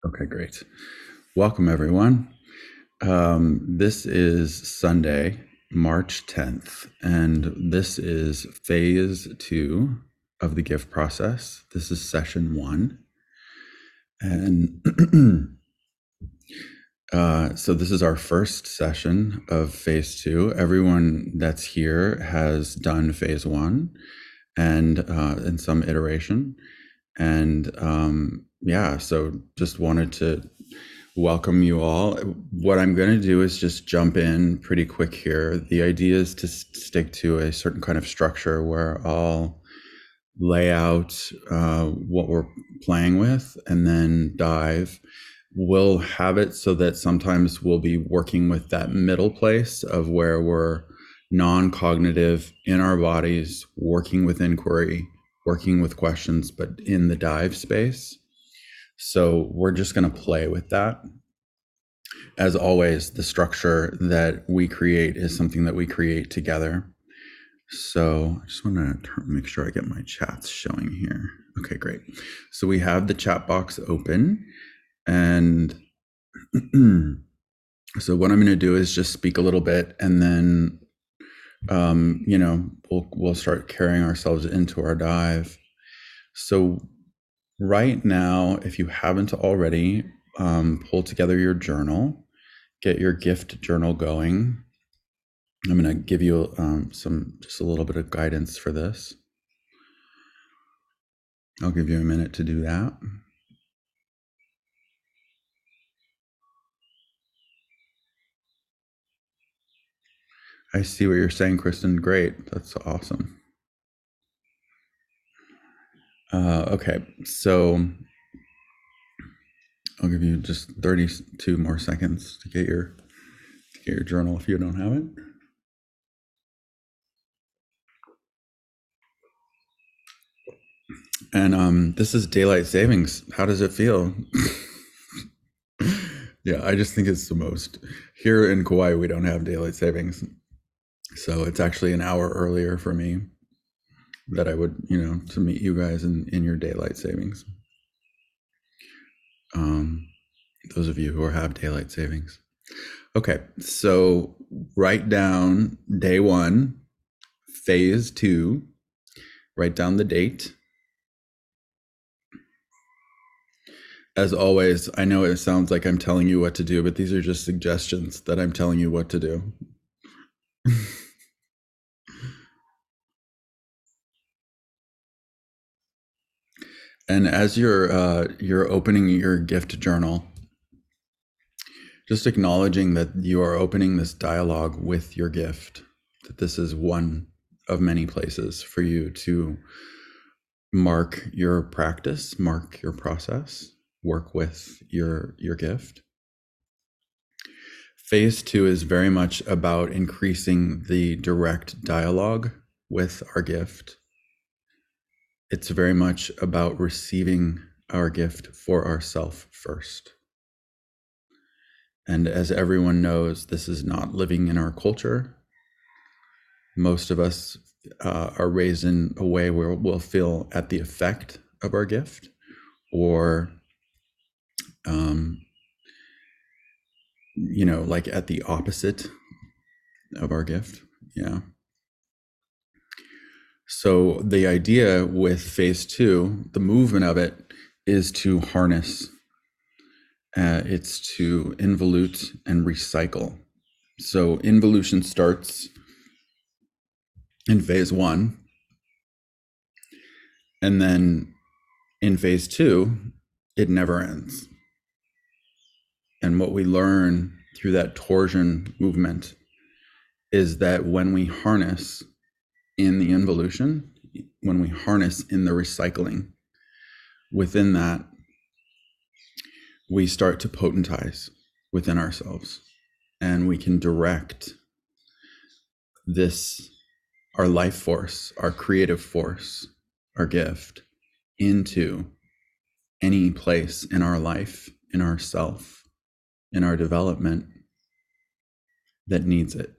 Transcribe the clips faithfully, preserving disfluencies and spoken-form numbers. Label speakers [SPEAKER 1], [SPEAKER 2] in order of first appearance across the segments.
[SPEAKER 1] Okay, great. Welcome, everyone. Um, this is Sunday, March tenth, and this is phase two of the gift process. This is session one. And uh, so this is our first session of phase two. Everyone that's here has done phase one and uh, in some iteration. And um, yeah, so just wanted to welcome you all. What I'm going to do is just jump in pretty quick here. The idea is to s- stick to a certain kind of structure where I'll lay out uh, what we're playing with and then dive. We'll have it so that sometimes we'll be working with that middle place of where we're non-cognitive in our bodies, working with inquiry, working with questions, but in the dive space. So we're just going to play with that. As always, the structure that we create is something that we create together. So I just want to make sure I get my chats showing here. Okay, great. So we have the chat box open, and so what I'm going to do is just speak a little bit, and then um, you know we'll we'll start carrying ourselves into our dive. So right now, if you haven't already, um, pull together your journal, get your gift journal going. I'm going to give you um, some, just a little bit of guidance for this. I'll give you a minute to do that. I see what you're saying, Kristen. Great. That's awesome. Uh, okay, so I'll give you just thirty-two more seconds to get your to get your journal if you don't have it. And um, this is daylight savings. How does it feel? Yeah, I just think it's the most. Here in Kauai, we don't have daylight savings, so it's actually an hour earlier for me that I would, you know, to meet you guys in in your daylight savings. Um, those of you who have daylight savings. Okay, so write down day one, phase two, write down the date. As always, I know it sounds like I'm telling you what to do, but these are just suggestions that I'm telling you what to do. And as you're uh, you're opening your gift journal, just acknowledging that you are opening this dialogue with your gift, that this is one of many places for you to mark your practice, mark your process, work with your your gift. Phase two is very much about increasing the direct dialogue with our gift. It's very much about receiving our gift for ourself first. And as everyone knows, this is not living in our culture. Most of us uh, are raised in a way where we'll feel at the effect of our gift, or um, you know, like at the opposite of our gift. Yeah. So the idea with phase two, the movement of it, is to harness. Uh, it's to involute and recycle. So involution starts in phase one, and then in phase two, it never ends. And what we learn through that torsion movement is that when we harness in the involution, when we harness in the recycling, within that, we start to potentize within ourselves, and we can direct this, our life force, our creative force, our gift, into any place in our life, in our self, in our development that needs it.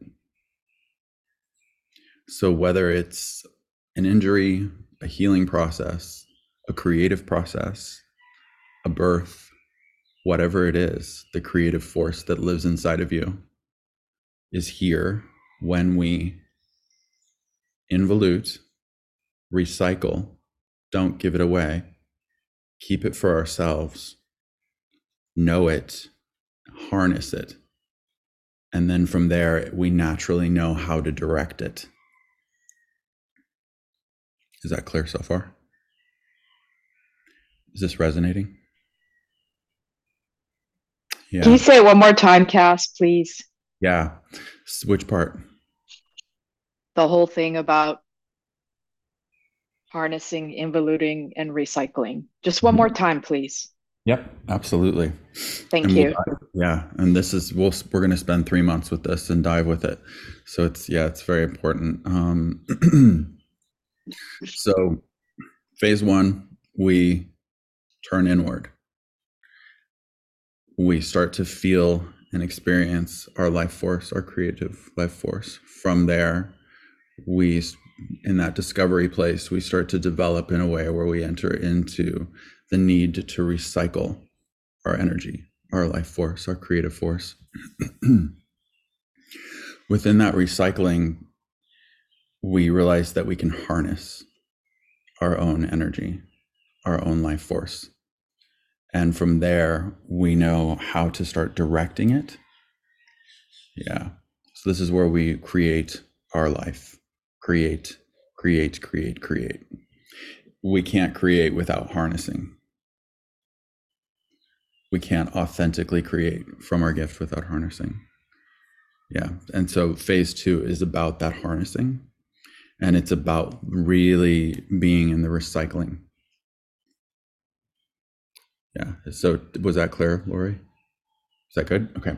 [SPEAKER 1] So whether it's an injury, a healing process, a creative process, a birth, whatever it is, the creative force that lives inside of you is here when we involute, recycle, don't give it away, keep it for ourselves, know it, harness it. And then from there, we naturally know how to direct it. Is that clear so far? Is this resonating? Yeah.
[SPEAKER 2] Can you say it one more time, Cass, please?
[SPEAKER 1] Yeah. Which part?
[SPEAKER 2] The whole thing about harnessing, involuting, and recycling. Just one more time, please.
[SPEAKER 1] Yep, absolutely.
[SPEAKER 2] Thank
[SPEAKER 1] And we'll
[SPEAKER 2] you.
[SPEAKER 1] dive, yeah, and this is we'll we're going to spend three months with this and dive with it. So it's yeah, it's very important. Um, so phase one, we turn inward. We start to feel and experience our life force, our creative life force. From there, we in that discovery place, we start to develop in a way where we enter into the need to recycle our energy, our life force, our creative force. Within that recycling, we realize that we can harness our own energy, our own life force. And from there, we know how to start directing it. Yeah. So this is where we create our life. Create, create, create, create. We can't create without harnessing. We can't authentically create from our gift without harnessing. Yeah. And so phase two is about that harnessing. And it's about really being in the recycling. Yeah. So was that clear, Lori? Is that good? Okay.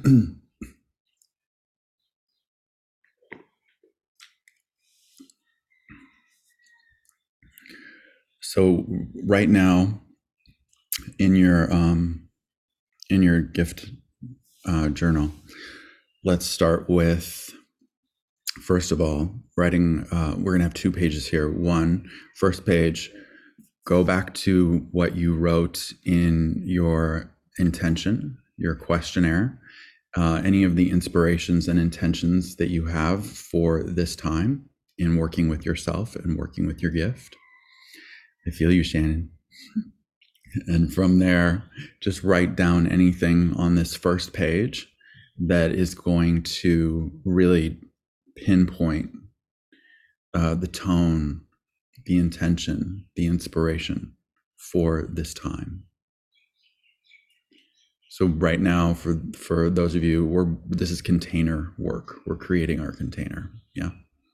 [SPEAKER 1] So right now in your um, in your gift uh, journal, let's start with, first of all, writing. Uh, we're gonna have two pages here. One, first page, go back to what you wrote in your intention, your questionnaire, uh, any of the inspirations and intentions that you have for this time in working with yourself and working with your gift. I feel you, Shannon. And from there, just write down anything on this first page that is going to really pinpoint uh, the tone, the intention, the inspiration for this time. So right now, for for those of you, we're this is container work. We're creating our container. Yeah.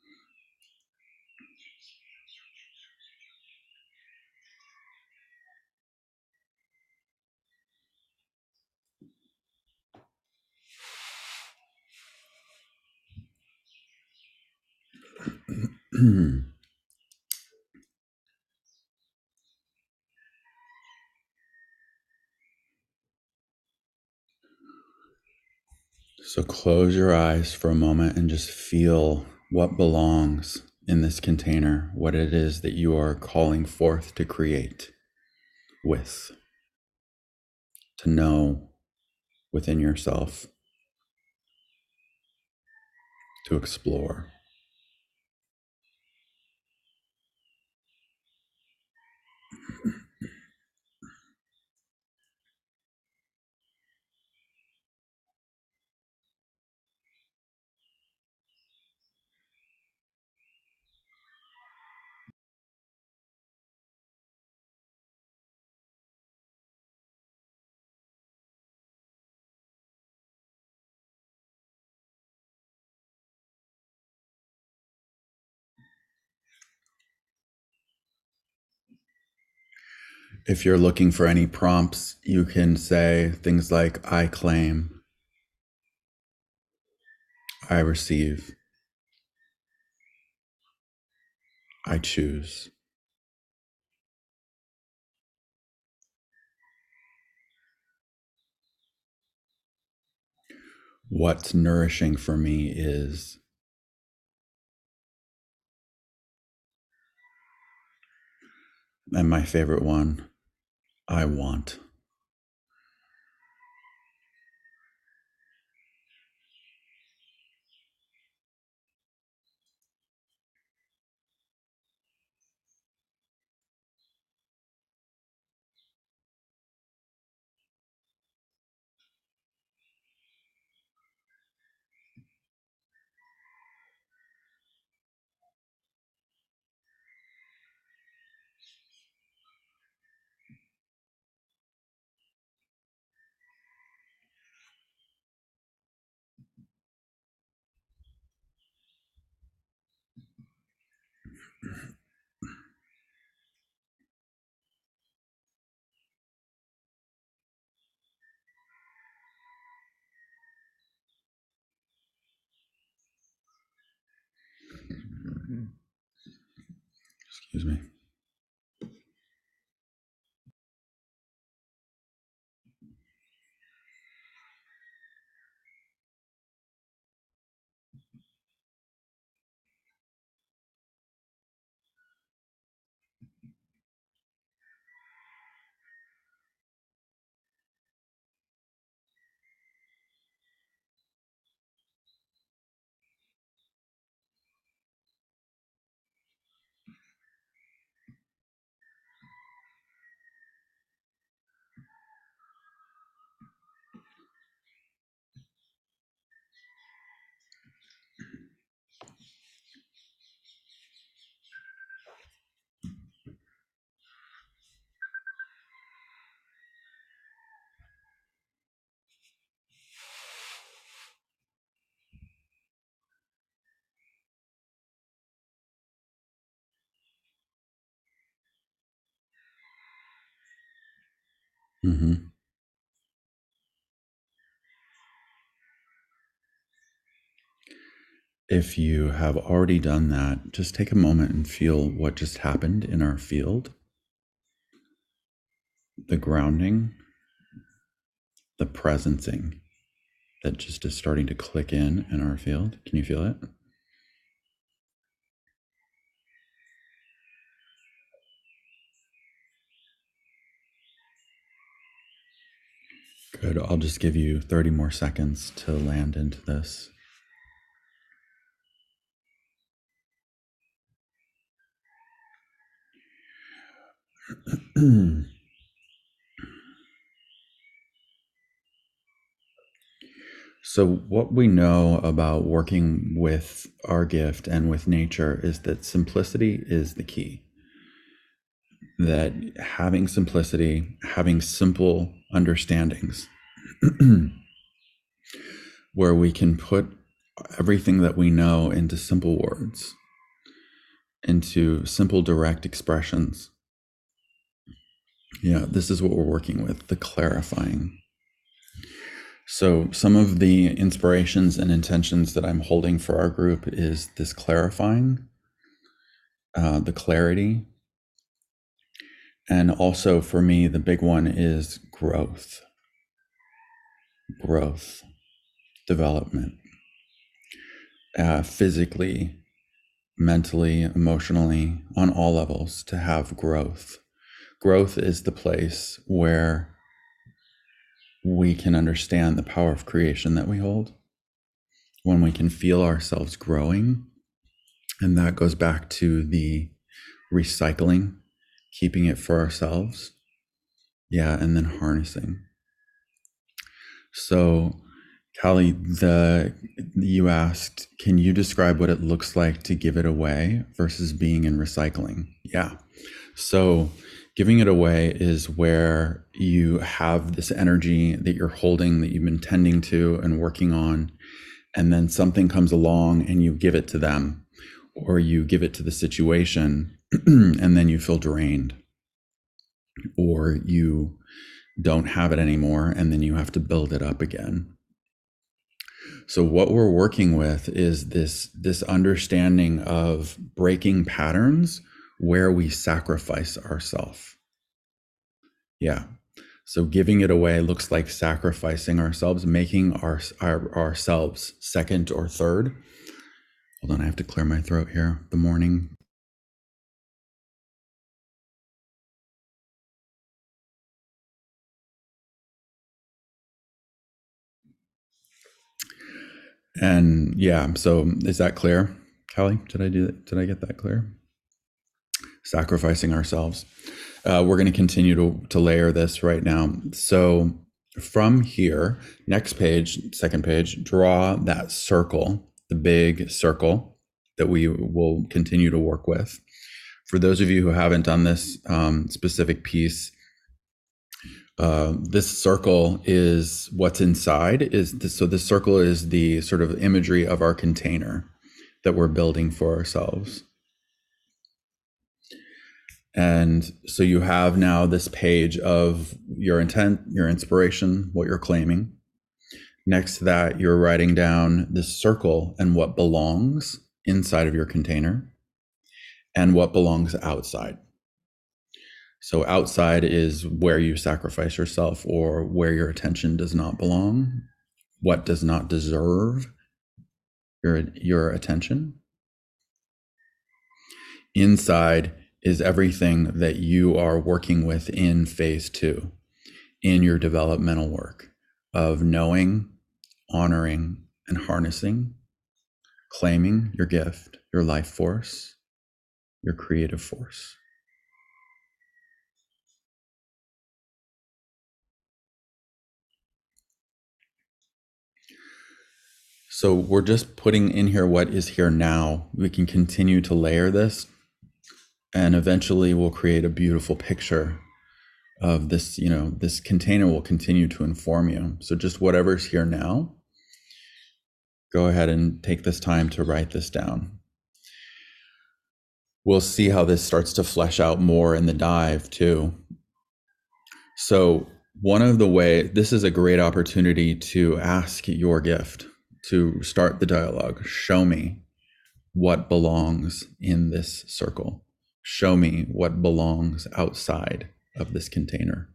[SPEAKER 1] So close your eyes for a moment and just feel what belongs in this container, what it is that you are calling forth to create with, to know within yourself, to explore. If you're looking for any prompts, you can say things like, I claim, I receive, I choose. What's nourishing for me is, and my favorite one, I want. Excuse me. Mm-hmm. If you have already done that, just take a moment and feel what just happened in our field. The grounding, the presencing that just is starting to click in in our field. Can you feel it? Good. I'll just give you thirty more seconds to land into this. So, what we know about working with our gift and with nature is that simplicity is the key. That having simplicity, having simple understandings, where we can put everything that we know into simple words, into simple, direct expressions. Yeah, this is what we're working with, the clarifying. So some of the inspirations and intentions that I'm holding for our group is this clarifying, uh, the clarity. And also for me, the big one is growth, growth, development, uh, physically, mentally, emotionally, on all levels, to have growth. Growth is the place where we can understand the power of creation that we hold, when we can feel ourselves growing. And that goes back to the recycling, keeping it for ourselves. Yeah, and then harnessing. So, Callie, the you asked, can you describe what it looks like to give it away versus being in recycling? Yeah. So giving it away is where you have this energy that you're holding, that you've been tending to and working on, and then something comes along and you give it to them, or you give it to the situation, and then you feel drained, or you don't have it anymore, and then you have to build it up again. So what we're working with is this, this understanding of breaking patterns where we sacrifice ourselves. Yeah. So giving it away looks like sacrificing ourselves, making our, our ourselves second or third. Hold on, I have to clear my throat here. The morning. And yeah, so is that clear, Callie? Did I do that? Did I get that clear? Sacrificing ourselves. Uh, we're going to continue to, to layer this right now. So from here, next page, second page, draw that circle, the big circle that we will continue to work with. For those of you who haven't done this um, specific piece, uh, this circle is what's inside. Is this, so this circle is the sort of imagery of our container that we're building for ourselves. And so you have now this page of your intent, your inspiration, what you're claiming. Next to that, you're writing down this circle and what belongs inside of your container. and what belongs outside. So outside is where you sacrifice yourself or where your attention does not belong, what does not deserve your, your attention. Inside is everything that you are working with in phase two, in your developmental work of knowing, honoring, and harnessing, claiming your gift, your life force, your creative force. So we're just putting in here what is here now. We can continue to layer this, and eventually we'll create a beautiful picture of this. You know, this container will continue to inform you. So just whatever's here now, go ahead and take this time to write this down. We'll see how this starts to flesh out more in the dive too. So one of the way, this is a great opportunity to ask your gift, to start the dialogue. Show me what belongs in this circle. Show me what belongs outside of this container.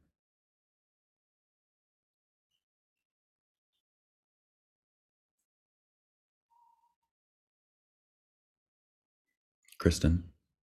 [SPEAKER 1] Kristen.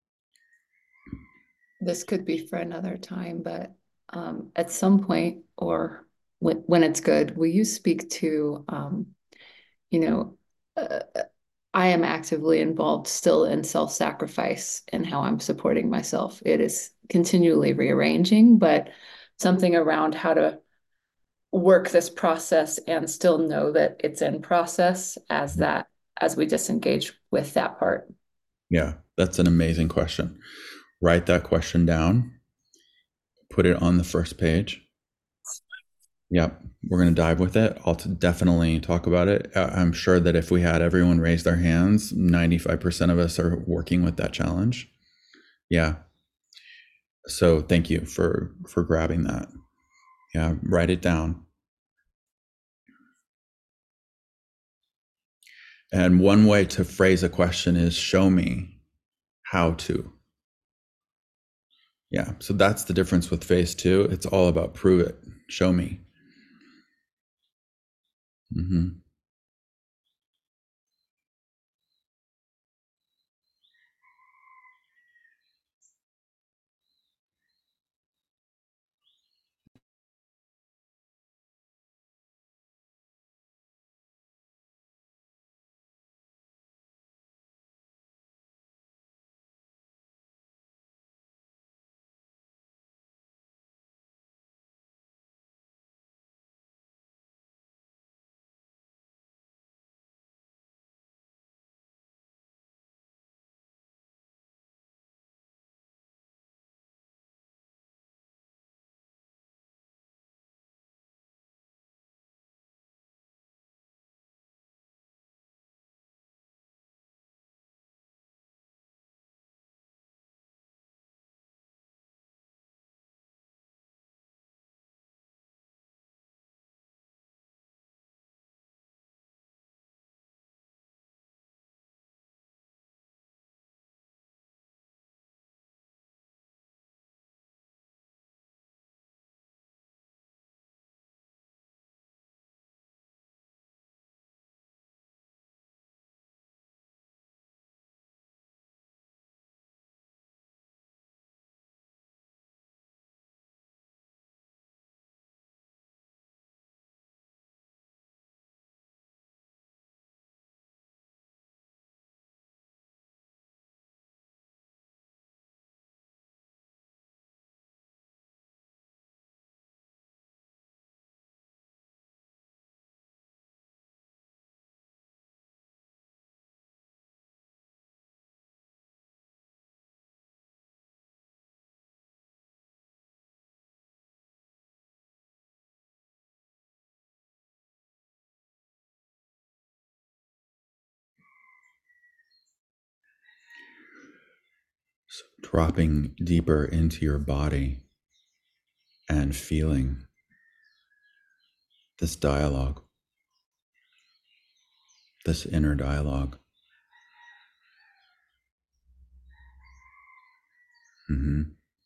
[SPEAKER 3] This could be for another time, but um, at some point, or when, when it's good, will you speak to, um, you know, uh, I am actively involved still in self-sacrifice and how I'm supporting myself. It is continually rearranging, but something around how to work this process and still know that it's in process as that, as we disengage with that part.
[SPEAKER 1] Yeah, that's an amazing question. Write that question down, put it on the first page. Yep, we're going to dive with it. I'll t- definitely talk about it. I'm sure that if we had everyone raise their hands, ninety-five percent of us are working with that challenge. Yeah. So thank you for for grabbing that. Yeah, write it down. And one way to phrase a question is show me how to. Yeah, so that's the difference with phase two. It's all about prove it, show me. Mm-hmm. So dropping deeper into your body and feeling this dialogue, this inner dialogue. Mm-hmm.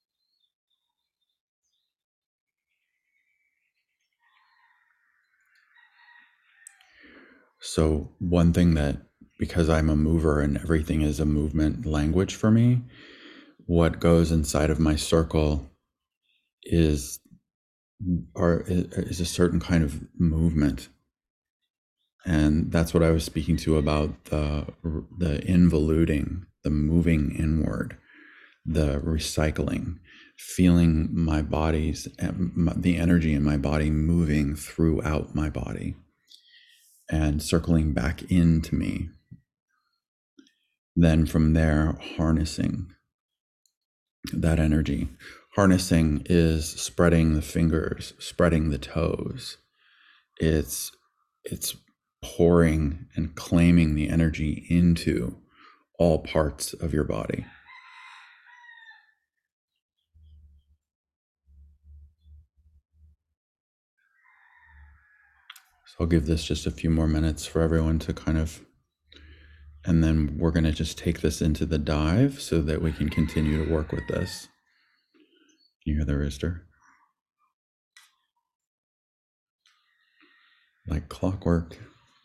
[SPEAKER 1] So one thing that, because I'm a mover and everything is a movement language for me, what goes inside of my circle is are is a certain kind of movement. And that's what I was speaking to about the the involuting, the moving inward, the recycling, feeling my body's the energy in my body moving throughout my body and circling back into me. Then from there, harnessing that energy. Harnessing is spreading the fingers, spreading the toes. It's it's pouring and claiming the energy into all parts of your body. So I'll give this just a few more minutes for everyone to kind of, and then we're going to just take this into the dive so that we can continue to work with this. Can you hear the rooster? Like clockwork.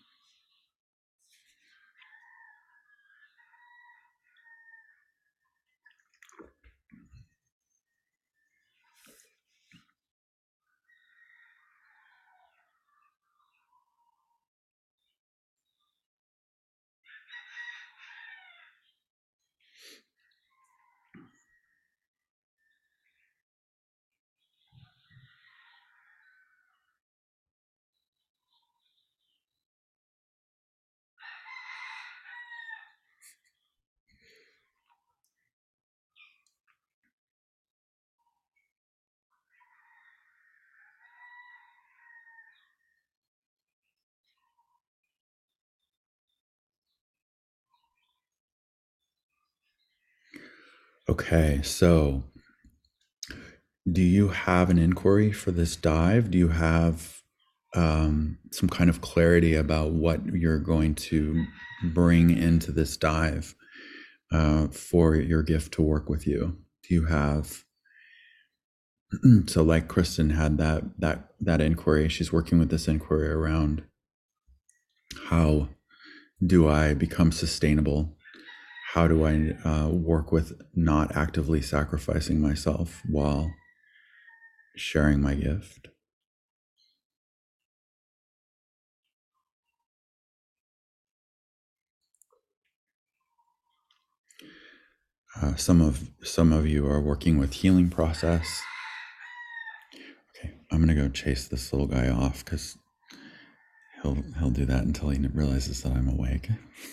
[SPEAKER 1] Okay, so do you have an inquiry for this dive? Do you have um, some kind of clarity about what you're going to bring into this dive uh, for your gift to work with you? Do you have, so like Kristen had that that that inquiry, she's working with this inquiry around how do I become sustainable? How do I uh, work with not actively sacrificing myself while sharing my gift? Uh, some of some of you are working with healing process. Okay, I'm gonna go chase this little guy off because he'll he'll do that until he realizes that I'm awake.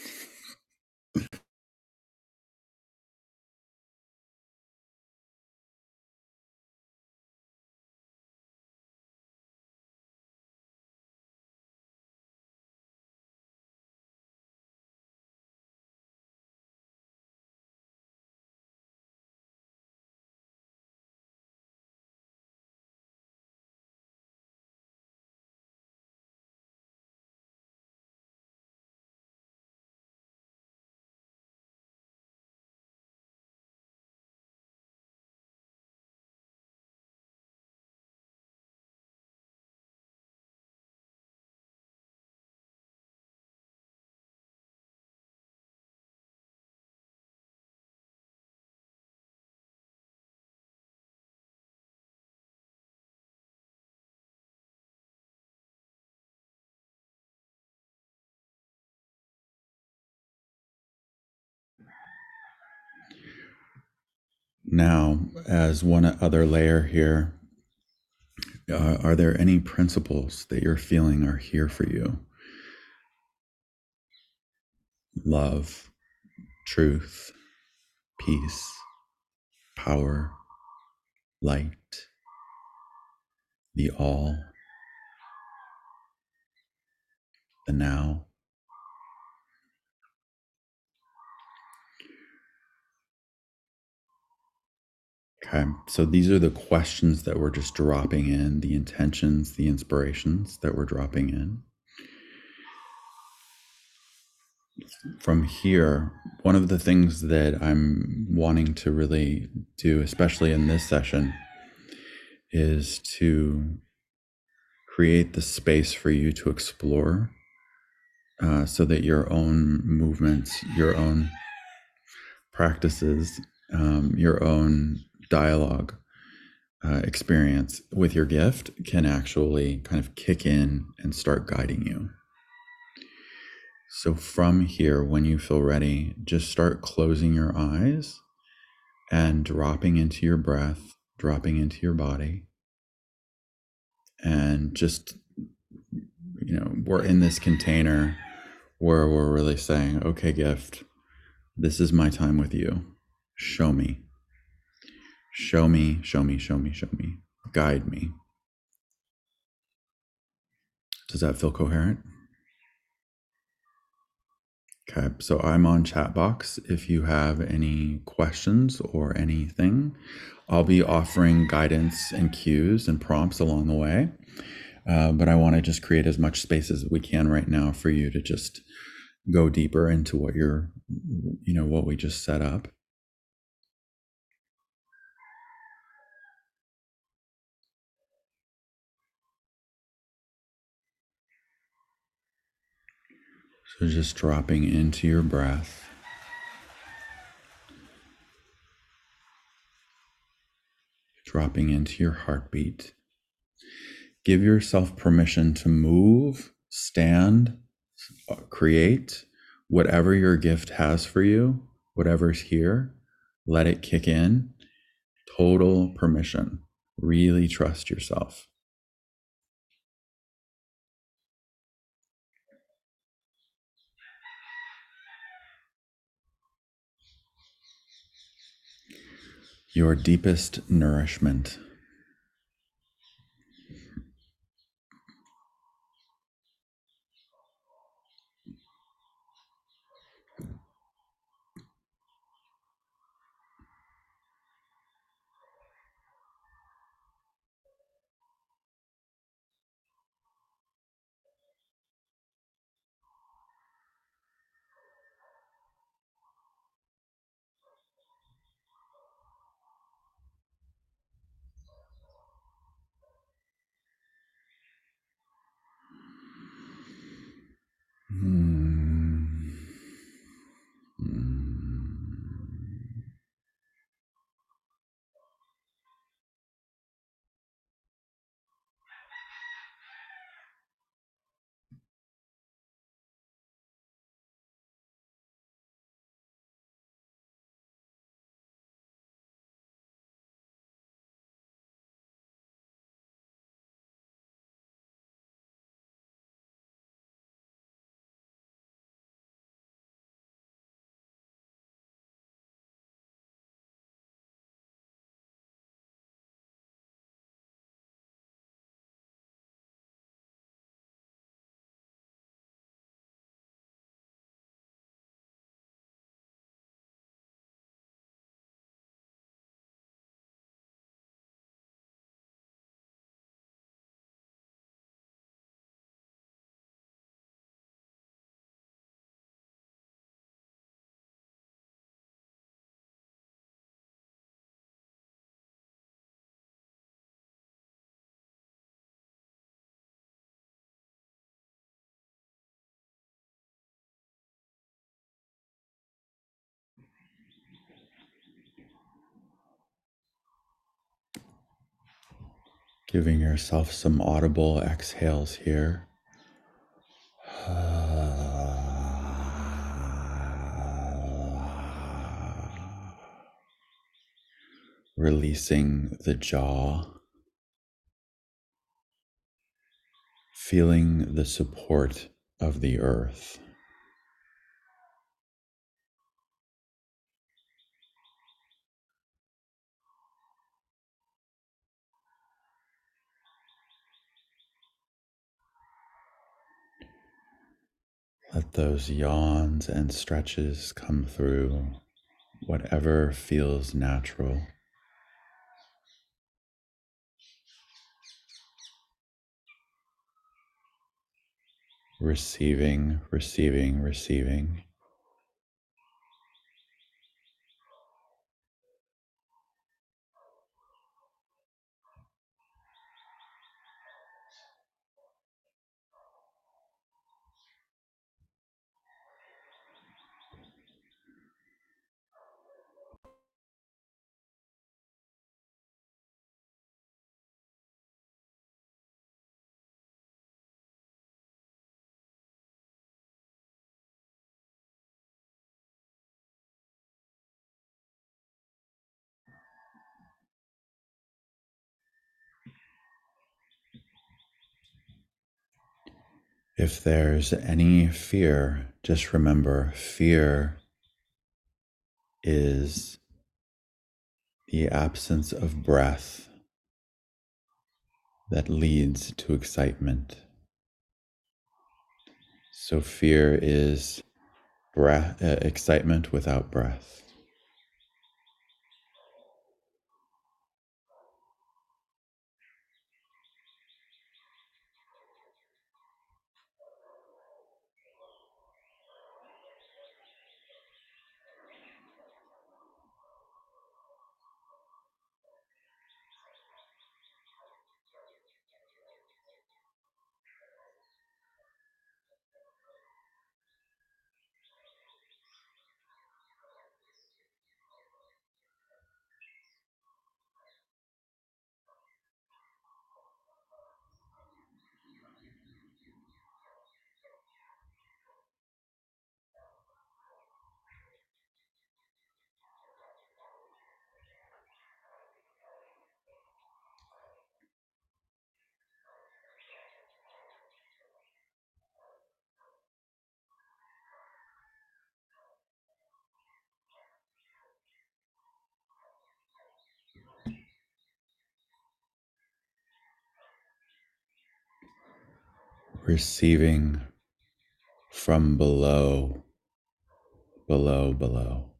[SPEAKER 1] Now, as one other layer here, uh, are there any principles that you're feeling are here for you? Love, truth, peace, power, light, the all, the now. Okay, so these are the questions that we're just dropping in, the intentions, the inspirations that we're dropping in. from here, one of the things that I'm wanting to really do, especially in this session, is to create the space for you to explore, uh, so that your own movements, your own practices, um, your own dialogue, uh, experience with your gift can actually kind of kick in and start guiding you. So from here, when you feel ready, just start closing your eyes and dropping into your breath, dropping into your body. And just, you know, we're in this container where we're really saying, okay, gift, this is my time with you. Show me. Show me, show me, show me, show me. Guide me. Does that feel coherent? Okay, so I'm on Chatbox. If you have any questions or anything, I'll be offering guidance and cues and prompts along the way. Uh, but I want to just create as much space as we can right now for you to just go deeper into what you're, you know, what we just set up. So just dropping into your breath. Dropping into your heartbeat. Give yourself permission to move, stand, create whatever your gift has for you, whatever's here. Let it kick in. Total permission. Really trust yourself. Your deepest nourishment. Mm. Mm. Giving yourself some audible exhales here. Releasing the jaw. Feeling the support of the earth. Let those yawns and stretches come through, whatever feels natural. Receiving, receiving, receiving. If there's any fear, just remember fear is the absence of breath that leads to excitement. So fear is breath, uh, excitement without breath. Receiving from below, below, below,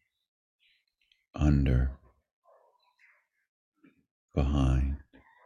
[SPEAKER 1] under, behind.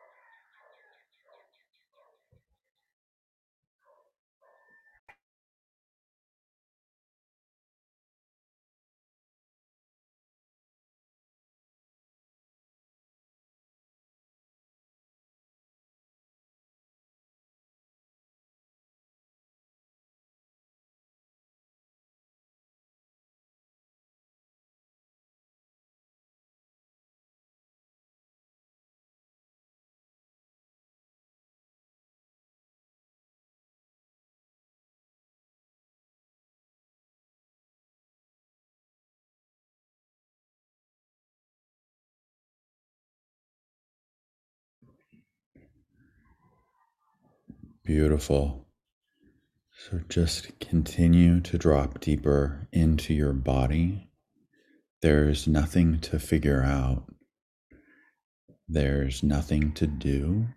[SPEAKER 1] Beautiful. So just continue to drop deeper into your body. There's nothing to figure out. There's nothing to do.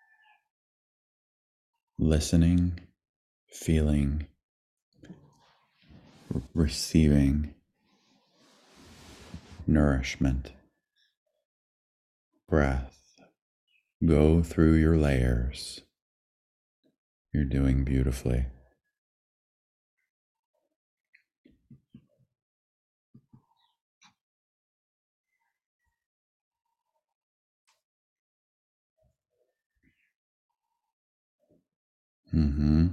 [SPEAKER 1] Listening, feeling, r- receiving nourishment, breath. Go through your layers. You're doing beautifully. Mm-hmm.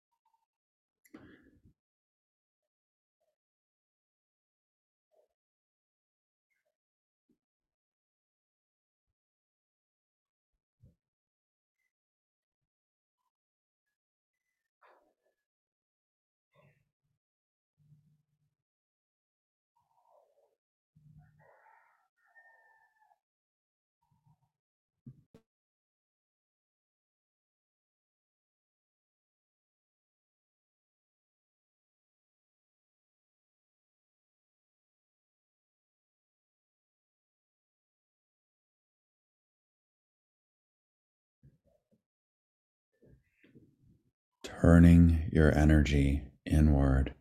[SPEAKER 1] Turning your energy inward,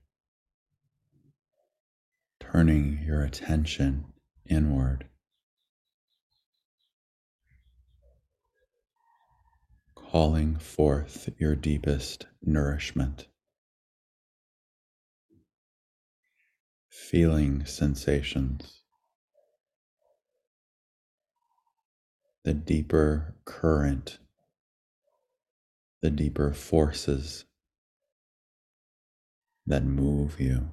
[SPEAKER 1] turning your attention inward, calling forth your deepest nourishment, feeling sensations, the deeper current, the deeper forces that move you.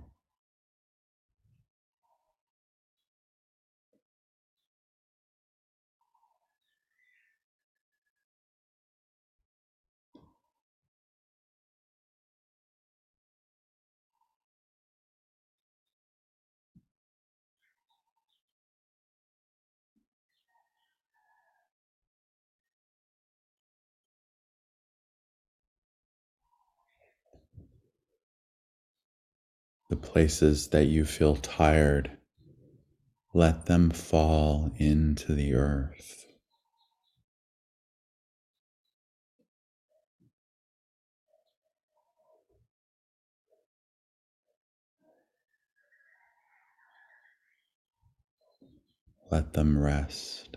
[SPEAKER 1] The places that you feel tired, let them fall into the earth. Let them rest.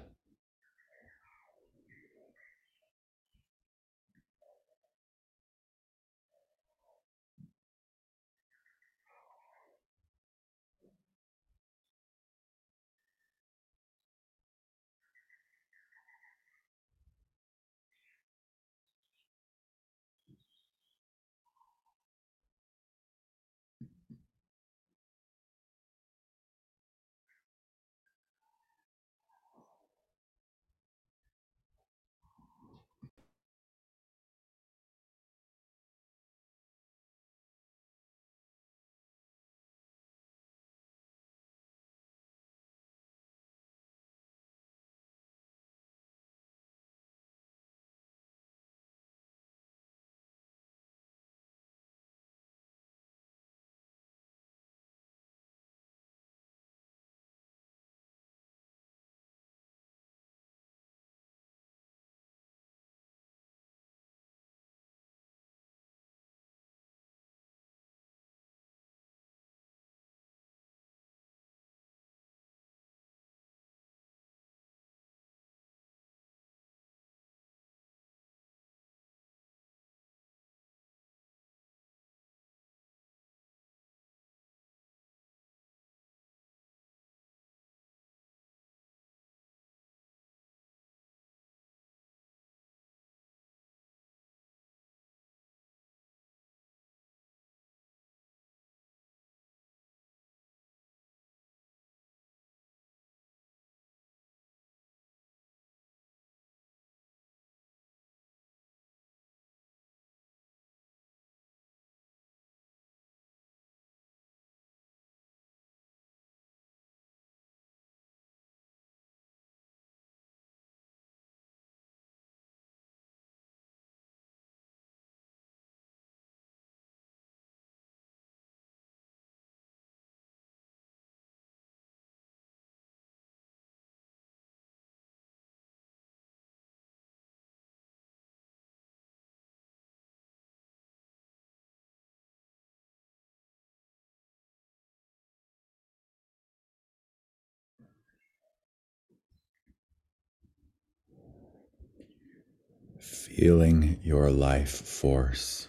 [SPEAKER 1] Feeling your life force.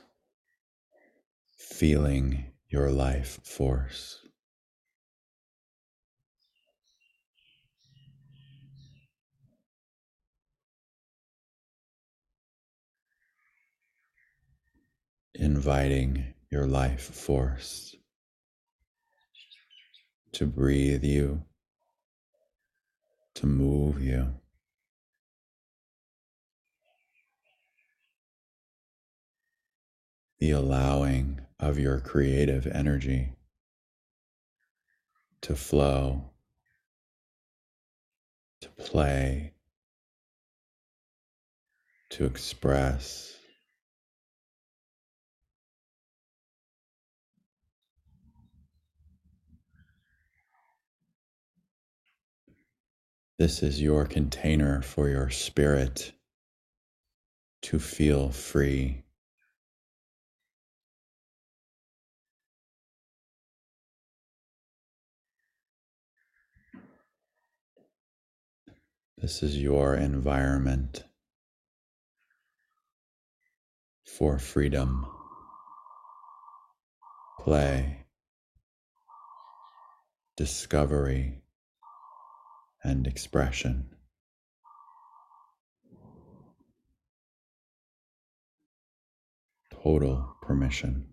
[SPEAKER 1] Feeling your life force. Inviting your life force to breathe you, to move you. The allowing of your creative energy to flow, to play, to express. This is your container for your spirit to feel free. This is your environment for freedom, play, discovery, and expression. Total permission.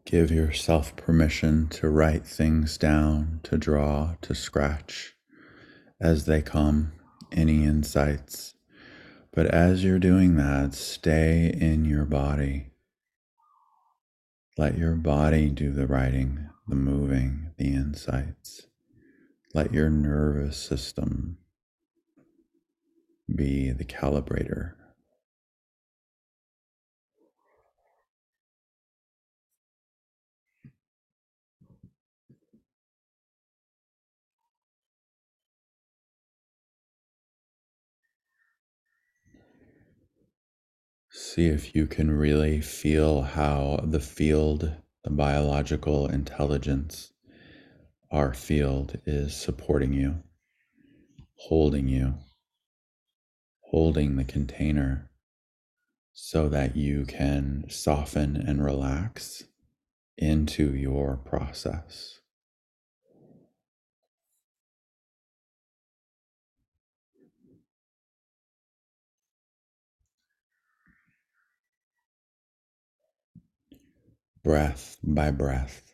[SPEAKER 1] Give yourself permission to write things down, to draw, to scratch as they come, any insights. But as you're doing that, stay in your body. Let your body do the writing, the moving, the insights. Let your nervous system be the calibrator. See if you can really feel how the field, the biological intelligence, our field is supporting you, holding you, holding the container so that you can soften and relax into your process. Breath by breath.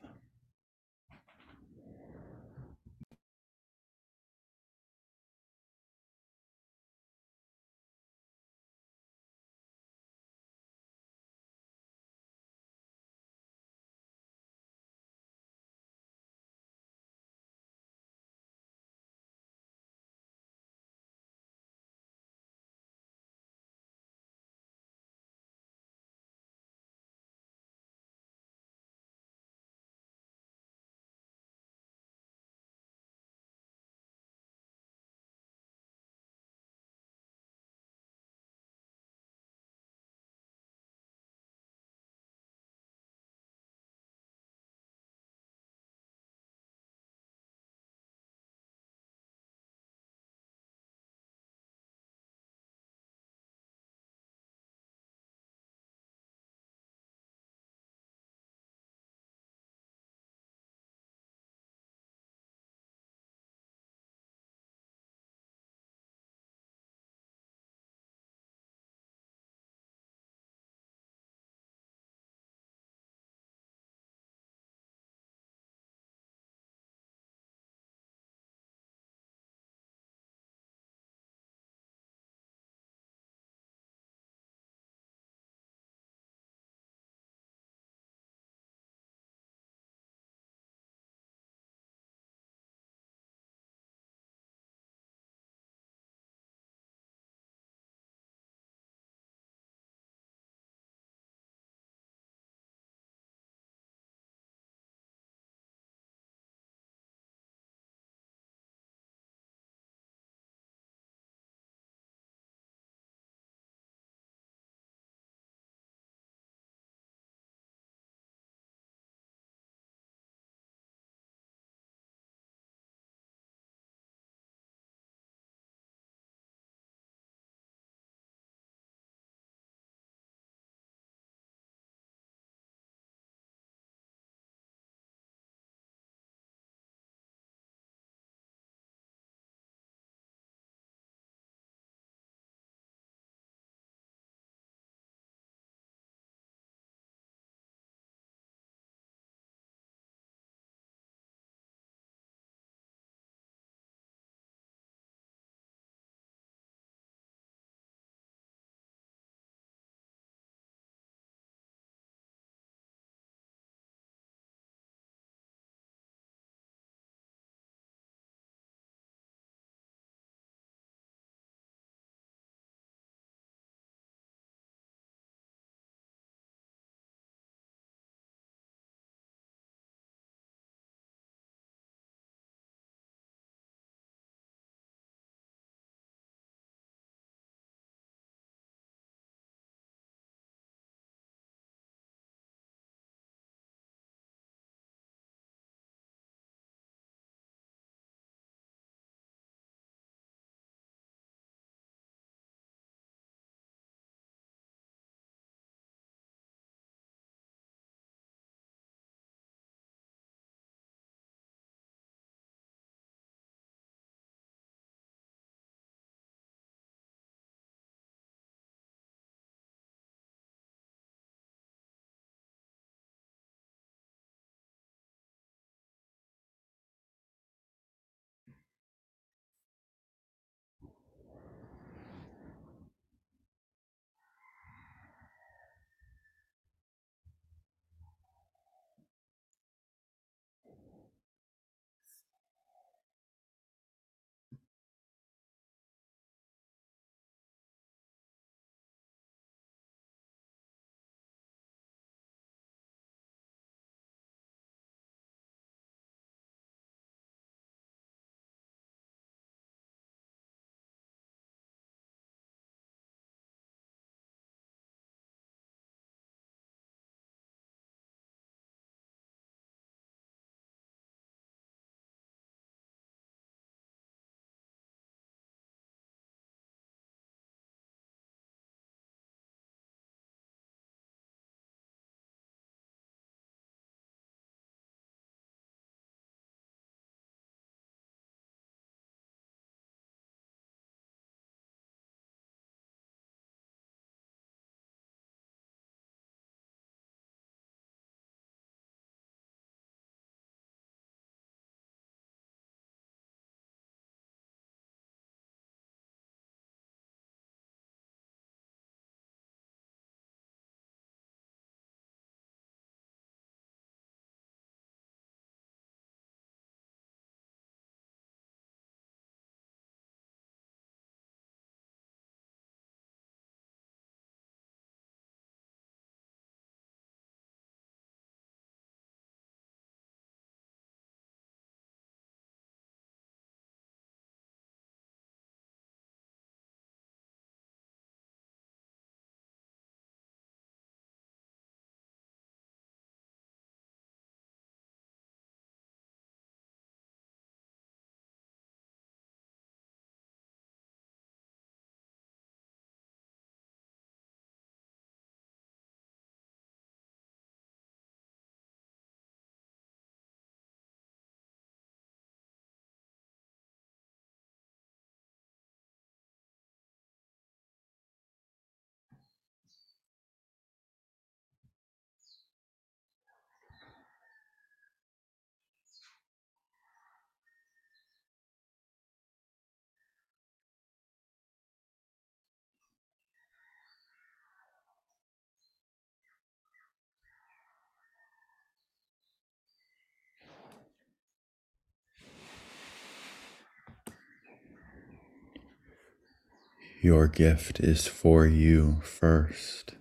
[SPEAKER 1] Your gift is for you first.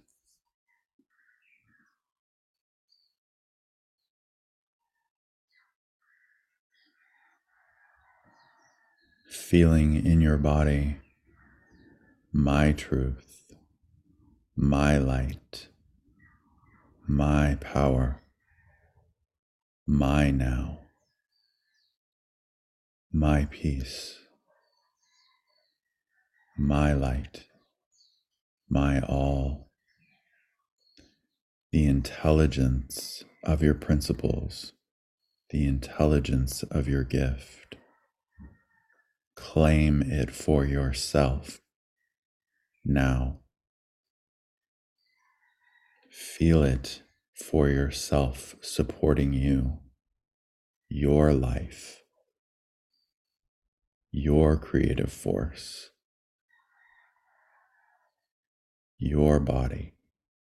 [SPEAKER 1] Feeling in your body my truth, my light, my power, my now, my peace, my light, my all, the intelligence of your principles, the intelligence of your gift. Claim it for yourself now. Feel it for yourself supporting you, your life, your creative force, your body.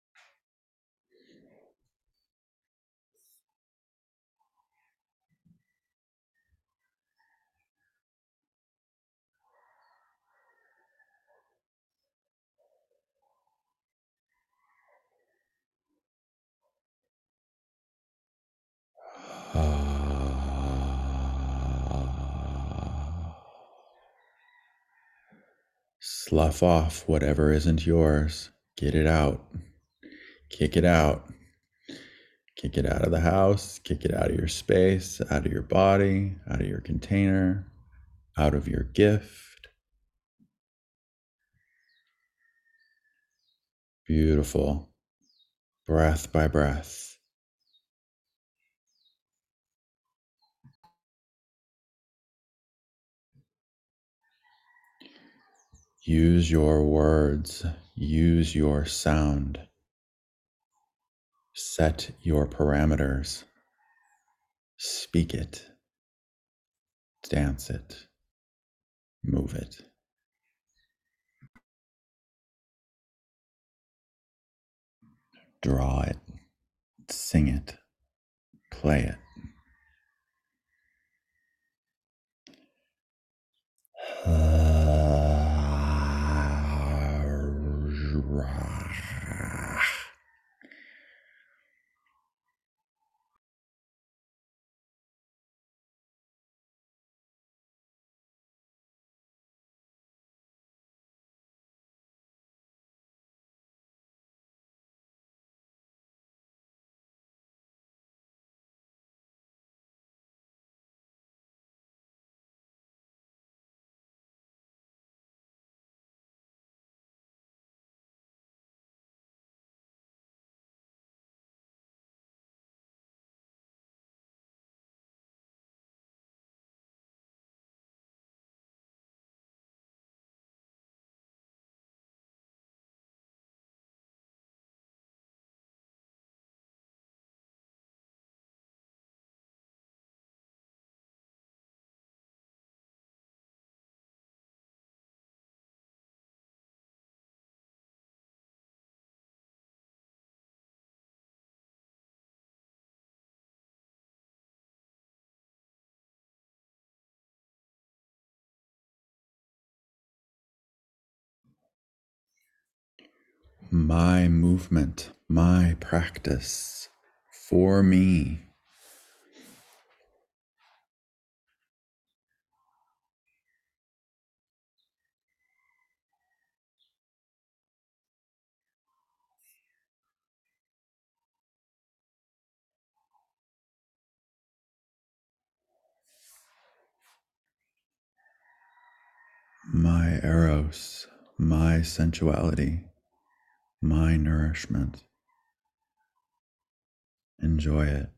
[SPEAKER 1] Slough off whatever isn't yours. Get it out. Kick it out. Kick it out of the house. Kick it out of your space, out of your body, out of your container, out of your gift. Beautiful. Breath by breath. Use your words. Use your sound. Set your parameters. Speak it. Dance it. Move it. Draw it. Sing it. Play it. My movement, my practice for me. My eros, my sensuality, my nourishment. Enjoy it.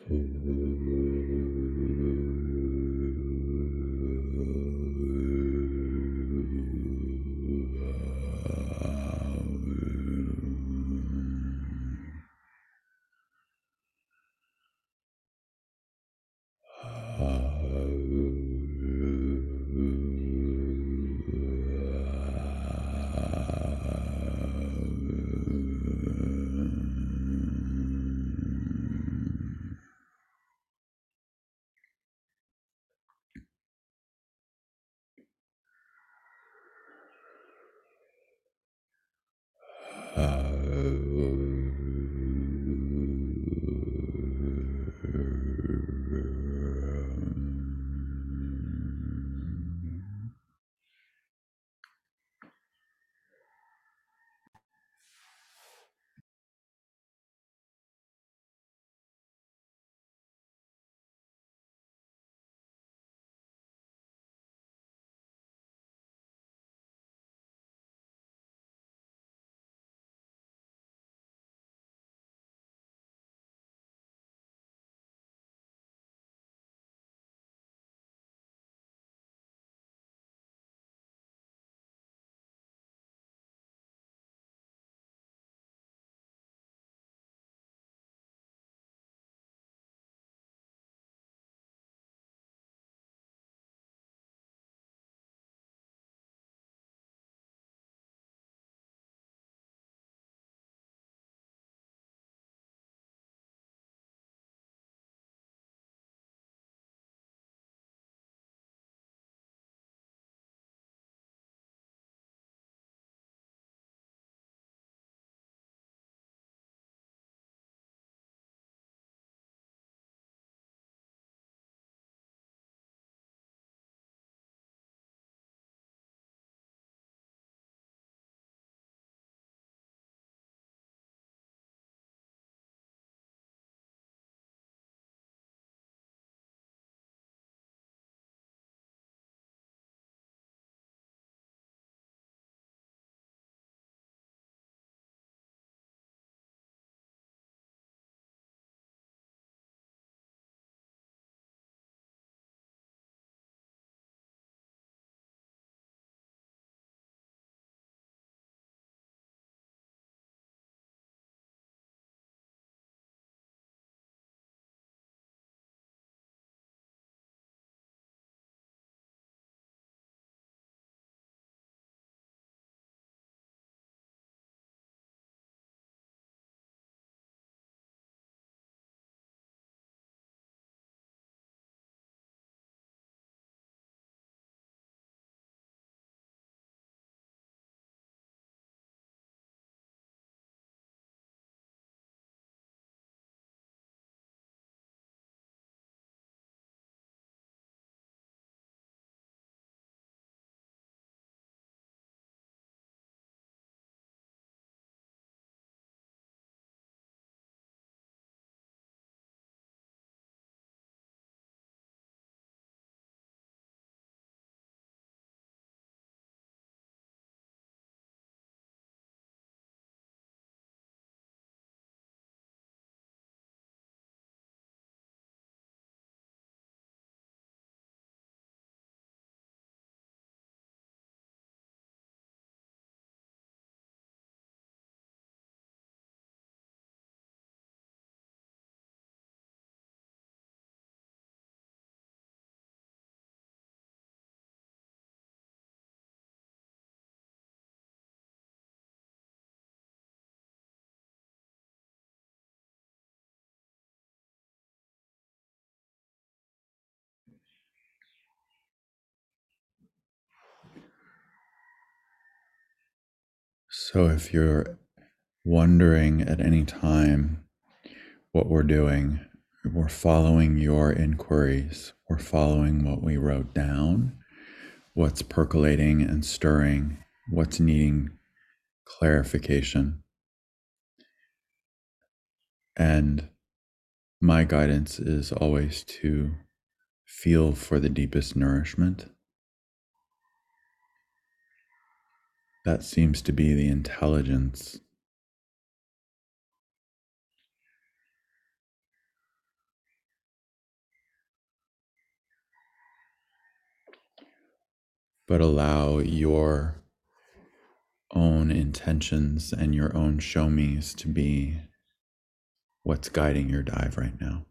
[SPEAKER 1] So if you're wondering at any time what we're doing, we're following your inquiries, we're following what we wrote down, what's percolating and stirring, what's needing clarification. And my guidance is always to feel for the deepest nourishment. That seems to be the intelligence but allow your own intentions and your own show me's to be what's guiding your dive right now.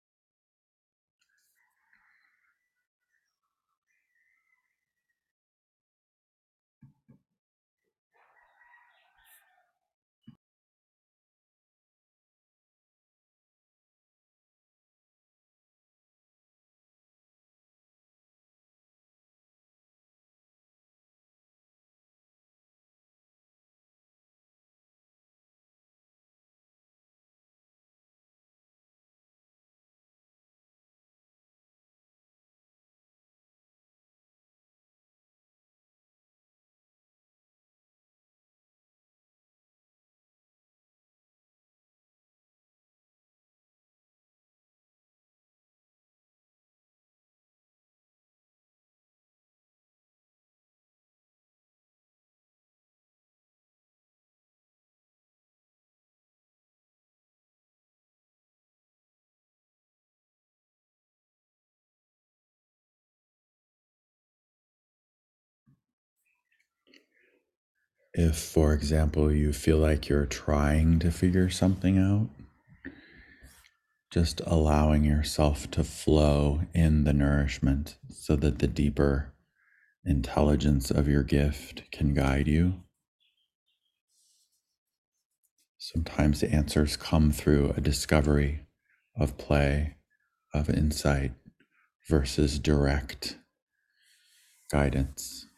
[SPEAKER 1] If, for example, you feel like you're trying to figure something out, just allowing yourself to flow in the nourishment so that the deeper intelligence of your gift can guide you. Sometimes the answers come through a discovery of play, of insight, versus direct guidance.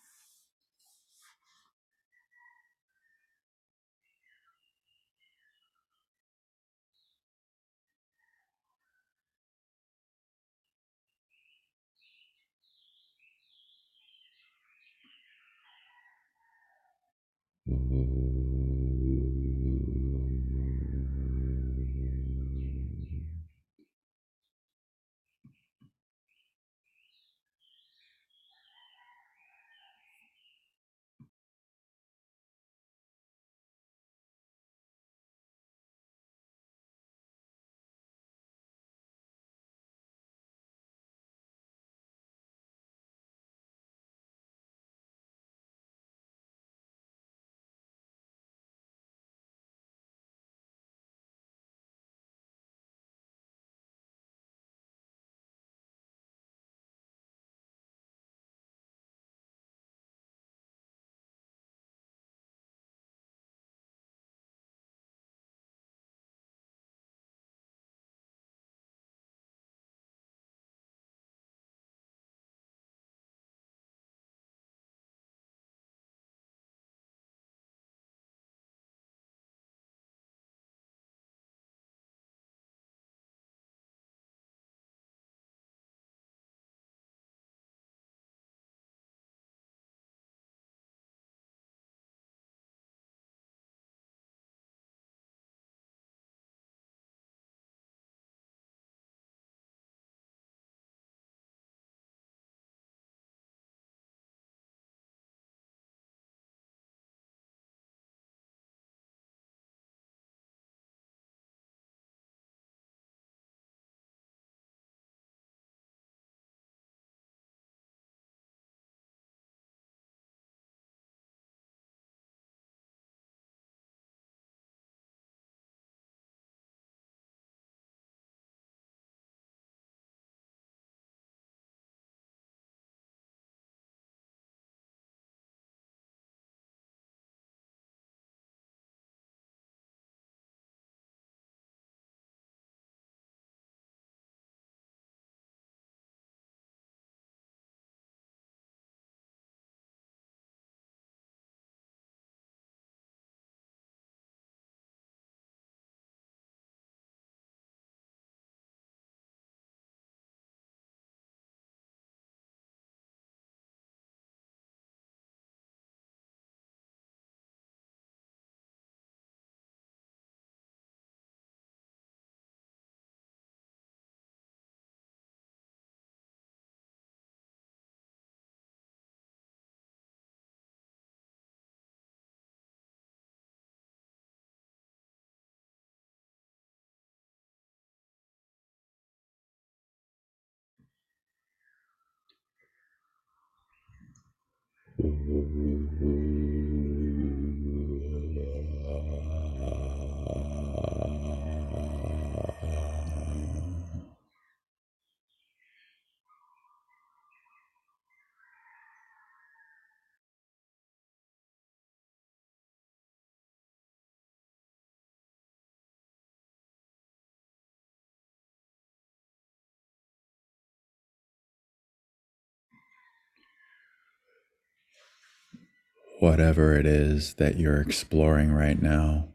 [SPEAKER 1] Whatever it is that you're exploring right now,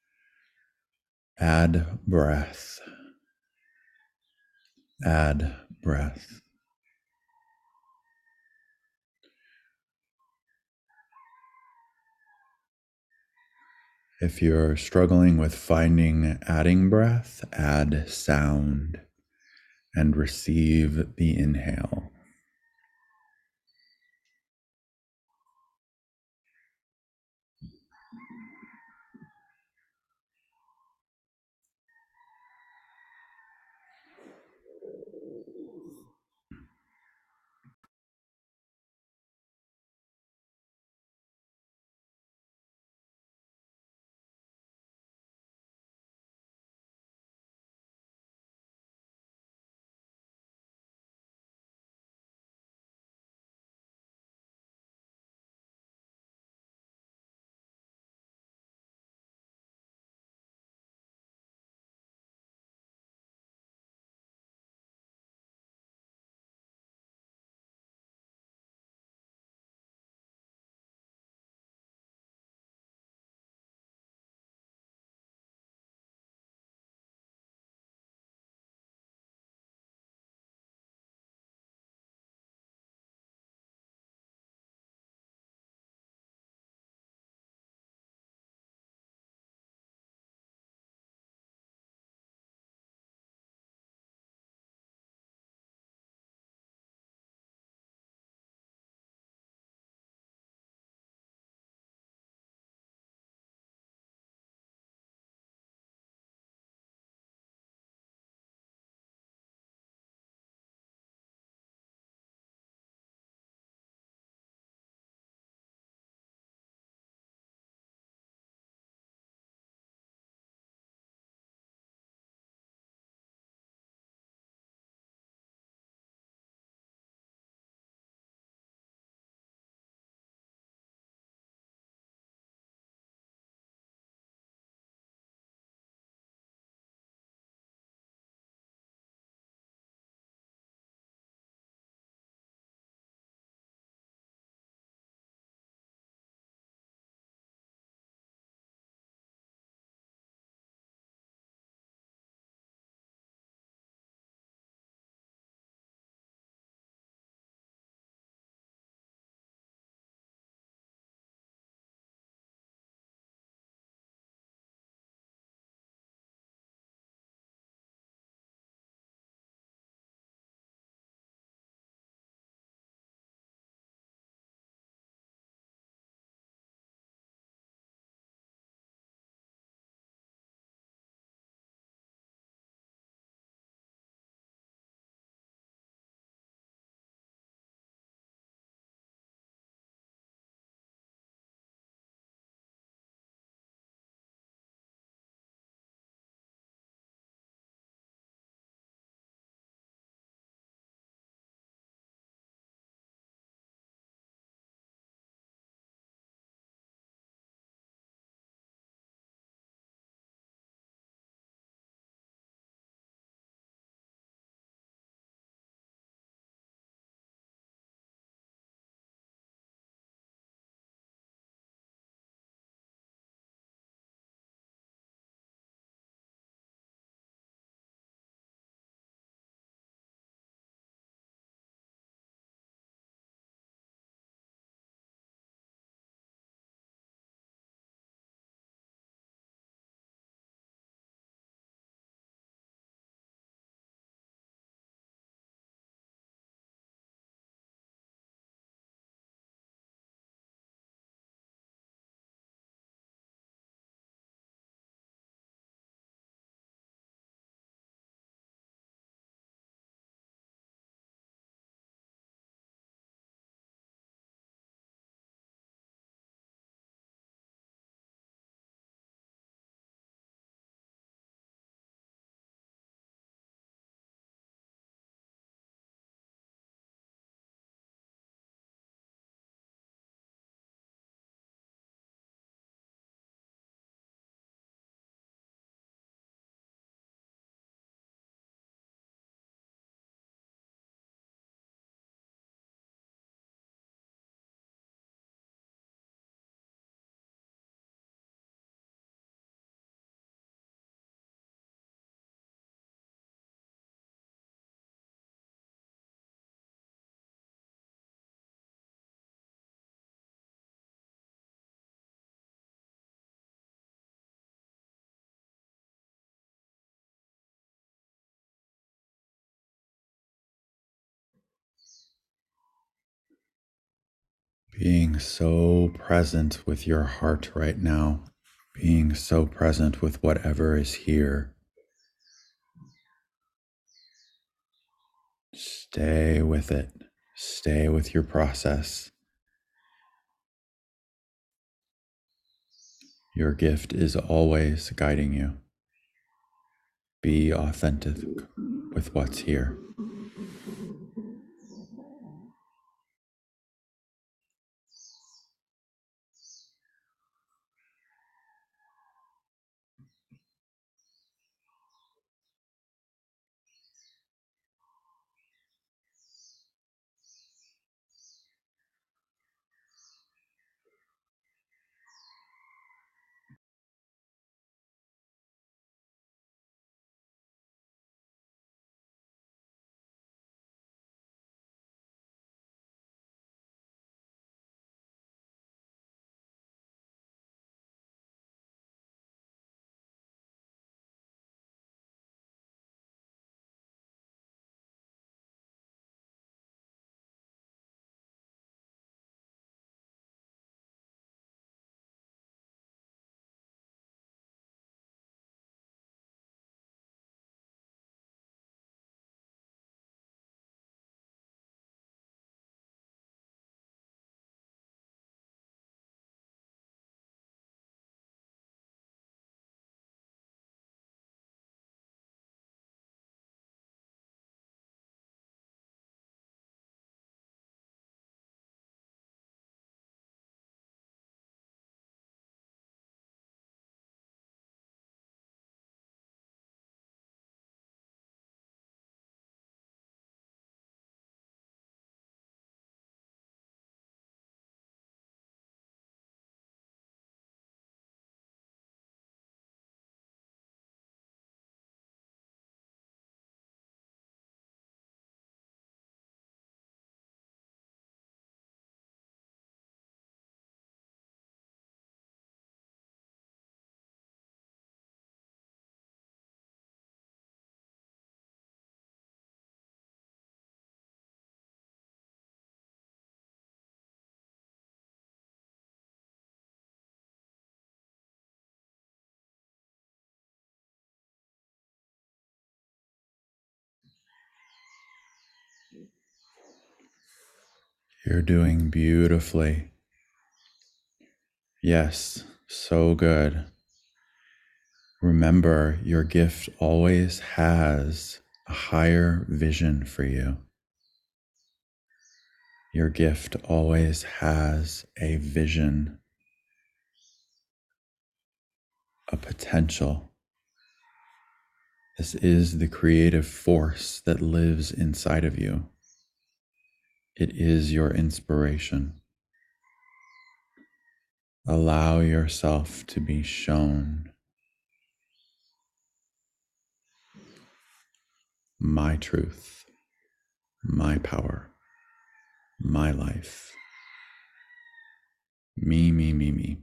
[SPEAKER 1] add breath, add breath. If you're struggling with finding adding breath, add sound and receive the inhale. Being so present with your heart right now, being so present with whatever is here. Stay with it. Stay with your process. Your gift is always guiding you. Be authentic with what's here. You're doing beautifully. Yes, so good. Remember, your gift always has a higher vision for you. Your gift always has a vision, a potential. This is the creative force that lives inside of you. It is your inspiration. Allow yourself to be shown my truth, my power, my life. Me, me, me, me.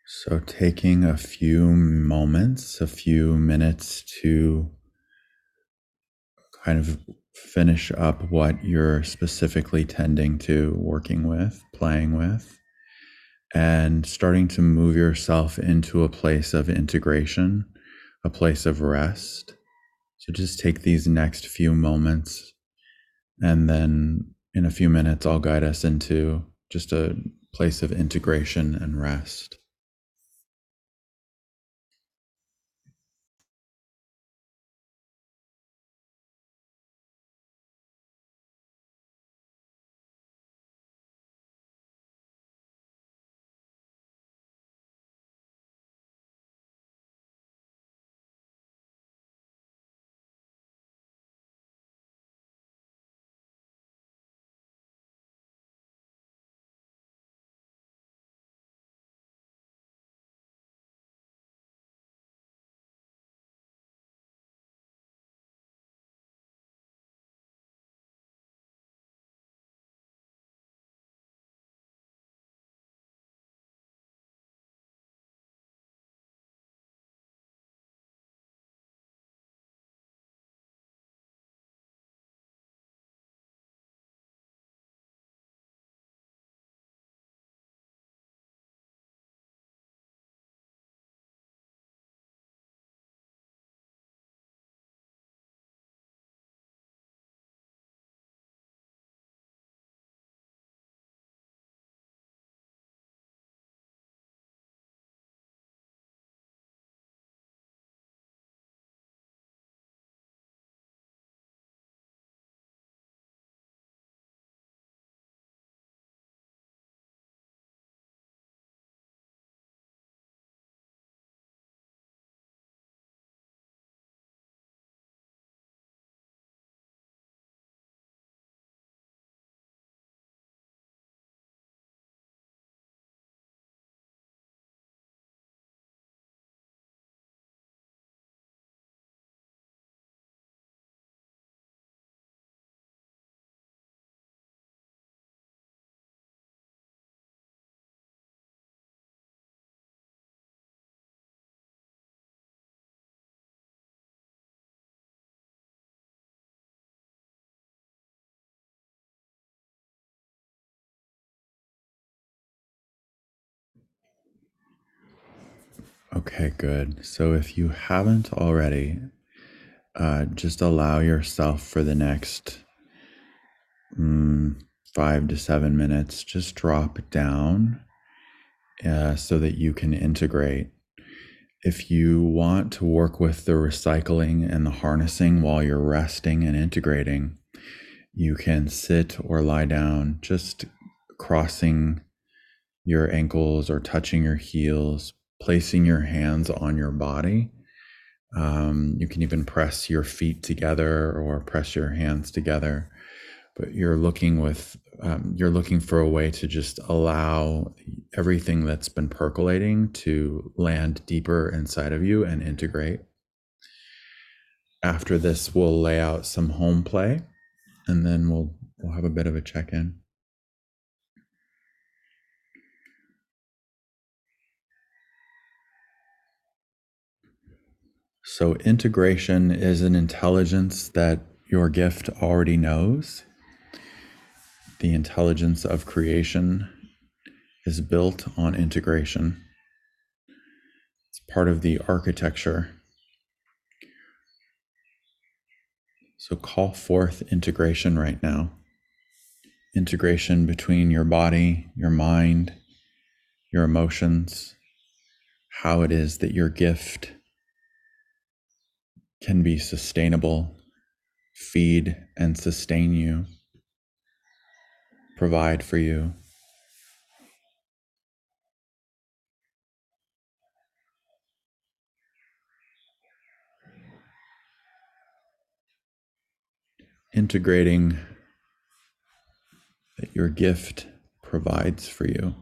[SPEAKER 1] So, taking a few moments, a few minutes to kind of finish up what you're specifically tending to, working with, playing with, and starting to move yourself into a place of integration, a place of rest. So, just take these next few moments, and then in a few minutes, I'll guide us into just a place of integration and rest. Okay, good. So if you haven't already, uh, just allow yourself for the next mm, five to seven minutes, just drop down uh, so that you can integrate. If you want to work with the recycling and the harnessing while you're resting and integrating, you can sit or lie down, just crossing your ankles or touching your heels, placing your hands on your body. Um, you can even press your feet together or press your hands together, but you're looking with um, you're looking for a way to just allow everything that's been percolating to land deeper inside of you and integrate. After this, we'll lay out some home play, and then we'll we'll have a bit of a check-in. So integration is an intelligence that your gift already knows. The intelligence of creation is built on integration. It's part of the architecture. So call forth integration right now. Integration between your body, your mind, your emotions, how it is that your gift can be sustainable, feed and sustain you, provide for you. Integrating that your gift provides for you.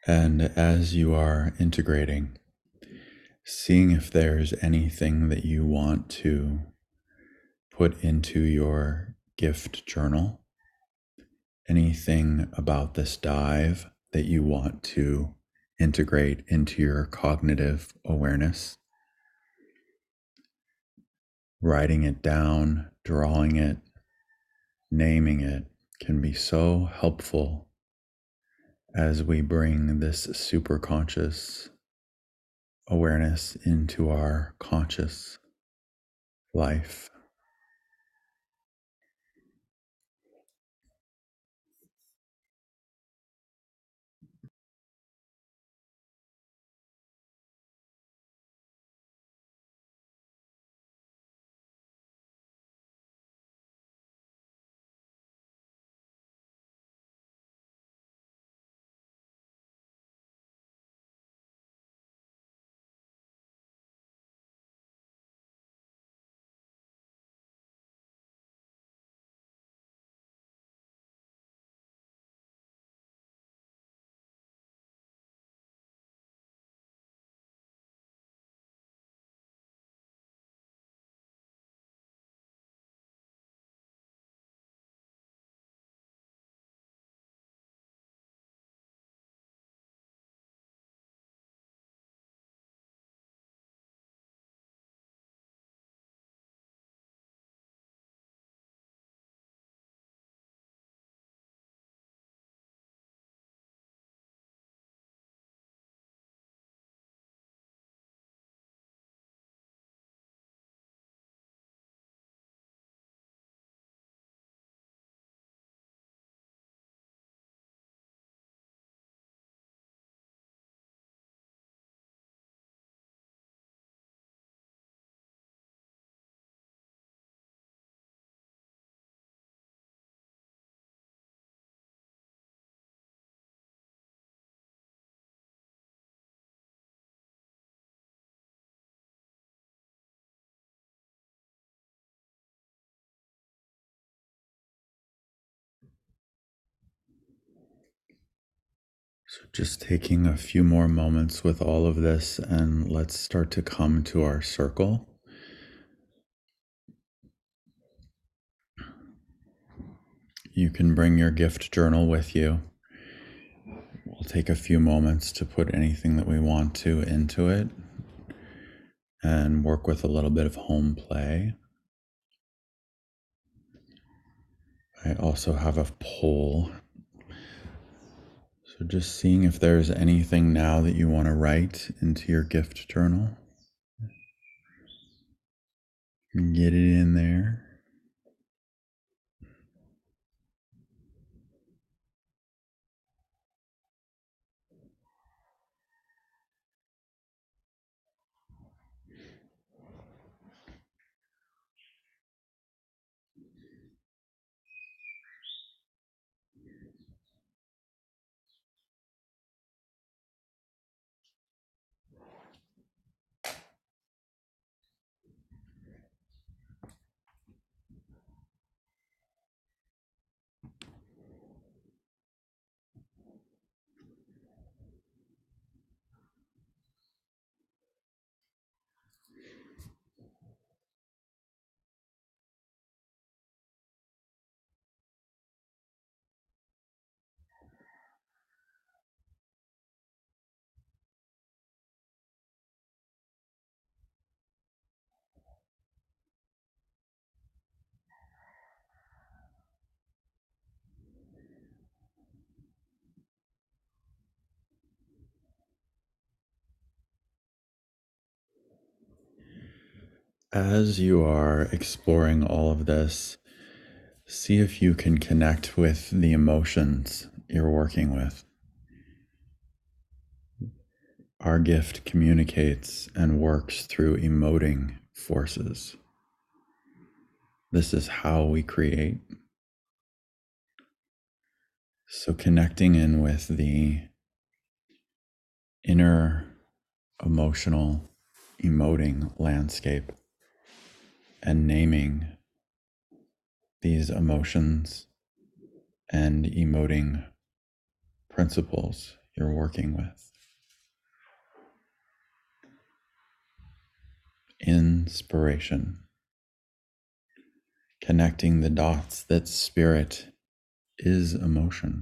[SPEAKER 1] And as you are integrating, seeing if there's anything that you want to put into your gift journal, anything about this dive that you want to integrate into your cognitive awareness, writing it down, drawing it, naming it can be so helpful as we bring this superconscious awareness into our conscious life. So just taking a few more moments with all of this, and let's start to come to our circle. You can bring your gift journal with you. We'll take a few moments to put anything that we want to into it and work with a little bit of home play. I also have a poll. So just seeing if there's anything now that you want to write into your gift journal. Get it in there. As you are exploring all of this, see if you can connect with the emotions you're working with. Our gift communicates and works through emoting forces. This is how we create. So connecting in with the inner emotional emoting landscape and naming these emotions and emoting principles, you're working with. Inspiration. Connecting the dots that spirit is emotion.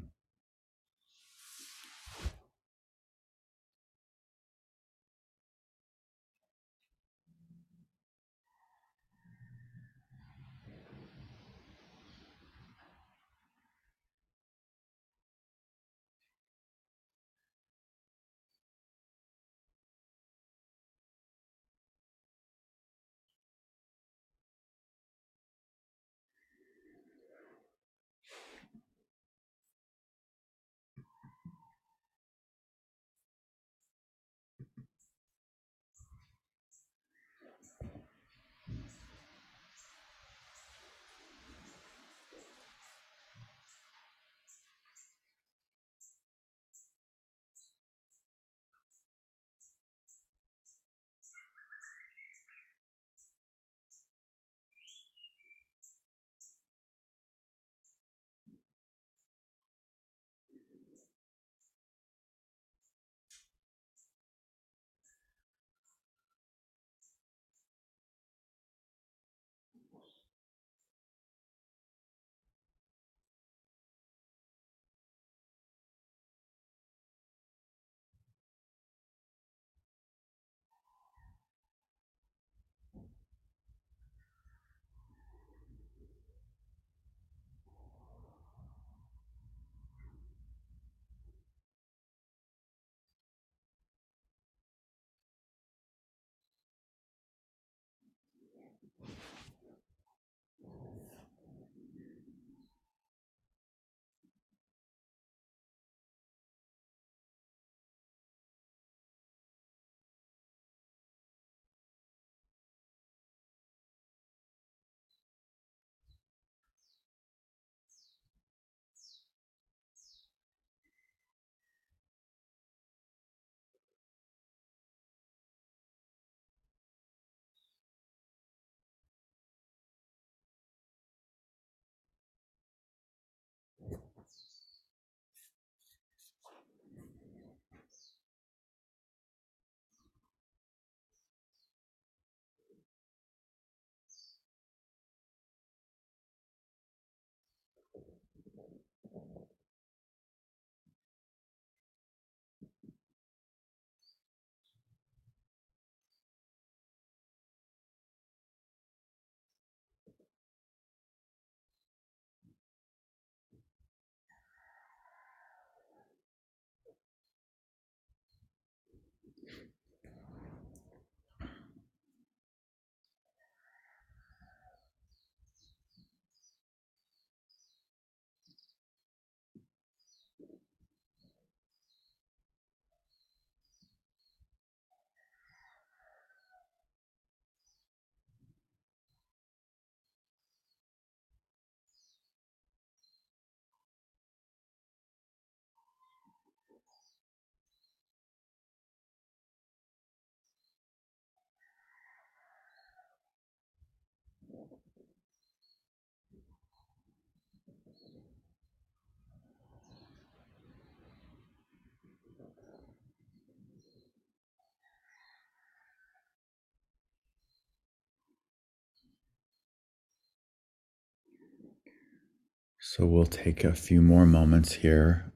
[SPEAKER 1] So we'll take a few more moments here.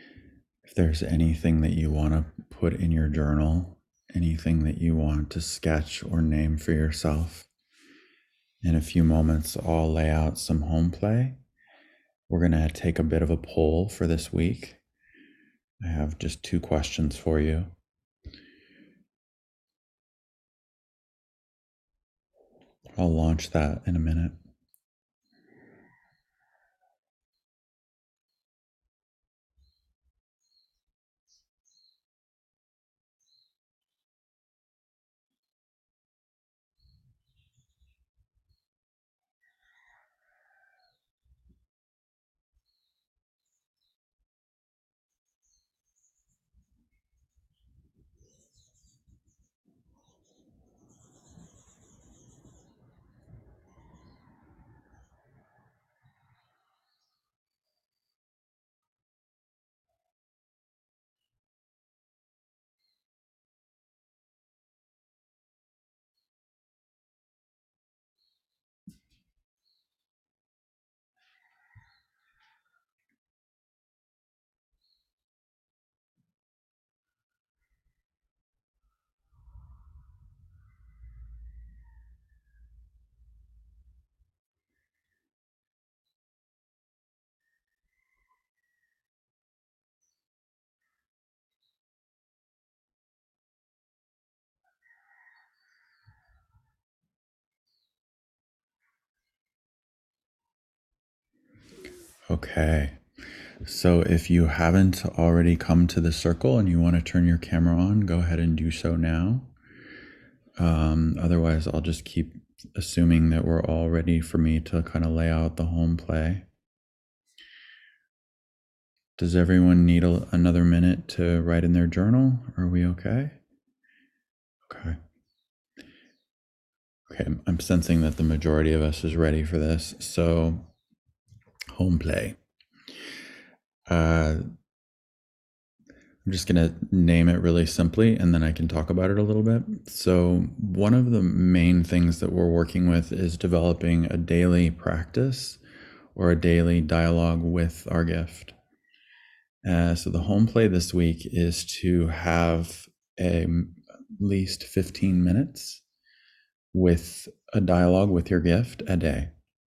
[SPEAKER 1] If there's anything that you want to put in your journal, anything that you want to sketch or name for yourself, in a few moments, I'll lay out some home play. We're going to take a bit of a poll for this week. I have just two questions for you. I'll launch that in a minute. Okay. So if you haven't already come to the circle and you want to turn your camera on, go ahead and do so now. Um, otherwise, I'll just keep assuming that we're all ready for me to kind of lay out the home play. Does everyone need a, another minute to write in their journal? Are we okay? Okay. Okay, I'm sensing that the majority of us is ready for this. So, home play. Uh, I'm just going to name it really simply and then I can talk about it a little bit. So, one of the main things that we're working with is developing a daily practice or a daily dialogue with our gift. Uh, so, the home play this week is to have a, at least fifteen minutes with a dialogue with your gift a day.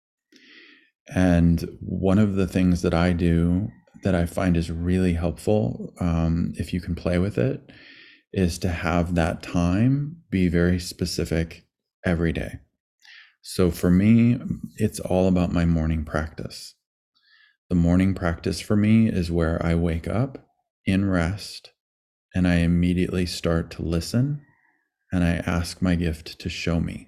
[SPEAKER 1] And one of the things that I do that I find is really helpful, um, if you can play with it, is to have that time be very specific every day. So for me, it's all about my morning practice. The morning practice for me is where I wake up in rest and I immediately start to listen and I ask my gift to show me.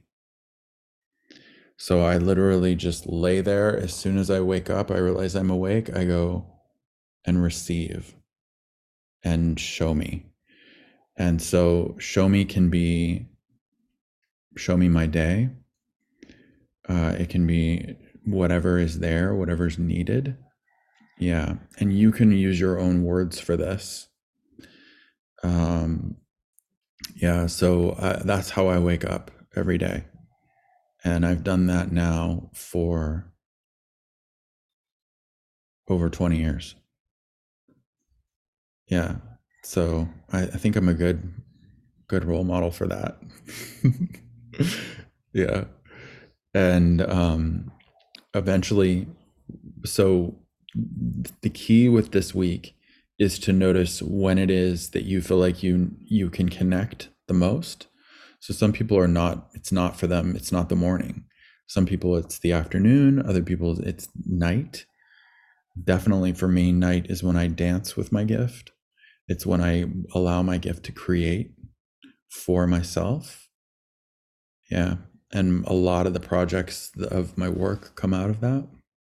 [SPEAKER 1] So I literally just lay there. As soon as I wake up, I realize I'm awake. I go and receive and show me. And so show me can be show me my day. Uh, it can be whatever is there, whatever's needed. Yeah. And you can use your own words for this. Um, yeah. So uh, that's how I wake up every day. And I've done that now for over twenty years. Yeah. So I, I think I'm a good good role model for that. Yeah. And um eventually, so the key with this week is to notice when it is that you feel like you you can connect the most. So some people are not, it's not for them, it's not the morning. Some people it's the afternoon, other people it's night. Definitely for me, night is when I dance with my gift. It's when I allow my gift to create for myself. Yeah. And a lot of the projects of my work come out of that.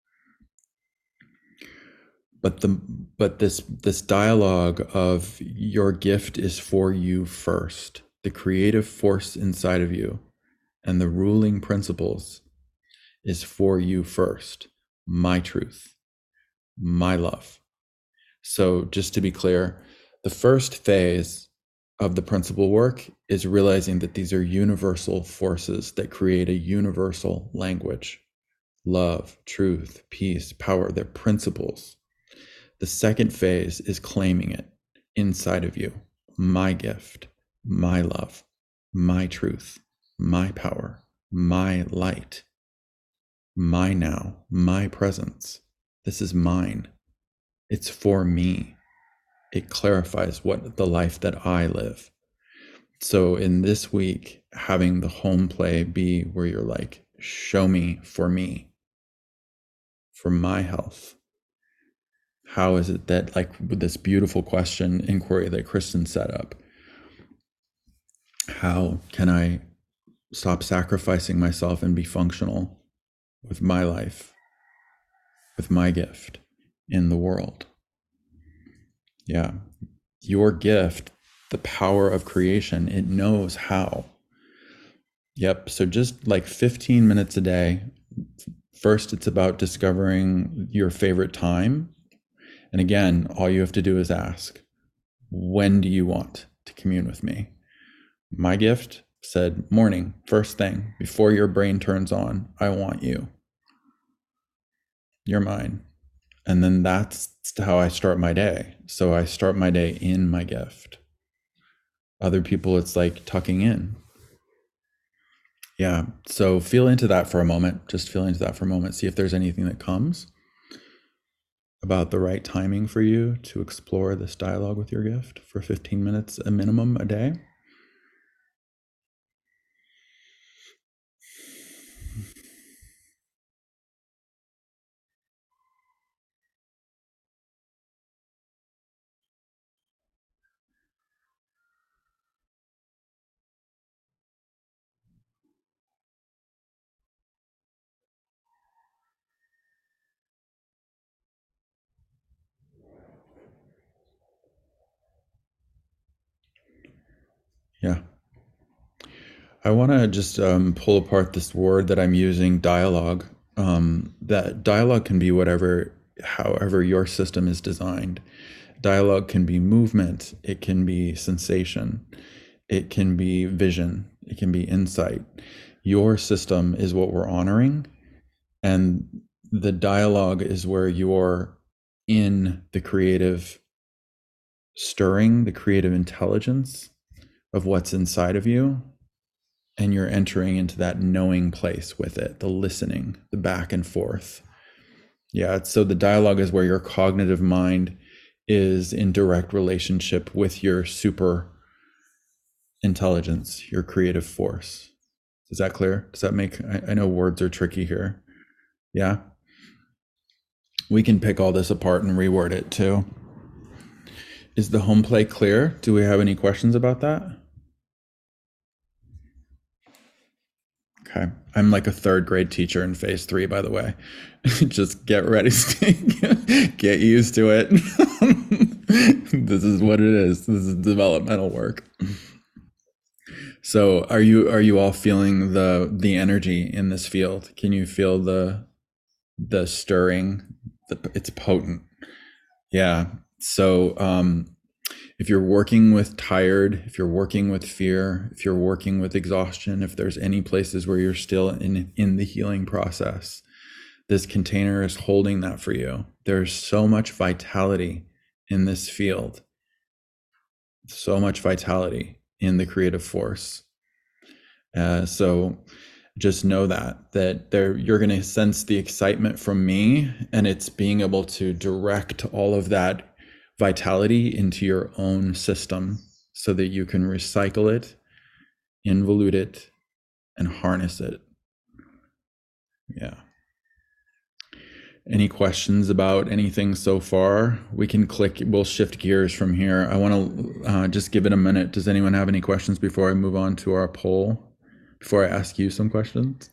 [SPEAKER 1] But the but this this dialogue of your gift is for you first. The creative force inside of you and the ruling principles is for you first. My truth, my love. So just to be clear, the first phase of the principle work is realizing that these are universal forces that create a universal language. Love, truth, peace, power, they're principles. The second phase is claiming it inside of you. My gift, my love, my truth, my power, my light, my now, my presence. This is mine. It's for me. It clarifies what the life that I live. So in this week, having the home play be where you're like, show me for me, for my health. How is it that, like, with this beautiful question inquiry that Kristen set up, how can I stop sacrificing myself and be functional with my life, with my gift in the world? Yeah. Your gift, the power of creation, it knows how. Yep. So just like fifteen minutes a day. First, it's about discovering your favorite time. And again, all you have to do is ask, when do you want to commune with me? My gift said, morning, first thing, before your brain turns on, I want you. You're mine. And then that's how I start my day. So I start my day in my gift. Other people, it's like tucking in. Yeah. So feel into that for a moment. Just feel into that for a moment. See if there's anything that comes about the right timing for you to explore this dialogue with your gift for fifteen minutes, a minimum a day. Yeah. I want to just um, pull apart this word that I'm using, dialogue. Um, that dialogue can be whatever, however your system is designed. Dialogue can be movement, it can be sensation, it can be vision, it can be insight. Your system is what we're honoring, and the dialogue is where you're in the creative stirring, the creative intelligence of what's inside of you, and you're entering into that knowing place with it, the listening, the back and forth. Yeah, so the dialogue is where your cognitive mind is in direct relationship with your super intelligence, your creative force. Is that clear? Does that make, I, I know words are tricky here. Yeah. We can pick all this apart and reword it too. Is the home play clear? Do we have any questions about that? Okay. I'm like a third grade teacher in phase three, by the way. Just get ready, get used to it. This is what it is. This is developmental work. So are you are you all feeling the the energy in this field? Can you feel the the stirring? The, it's potent. Yeah. So um if you're working with tired, if you're working with fear, if you're working with exhaustion, if there's any places where you're still in in the healing process, this container is holding that for you. There's so much vitality in this field, so much vitality in the creative force. Uh, so just know that that there you're going to sense the excitement from me, and it's being able to direct all of that vitality into your own system so that you can recycle it, involute it, and harness it. Yeah. Any questions about anything so far? We can click, we'll shift gears from here. I want to uh, just give it a minute. Does anyone have any questions before I move on to our poll? Before I ask you some questions?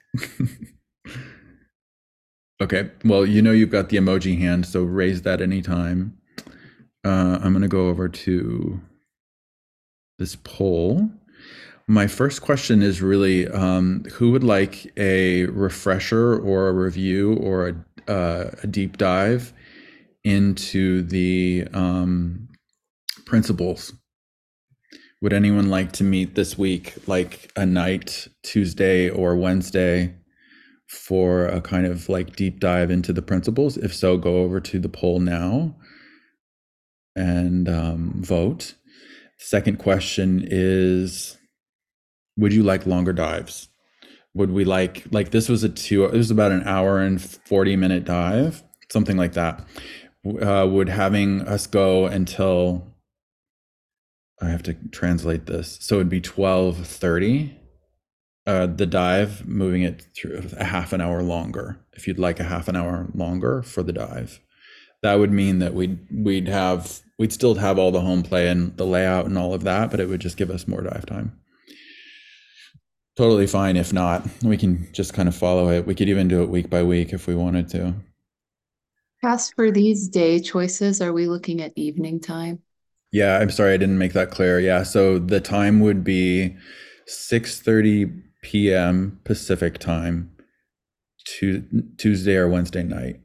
[SPEAKER 1] Okay, well, you know you've got the emoji hand, so raise that anytime. Uh, I'm going to go over to this poll. My first question is really, um, who would like a refresher or a review or a, uh, a deep dive into the um, principles? Would anyone like to meet this week, like a night, Tuesday or Wednesday, for a kind of like deep dive into the principles? If so, go over to the poll now and um, vote. Second question is, would you like longer dives? Would we like, like this was a two, it was about an hour and forty minute dive, something like that. Uh, would having us go until, I have to translate this, so it'd be twelve thirty, uh, the dive, moving it through a half an hour longer. If you'd like a half an hour longer for the dive, that would mean that we'd we'd have we'd still have all the home play and the layout and all of that, but it would just give us more dive time. Totally fine if not. We can just kind of follow it. We could even do it week by week if we wanted to.
[SPEAKER 3] As for these day choices, are we looking at evening time?
[SPEAKER 1] Yeah, I'm sorry I didn't make that clear. Yeah, so the time would be six thirty p.m. Pacific time, to Tuesday or Wednesday night.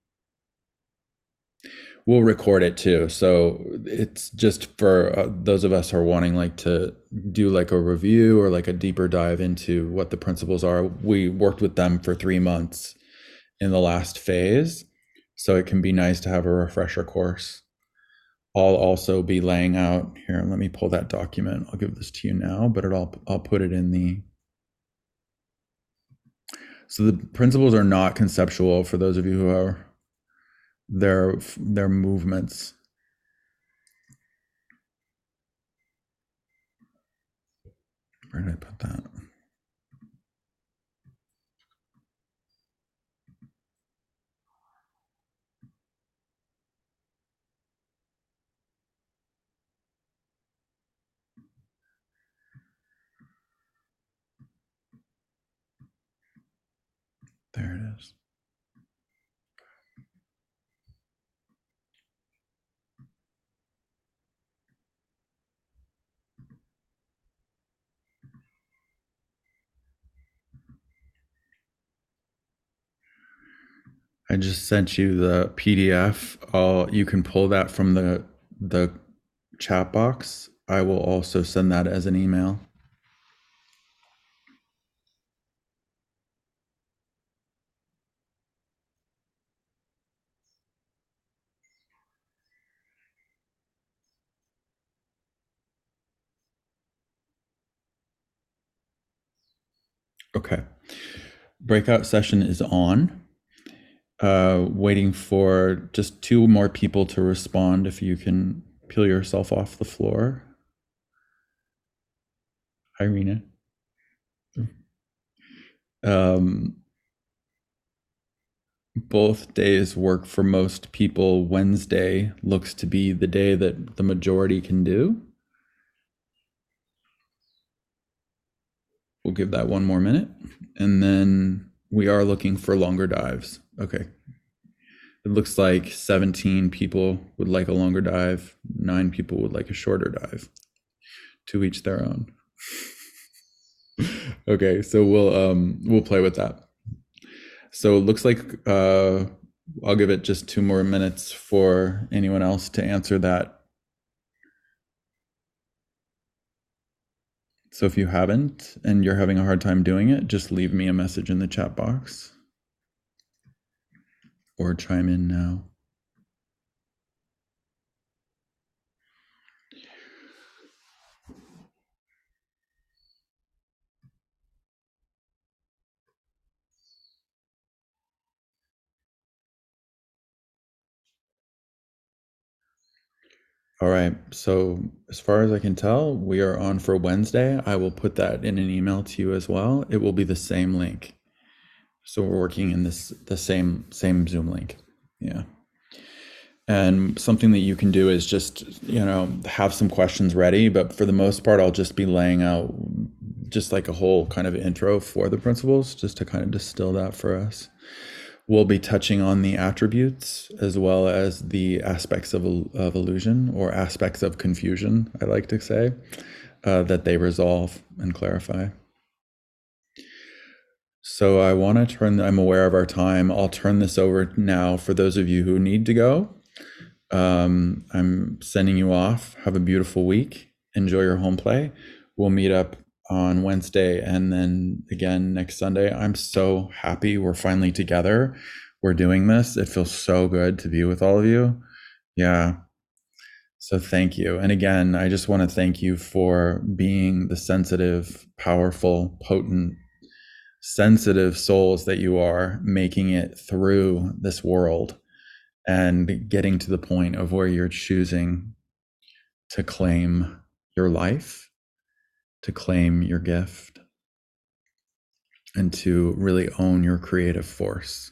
[SPEAKER 1] We'll record it too, so it's just for uh, those of us who are wanting like to do like a review or like a deeper dive into what the principles are. We worked with them for three months in the last phase, so it can be nice to have a refresher course. I'll also be laying out here. Let me pull that document. I'll give this to you now, but it'll, I'll put it in the. So the principles are not conceptual for those of you who are. They're they're movements. Where did I put that? There it is. I just sent you the P D F. I'll, you can pull that from the the chat box. I will also send that as an email. Okay. Breakout session is on. Uh, waiting for just two more people to respond. If you can peel yourself off the floor. Irina. Um, both days work for most people. Wednesday looks to be the day that the majority can do. We'll give that one more minute. And then we are looking for longer dives. Okay. It looks like seventeen people would like a longer dive. Nine people would like a shorter dive. To each their own. Okay, so we'll um we'll play with that. So it looks like uh I'll give it just two more minutes for anyone else to answer that. So if you haven't and you're having a hard time doing it, just leave me a message in the chat box or chime in now. All right, so as far as I can tell, we are on for Wednesday. I will put that in an email to you as well. It will be the same link. So we're working in this the same same Zoom link. Yeah. And something that you can do is just, you know, have some questions ready, but for the most part, I'll just be laying out just like a whole kind of intro for the principles, just to kind of distill that for us. We'll be touching on the attributes as well as the aspects of, of illusion, or aspects of confusion, I like to say, uh, that they resolve and clarify. So I want to turn, I'm aware of our time. I'll turn this over now for those of you who need to go. Um, I'm sending you off. Have a beautiful week. Enjoy your home play. We'll meet up on Wednesday and then again next Sunday. I'm so happy we're finally together. We're doing this. It feels so good to be with all of you. Yeah. So thank you. And again, I just want to thank you for being the sensitive, powerful, potent, sensitive souls that you are, making it through this world and getting to the point of where you're choosing to claim your life, to claim your gift, and to really own your creative force.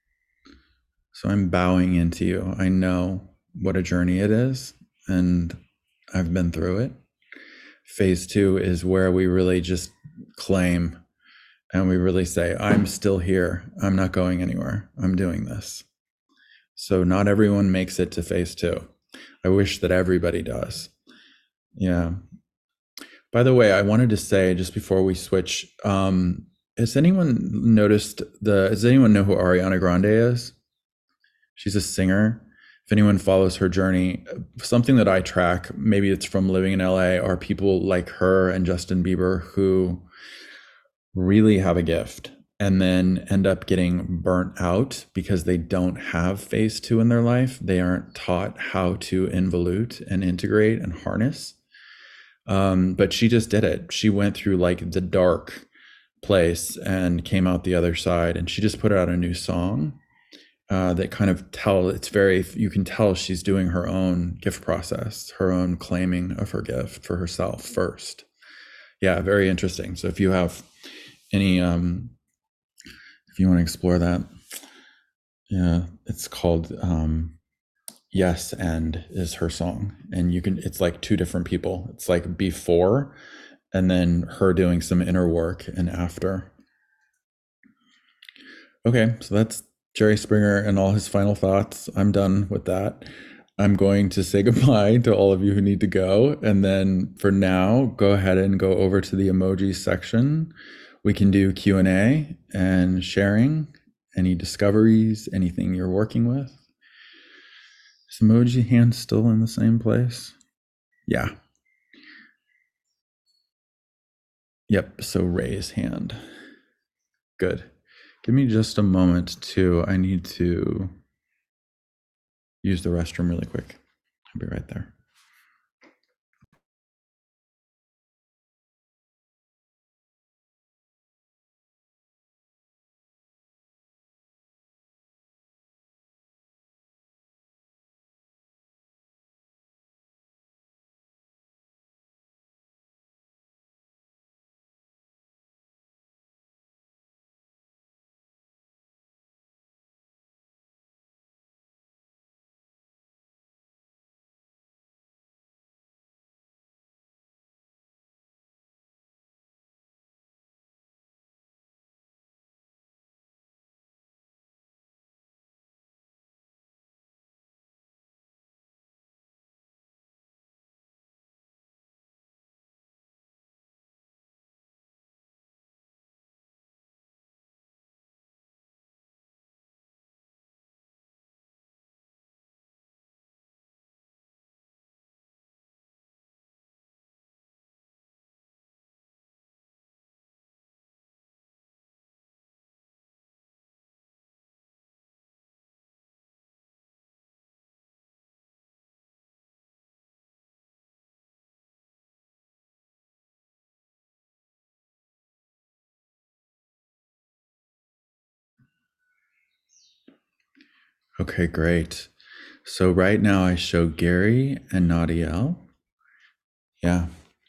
[SPEAKER 1] So I'm bowing into you. I know what a journey it is, and I've been through it. Phase two is where we really just claim and we really say, I'm still here. I'm not going anywhere. I'm doing this. So not everyone makes it to phase two. I wish that everybody does. Yeah. By the way, I wanted to say just before we switch, um, has anyone noticed the, does anyone know who Ariana Grande is? She's a singer. If anyone follows her journey, something that I track, maybe it's from living in L A, are people like her and Justin Bieber who really have a gift and then end up getting burnt out because they don't have phase two in their life. They aren't taught how to involute and integrate and harness. Um, but she just did it. She went through like the dark place and came out the other side, and she just put out a new song uh, that kind of tell, it's very, you can tell she's doing her own gift process, her own claiming of her gift for herself first. Yeah, very interesting. So if you have any, um, if you want to explore that, yeah, it's called um, Yes and is her song. And you can, it's like two different people. It's like before and then her doing some inner work and after. Okay, so that's Jerry Springer and all his final thoughts. I'm done with that. I'm going to say goodbye to all of you who need to go. And then for now, go ahead and go over to the emoji section. We can do Q and A and sharing, Any discoveries? Anything you're working with? Is emoji hand still in the same place? Yeah. Yep. So raise hand. Good. Give me just a moment too. I need to use the restroom really quick. I'll be right there. Okay, great. So right now I show Gary and Nadiel. Yeah.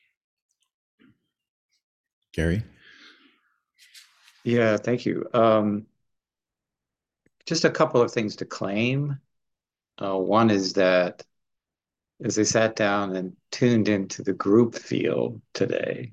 [SPEAKER 1] Gary?
[SPEAKER 4] Yeah, thank you. Um, just a couple of things to claim. Uh, one is that as I sat down and tuned into the group field today,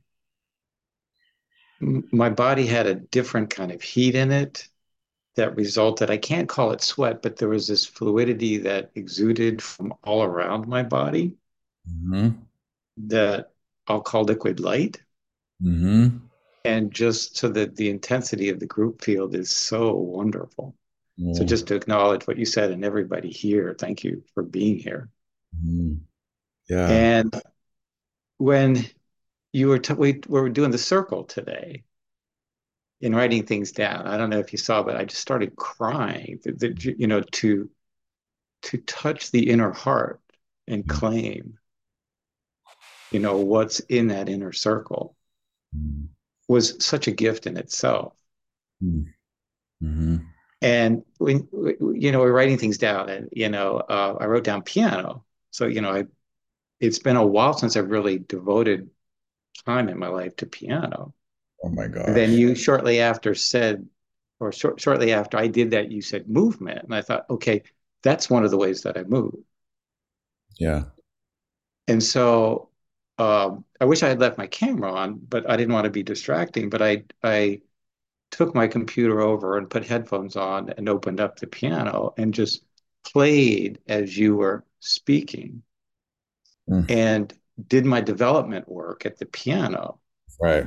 [SPEAKER 4] m- my body had a different kind of heat in it that resulted, I can't call it sweat, but there was this fluidity that exuded from all around my body
[SPEAKER 1] Mm-hmm.
[SPEAKER 4] that I'll call liquid light.
[SPEAKER 1] Mm-hmm.
[SPEAKER 4] And just so that the intensity of the group field is so wonderful. So
[SPEAKER 1] Mm-hmm.
[SPEAKER 4] just to acknowledge what you said and everybody here, thank you for being here.
[SPEAKER 1] Yeah.
[SPEAKER 4] And when you were t- we were doing the circle today in writing things down, I don't know if you saw, but I just started crying. That, that, you know, to to touch the inner heart and claim, you know, what's in that inner circle was such a gift in itself.
[SPEAKER 1] Mm-hmm.
[SPEAKER 4] And when you know we're writing things down, and you know, uh, I wrote down piano. So you know, I it's been a while since I've really devoted time in my life to piano.
[SPEAKER 1] Oh my
[SPEAKER 4] And then
[SPEAKER 1] gosh.
[SPEAKER 4] you shortly after said, or short, shortly after I did that, you said movement. And I thought, okay, that's one of the ways that I move.
[SPEAKER 1] Yeah.
[SPEAKER 4] And so um, I wish I had left my camera on, but I didn't want to be distracting. But I, I took my computer over and put headphones on and opened up the piano and just played as you were speaking
[SPEAKER 1] Mm.
[SPEAKER 4] and did my development work at the piano.
[SPEAKER 1] Right.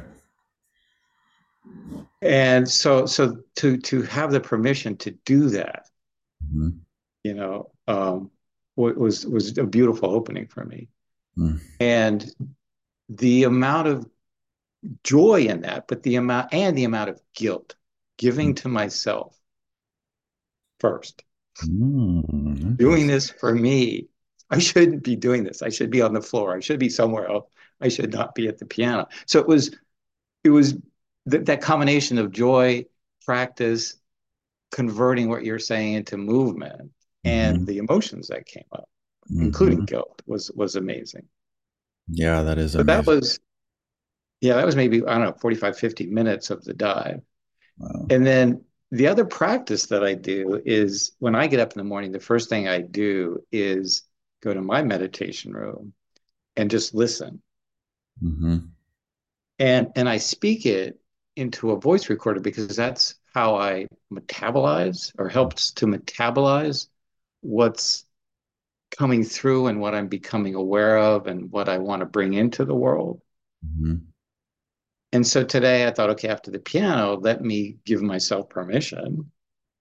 [SPEAKER 4] And so, so to to have the permission to do that,
[SPEAKER 1] Mm-hmm.
[SPEAKER 4] you know, um, was was a beautiful opening for me.
[SPEAKER 1] Mm.
[SPEAKER 4] And the amount of joy in that, but the amount and the amount of guilt giving to myself first,
[SPEAKER 1] Mm.
[SPEAKER 4] doing
[SPEAKER 1] Interesting.
[SPEAKER 4] this for me. I shouldn't be doing this. I should be on the floor. I should be somewhere else. I should not be at the piano. So it was it was th- that combination of joy, practice, converting what you're saying into movement, and
[SPEAKER 1] Mm-hmm.
[SPEAKER 4] the emotions that came up, including
[SPEAKER 1] Mm-hmm.
[SPEAKER 4] guilt, was was amazing.
[SPEAKER 1] Yeah, that is
[SPEAKER 4] So that
[SPEAKER 1] amazing.
[SPEAKER 4] was, yeah, that was maybe, I don't know, forty-five, fifty minutes of the dive.
[SPEAKER 1] Wow.
[SPEAKER 4] And then the other practice that I do is when I get up in the morning, the first thing I do is go to my meditation room and just listen.
[SPEAKER 1] Mm-hmm.
[SPEAKER 4] And and I speak it into a voice recorder because that's how I metabolize or helps to metabolize what's coming through and what I'm becoming aware of and what I want to bring into the world.
[SPEAKER 1] Mm-hmm.
[SPEAKER 4] And so today I thought, okay, after the piano, let me give myself permission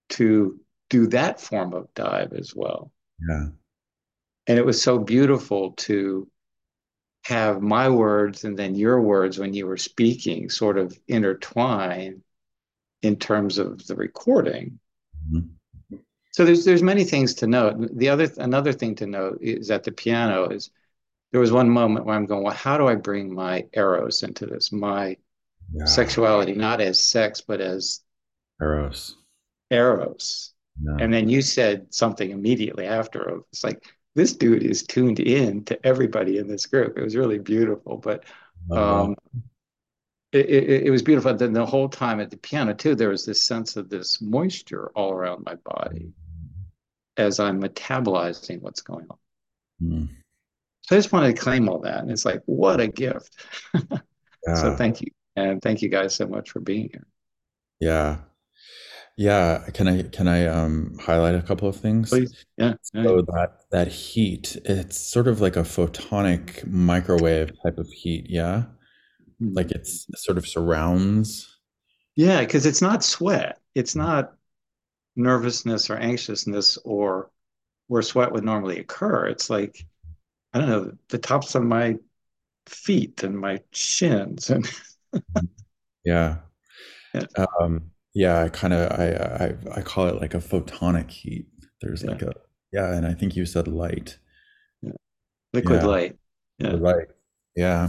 [SPEAKER 4] to do that form of dive as well.
[SPEAKER 1] Yeah.
[SPEAKER 4] And it was so beautiful to have my words and then your words when you were speaking sort of intertwine in terms of the recording.
[SPEAKER 1] Mm-hmm.
[SPEAKER 4] So there's there's many things to note. The other another thing to note is at the piano is there was one moment where I'm going, well, how do I bring my eros into this? My
[SPEAKER 1] Yeah.
[SPEAKER 4] sexuality, not as sex, but as
[SPEAKER 1] Eros.
[SPEAKER 4] eros.
[SPEAKER 1] Yeah.
[SPEAKER 4] And then you said something immediately after. It's like, this dude is tuned in to everybody in this group. It was really beautiful. But um, it, it, it was beautiful. Then the whole time at the piano, too, there was this sense of this moisture all around my body as I'm metabolizing what's going on.
[SPEAKER 1] Mm.
[SPEAKER 4] So I just wanted to claim all that. And it's like, what a gift.
[SPEAKER 1] Yeah.
[SPEAKER 4] So thank you. And thank you guys so much for being here.
[SPEAKER 1] Yeah. Yeah. Can I can I um highlight a couple of things?
[SPEAKER 4] Please. Yeah. yeah.
[SPEAKER 1] So that that heat, it's sort of like a photonic microwave type of heat, yeah?
[SPEAKER 4] Mm-hmm.
[SPEAKER 1] Like it's sort of surrounds.
[SPEAKER 4] Yeah, because it's not sweat. It's not nervousness or anxiousness or where sweat would normally occur. It's like, I don't know, the tops of my feet and my shins and
[SPEAKER 1] Yeah.
[SPEAKER 4] yeah.
[SPEAKER 1] Um, yeah, I kind of I, I I call it like a photonic heat. There's
[SPEAKER 4] Yeah.
[SPEAKER 1] like a yeah, and I think you said light.
[SPEAKER 4] Yeah. Liquid
[SPEAKER 1] Yeah.
[SPEAKER 4] light. Yeah.
[SPEAKER 1] The light. Yeah.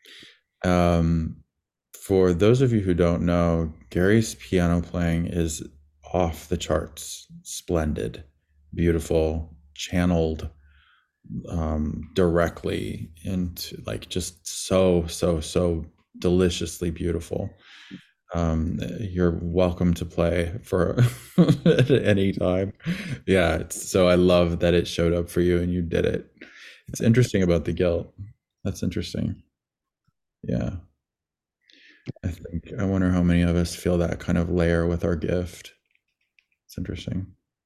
[SPEAKER 1] Um, for those of you who don't know, Gary's piano playing is off the charts, splendid, beautiful, channeled um, directly into like just so, so, so deliciously beautiful. Um, you're welcome to play for at any time. Yeah, it's, so I love that it showed up for you and you did it. It's interesting about the guilt. That's interesting. Yeah. I think I wonder how many of us feel that kind of layer with our gift. It's interesting.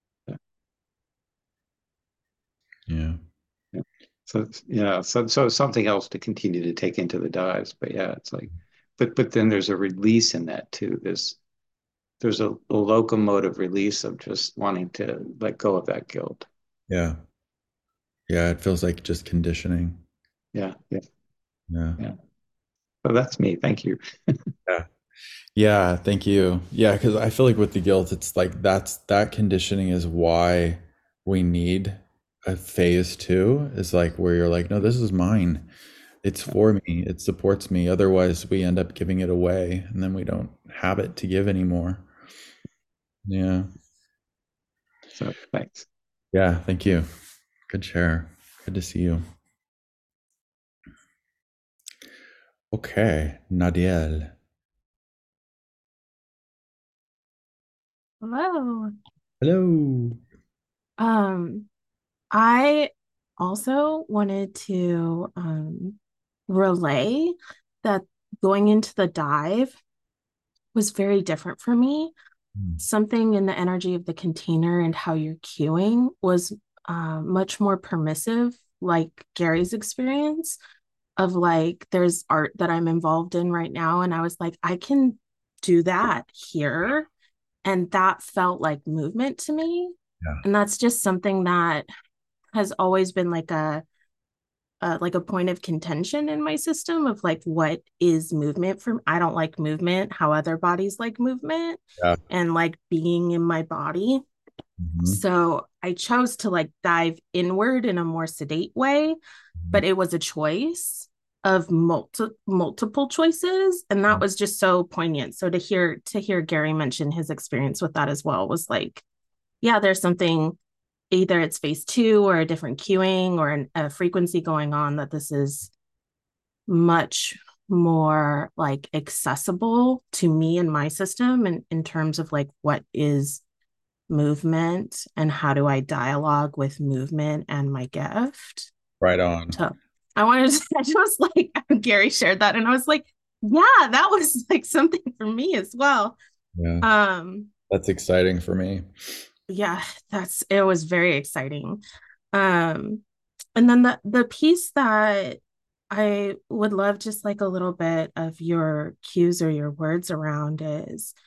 [SPEAKER 1] Yeah.
[SPEAKER 4] Yeah. So yeah, so so something else to continue to take into the dives. But yeah, it's like, but but then there's a release in that too. There's there's a, a locomotive release of just wanting to let go of that guilt.
[SPEAKER 1] Yeah. Yeah. It feels like just conditioning.
[SPEAKER 4] Yeah. Yeah.
[SPEAKER 1] Yeah.
[SPEAKER 4] Yeah. So that's me. Thank you.
[SPEAKER 1] Yeah. Yeah. Thank you. Yeah. Cause I feel like with the guilt, it's like that's that conditioning is why we need a phase two, is like where you're like, no, this is mine. It's for me. It supports me. Otherwise, we end up giving it away and then we don't have it to give anymore. Yeah.
[SPEAKER 4] So thanks.
[SPEAKER 1] Yeah. Thank you. Good share. Good to see you. Okay. Nadiel.
[SPEAKER 5] Hello.
[SPEAKER 1] Hello.
[SPEAKER 5] Um, I also wanted to um, relay that going into the dive was very different for me.
[SPEAKER 1] Mm.
[SPEAKER 5] Something in the energy of the container and how you're cueing was uh, much more permissive, like Gary's experience of like, there's art that I'm involved in right now. And I was like, I can do that here. And that felt like movement to me.
[SPEAKER 1] Yeah.
[SPEAKER 5] And that's just something that has always been like a, a like a point of contention in my system of like, what is movement for me? I don't like movement, how other bodies like movement,
[SPEAKER 1] Yeah.
[SPEAKER 5] and like being in my body.
[SPEAKER 1] Mm-hmm.
[SPEAKER 5] So I chose to like dive inward in a more sedate way, but it was a choice of multi- multiple choices, and that was just so poignant. So to hear to hear Gary mention his experience with that as well was like, yeah, there's something, either it's phase two or a different cueing or an, a frequency going on, that this is much more like accessible to me and my system, and in terms of like what is movement and how do I dialogue with movement and my gift.
[SPEAKER 1] Right on.
[SPEAKER 5] So I wanted to, I just like, Gary shared that and I was like, yeah, that was like something for me as well.
[SPEAKER 1] Yeah.
[SPEAKER 5] Um,
[SPEAKER 1] That's exciting for me.
[SPEAKER 5] Yeah, that's, it was very exciting. Um, and then the, the piece that I would love just like a little bit of your cues or your words around is,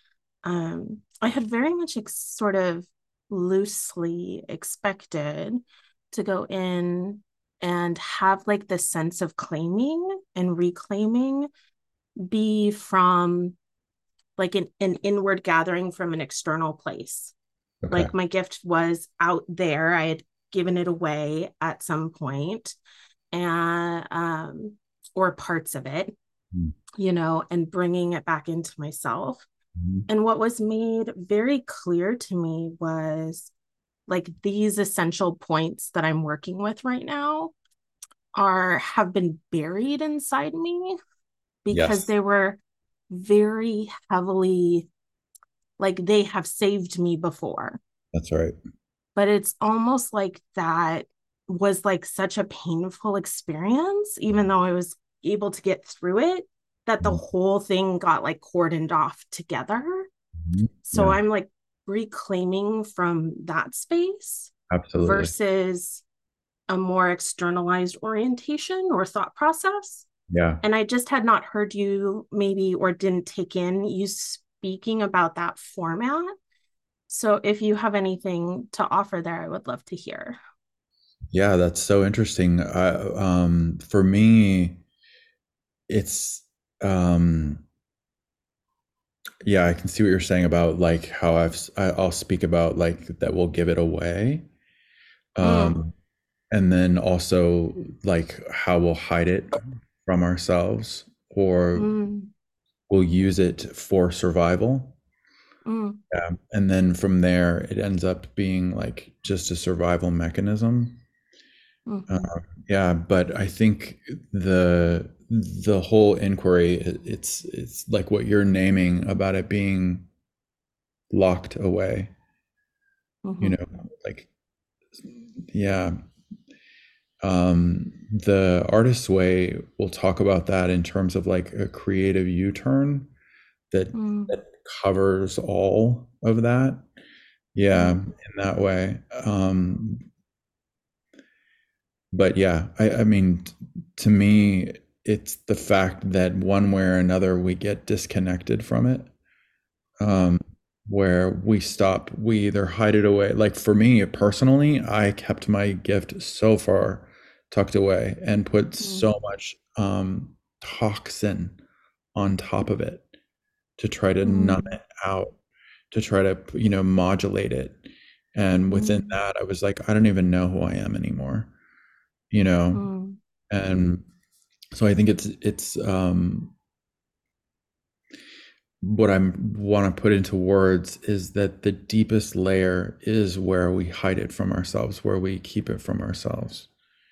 [SPEAKER 5] um, I had very much ex- sort of loosely expected to go in and have like the sense of claiming and reclaiming be from like an, an inward gathering from an external place.
[SPEAKER 1] Okay.
[SPEAKER 5] Like my gift was out there. I had given it away at some point, and um, or parts of it,
[SPEAKER 1] Mm.
[SPEAKER 5] you know, and bringing it back into myself.
[SPEAKER 1] Mhm.
[SPEAKER 5] And what was made very clear to me was like these essential points that I'm working with right now are have been buried inside me because
[SPEAKER 1] Yes,
[SPEAKER 5] they were very heavily like they have saved me before.
[SPEAKER 1] that's right.
[SPEAKER 5] But it's almost like that was like such a painful experience, even though I was able to get through it, that the
[SPEAKER 1] Mhm.
[SPEAKER 5] whole thing got like cordoned off together.
[SPEAKER 1] Mhm.
[SPEAKER 5] So
[SPEAKER 1] Yeah,
[SPEAKER 5] I'm like reclaiming from that space
[SPEAKER 1] absolutely.
[SPEAKER 5] versus a more externalized orientation or thought process.
[SPEAKER 1] Yeah.
[SPEAKER 5] And I just had not heard you maybe or didn't take in you speaking about that format. So if you have anything to offer there, I would love to hear.
[SPEAKER 1] Yeah, that's so interesting. I, um, for me, it's um, yeah, I can see what you're saying about like how I've s- I, I'll speak about like that we'll give it away.
[SPEAKER 5] Mm,
[SPEAKER 1] Um, and then also like how we'll hide it from ourselves or
[SPEAKER 5] mm,
[SPEAKER 1] we'll use it for survival.
[SPEAKER 5] mm,
[SPEAKER 1] Yeah. And then from there, it ends up being like just a survival mechanism. Uh,
[SPEAKER 5] mhm,
[SPEAKER 1] yeah, but I think the the whole inquiry, it- it's it's like what you're naming about it being locked away, you
[SPEAKER 5] mhm,
[SPEAKER 1] know, like yeah. Um, the artist's way will talk about that in terms of like a creative U-turn that
[SPEAKER 5] mm,
[SPEAKER 1] that covers all of that. Yeah,
[SPEAKER 5] mm,
[SPEAKER 1] in that way. Um, but yeah, I, I mean, t- to me, it's the fact that one way or another we get disconnected from it,
[SPEAKER 5] yeah.
[SPEAKER 1] um, where we stop, we either hide it away. Like for me personally, I kept my gift so far tucked away and put
[SPEAKER 5] Mm,
[SPEAKER 1] so much um, toxin on top of it to try to numb
[SPEAKER 5] mm,
[SPEAKER 1] it out, to try to, you know, modulate it. And within
[SPEAKER 5] mm,
[SPEAKER 1] that, I was like, I don't even know who I am anymore, you know?
[SPEAKER 5] mm,
[SPEAKER 1] And so I think it's it's um what I want to put into words is that the deepest layer is where we hide it from ourselves, where we keep it from ourselves.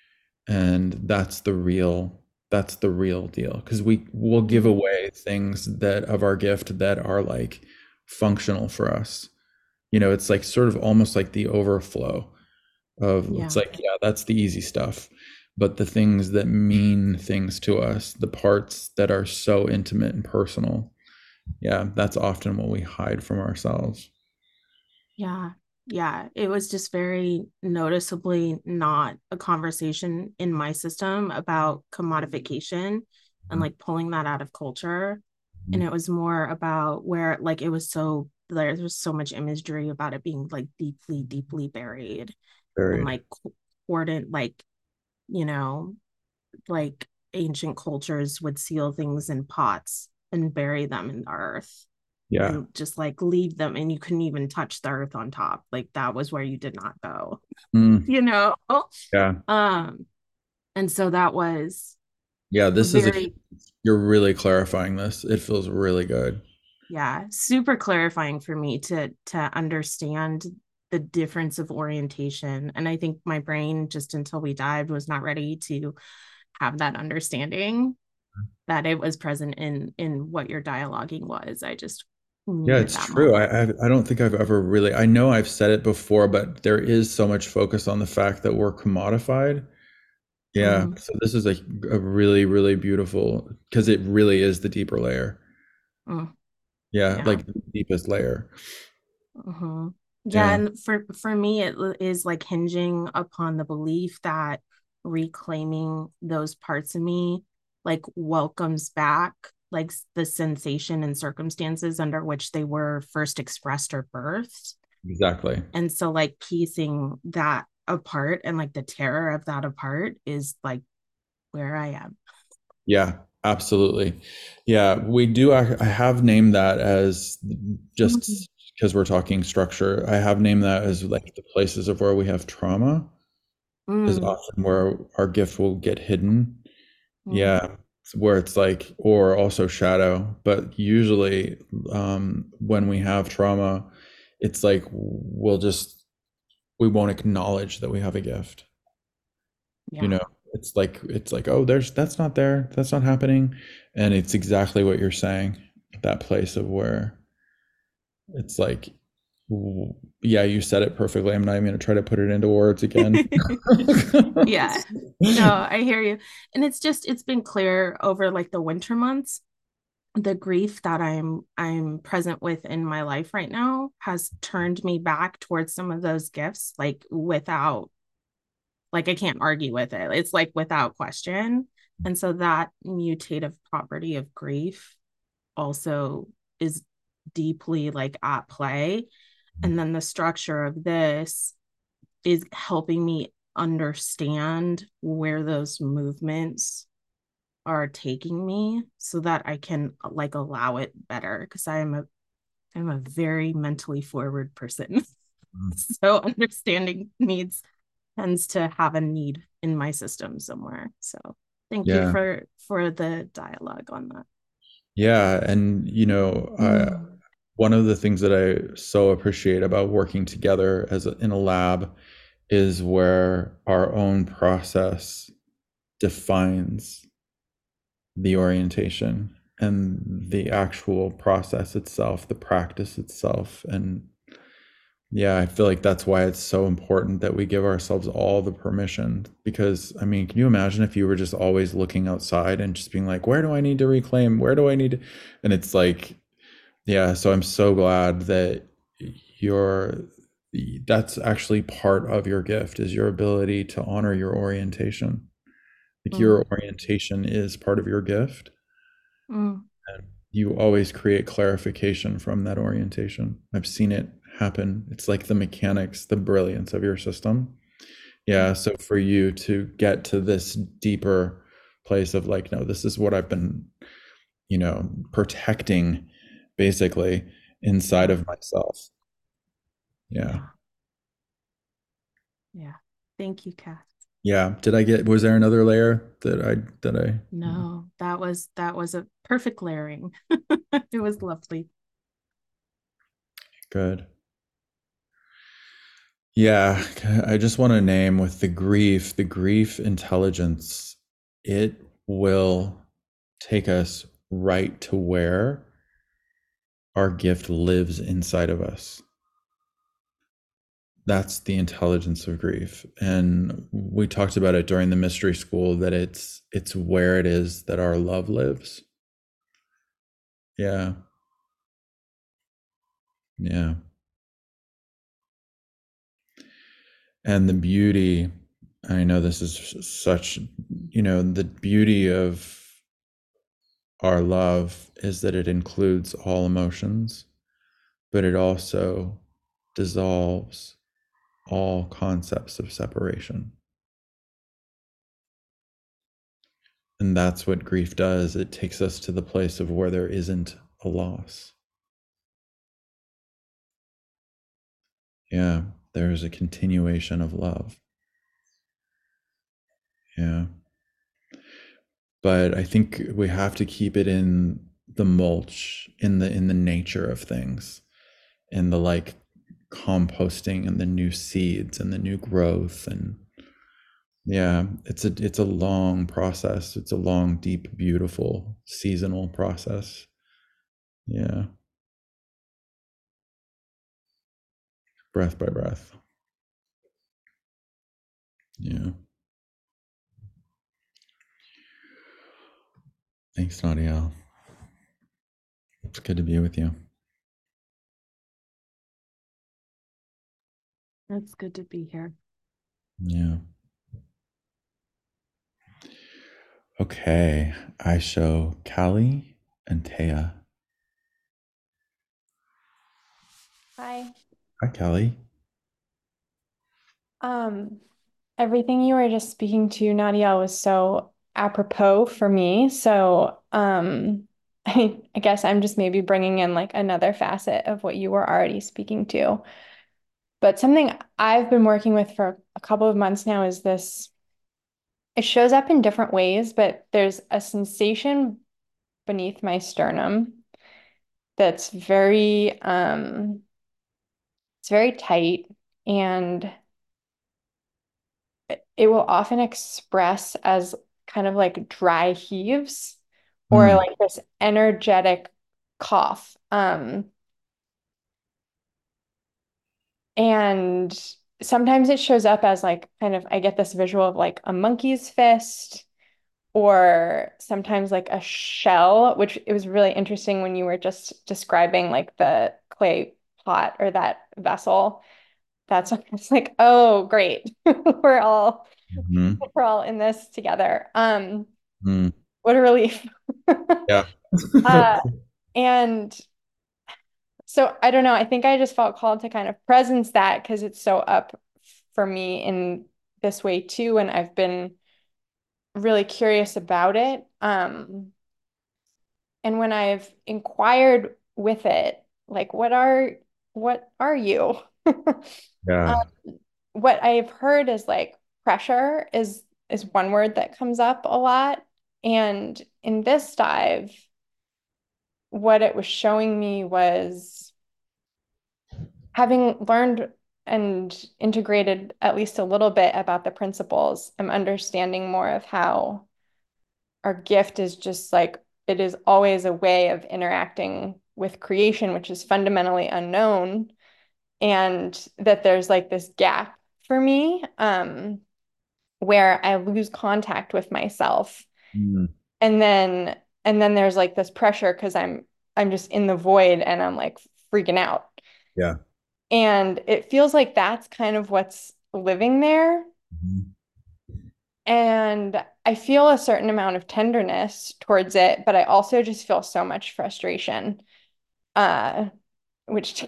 [SPEAKER 1] And that's the real that's the real deal because we will give
[SPEAKER 5] mm,
[SPEAKER 1] away things that of our gift that are like functional for us. You know, it's like sort of almost like the overflow of it's
[SPEAKER 5] yeah.
[SPEAKER 1] like, yeah, that's the easy stuff. But the things that mean things to us, the parts that are so intimate and personal, yeah, that's often what we hide from ourselves.
[SPEAKER 5] Yeah. Yeah. It was just very noticeably not a conversation in my system about commodification and like pulling that out of culture. And
[SPEAKER 1] Mhm.
[SPEAKER 5] it was more about where like it was so there was so much imagery about it being like deeply, deeply buried and
[SPEAKER 1] Buried.
[SPEAKER 5] like cordon, like, you know, like ancient cultures would seal things in pots and bury them in the earth
[SPEAKER 1] Yeah.
[SPEAKER 5] and just like leave them and you couldn't even touch the earth on top, like that was where you did not go,
[SPEAKER 1] Mm,
[SPEAKER 5] you know.
[SPEAKER 1] yeah.
[SPEAKER 5] um and so that was
[SPEAKER 1] Yeah.
[SPEAKER 5] a
[SPEAKER 1] This is a,
[SPEAKER 5] very,
[SPEAKER 1] you're really clarifying this. It feels really good.
[SPEAKER 5] yeah, super clarifying for me to to understand the difference of orientation. And I think my brain just until we dived was not ready to have that understanding that it was present in in what your dialoguing was. I just
[SPEAKER 1] Yeah,
[SPEAKER 5] needed
[SPEAKER 1] it's
[SPEAKER 5] that
[SPEAKER 1] true.
[SPEAKER 5] moment.
[SPEAKER 1] I, I I don't think I've ever really, I know I've said it before, but there is so much focus on the fact that we're commodified. Yeah.
[SPEAKER 5] Mm,
[SPEAKER 1] So this is a, a really, really beautiful, because it really is the deeper layer.
[SPEAKER 5] mm,
[SPEAKER 1] Yeah.
[SPEAKER 5] yeah.
[SPEAKER 1] Like the deepest layer.
[SPEAKER 5] Hmm. Yeah,
[SPEAKER 1] Yeah.
[SPEAKER 5] and for for me, it l- is like hinging upon the belief that reclaiming those parts of me like welcomes back like the sensation and circumstances under which they were first expressed or birthed.
[SPEAKER 1] Exactly.
[SPEAKER 5] And so like piecing that apart and like the terror of that apart is like where I am.
[SPEAKER 1] Yeah, absolutely. Yeah, we do. I, I have named that as, just because we're talking structure, I have named that as like the places of where we have trauma is
[SPEAKER 5] Mm,
[SPEAKER 1] often where our gift will get hidden.
[SPEAKER 5] mm,
[SPEAKER 1] Yeah, where it's like, or also shadow. But usually, um, when we have trauma, it's like we'll just, we won't acknowledge that we have a gift. You
[SPEAKER 5] yeah.
[SPEAKER 1] know, it's like, it's like, oh, there's, that's not there, that's not happening. And it's exactly what you're saying, that place of where it's like, w- yeah, you said it perfectly. I'm not even going to try to put it into words again.
[SPEAKER 5] Yeah. No, I hear you. And it's just it's been clear over like the winter months, the grief that I'm I'm present with in my life right now has turned me back towards some of those gifts, like without, like I can't argue with it. It's like without question. And so that mutative property of grief also is deeply like at play. And then the structure of this is helping me understand where those movements are taking me so that I can like allow it better, because I am a I'm a very mentally forward person. So understanding needs tends to have a need in my system somewhere. So thank you
[SPEAKER 1] Yeah.
[SPEAKER 5] for for the dialogue on that.
[SPEAKER 1] Yeah. And, you know, I,
[SPEAKER 5] Mm.
[SPEAKER 1] one of the things that I so appreciate about working together as a, in a lab is where our own process defines the orientation and the actual process itself, the practice itself. And yeah, I feel like that's why it's so important that we give ourselves all the permission. Because, I mean, can you imagine if you were just always looking outside and just being like, where do I need to reclaim? Where do I need to? And it's like, yeah, so I'm so glad that you're, that's actually part of your gift, is your ability to honor your orientation. Like
[SPEAKER 5] Mm.
[SPEAKER 1] your orientation is part of your gift.
[SPEAKER 5] Mm.
[SPEAKER 1] And you always create clarification from that orientation. I've seen it happen. It's like the mechanics, the brilliance of your system. Yeah. So for you to get to this deeper place of like, no, this is what I've been, you know, protecting basically inside
[SPEAKER 5] Yeah.
[SPEAKER 1] of myself. Yeah.
[SPEAKER 5] Yeah. Yeah. Thank you, Cass.
[SPEAKER 1] Yeah. Did I get, was there another layer that I, that I,
[SPEAKER 5] No, that was that was a perfect layering. It was lovely.
[SPEAKER 1] good. Yeah, I just want to name with the grief, the grief intelligence, it will take us right to where our gift lives inside of us. That's the intelligence of grief. And we talked about it during the mystery school that it's it's where it is that our love lives. Yeah. Yeah. And the beauty, I know this is such, you know, the beauty of our love is that it includes all emotions, but it also dissolves all concepts of separation. And that's what grief does. It takes us to the place of where there isn't a loss. Yeah, there is a continuation of love. Yeah. But I think we have to keep it in the mulch, in the in the nature of things, in the like composting and the new seeds and the new growth. And yeah, it's a it's a long process. It's a long, deep, beautiful, seasonal process. Yeah. Breath by breath. Yeah. Thanks, Nadia. It's good to be with you.
[SPEAKER 5] It's good to be here.
[SPEAKER 1] Yeah. Okay. I show Callie and Taya.
[SPEAKER 6] Hi.
[SPEAKER 1] Hi, Kelly.
[SPEAKER 6] Um, everything you were just speaking to, Nadia, was so apropos for me. So, um, I, I guess I'm just maybe bringing in like another facet of what you were already speaking to. But something I've been working with for a couple of months now is this, it shows up in different ways, but there's a sensation beneath my sternum that's very, um, it's very tight, and it will often express as kind of like dry heaves or
[SPEAKER 1] Mm.
[SPEAKER 6] like this energetic cough. Um, and sometimes it shows up as like kind of, I get this visual of like a monkey's fist, or sometimes like a shell, which it was really interesting when you were just describing like the clay pot or that vessel. That's it's like, oh, great. We're all
[SPEAKER 1] Mhm.
[SPEAKER 6] we're all in this together. Um,
[SPEAKER 1] Mm.
[SPEAKER 6] what a relief.
[SPEAKER 1] Yeah.
[SPEAKER 6] Uh, and so I don't know. I think I just felt called to kind of presence that because it's so up for me in this way too. And I've been really curious about it. Um, and when I've inquired with it, like, what are what are you?
[SPEAKER 1] Yeah.
[SPEAKER 6] Um, what I've heard is like pressure is is one word that comes up a lot. And in this dive, what it was showing me was having learned and integrated at least a little bit about the principles. I'm understanding more of how our gift is just like it is always a way of interacting with creation, which is fundamentally unknown, and that there's like this gap for me, um, where I lose contact with myself.
[SPEAKER 1] Mm.
[SPEAKER 6] And then and then there's like this pressure because I'm I'm just in the void and I'm like freaking out.
[SPEAKER 1] Yeah.
[SPEAKER 6] And it feels like that's kind of what's living there.
[SPEAKER 1] Mhm.
[SPEAKER 6] And I feel a certain amount of tenderness towards it, but I also just feel so much frustration, uh, which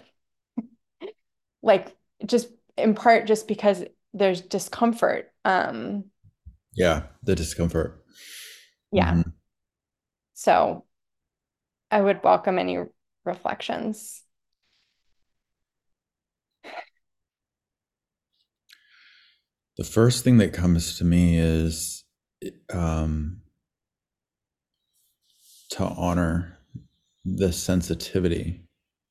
[SPEAKER 6] like just in part just because there's discomfort. Um,
[SPEAKER 1] Yeah. The discomfort.
[SPEAKER 6] yeah.
[SPEAKER 1] Mhm.
[SPEAKER 6] So I would welcome any reflections.
[SPEAKER 1] The first thing that comes to me is um, to honor the sensitivity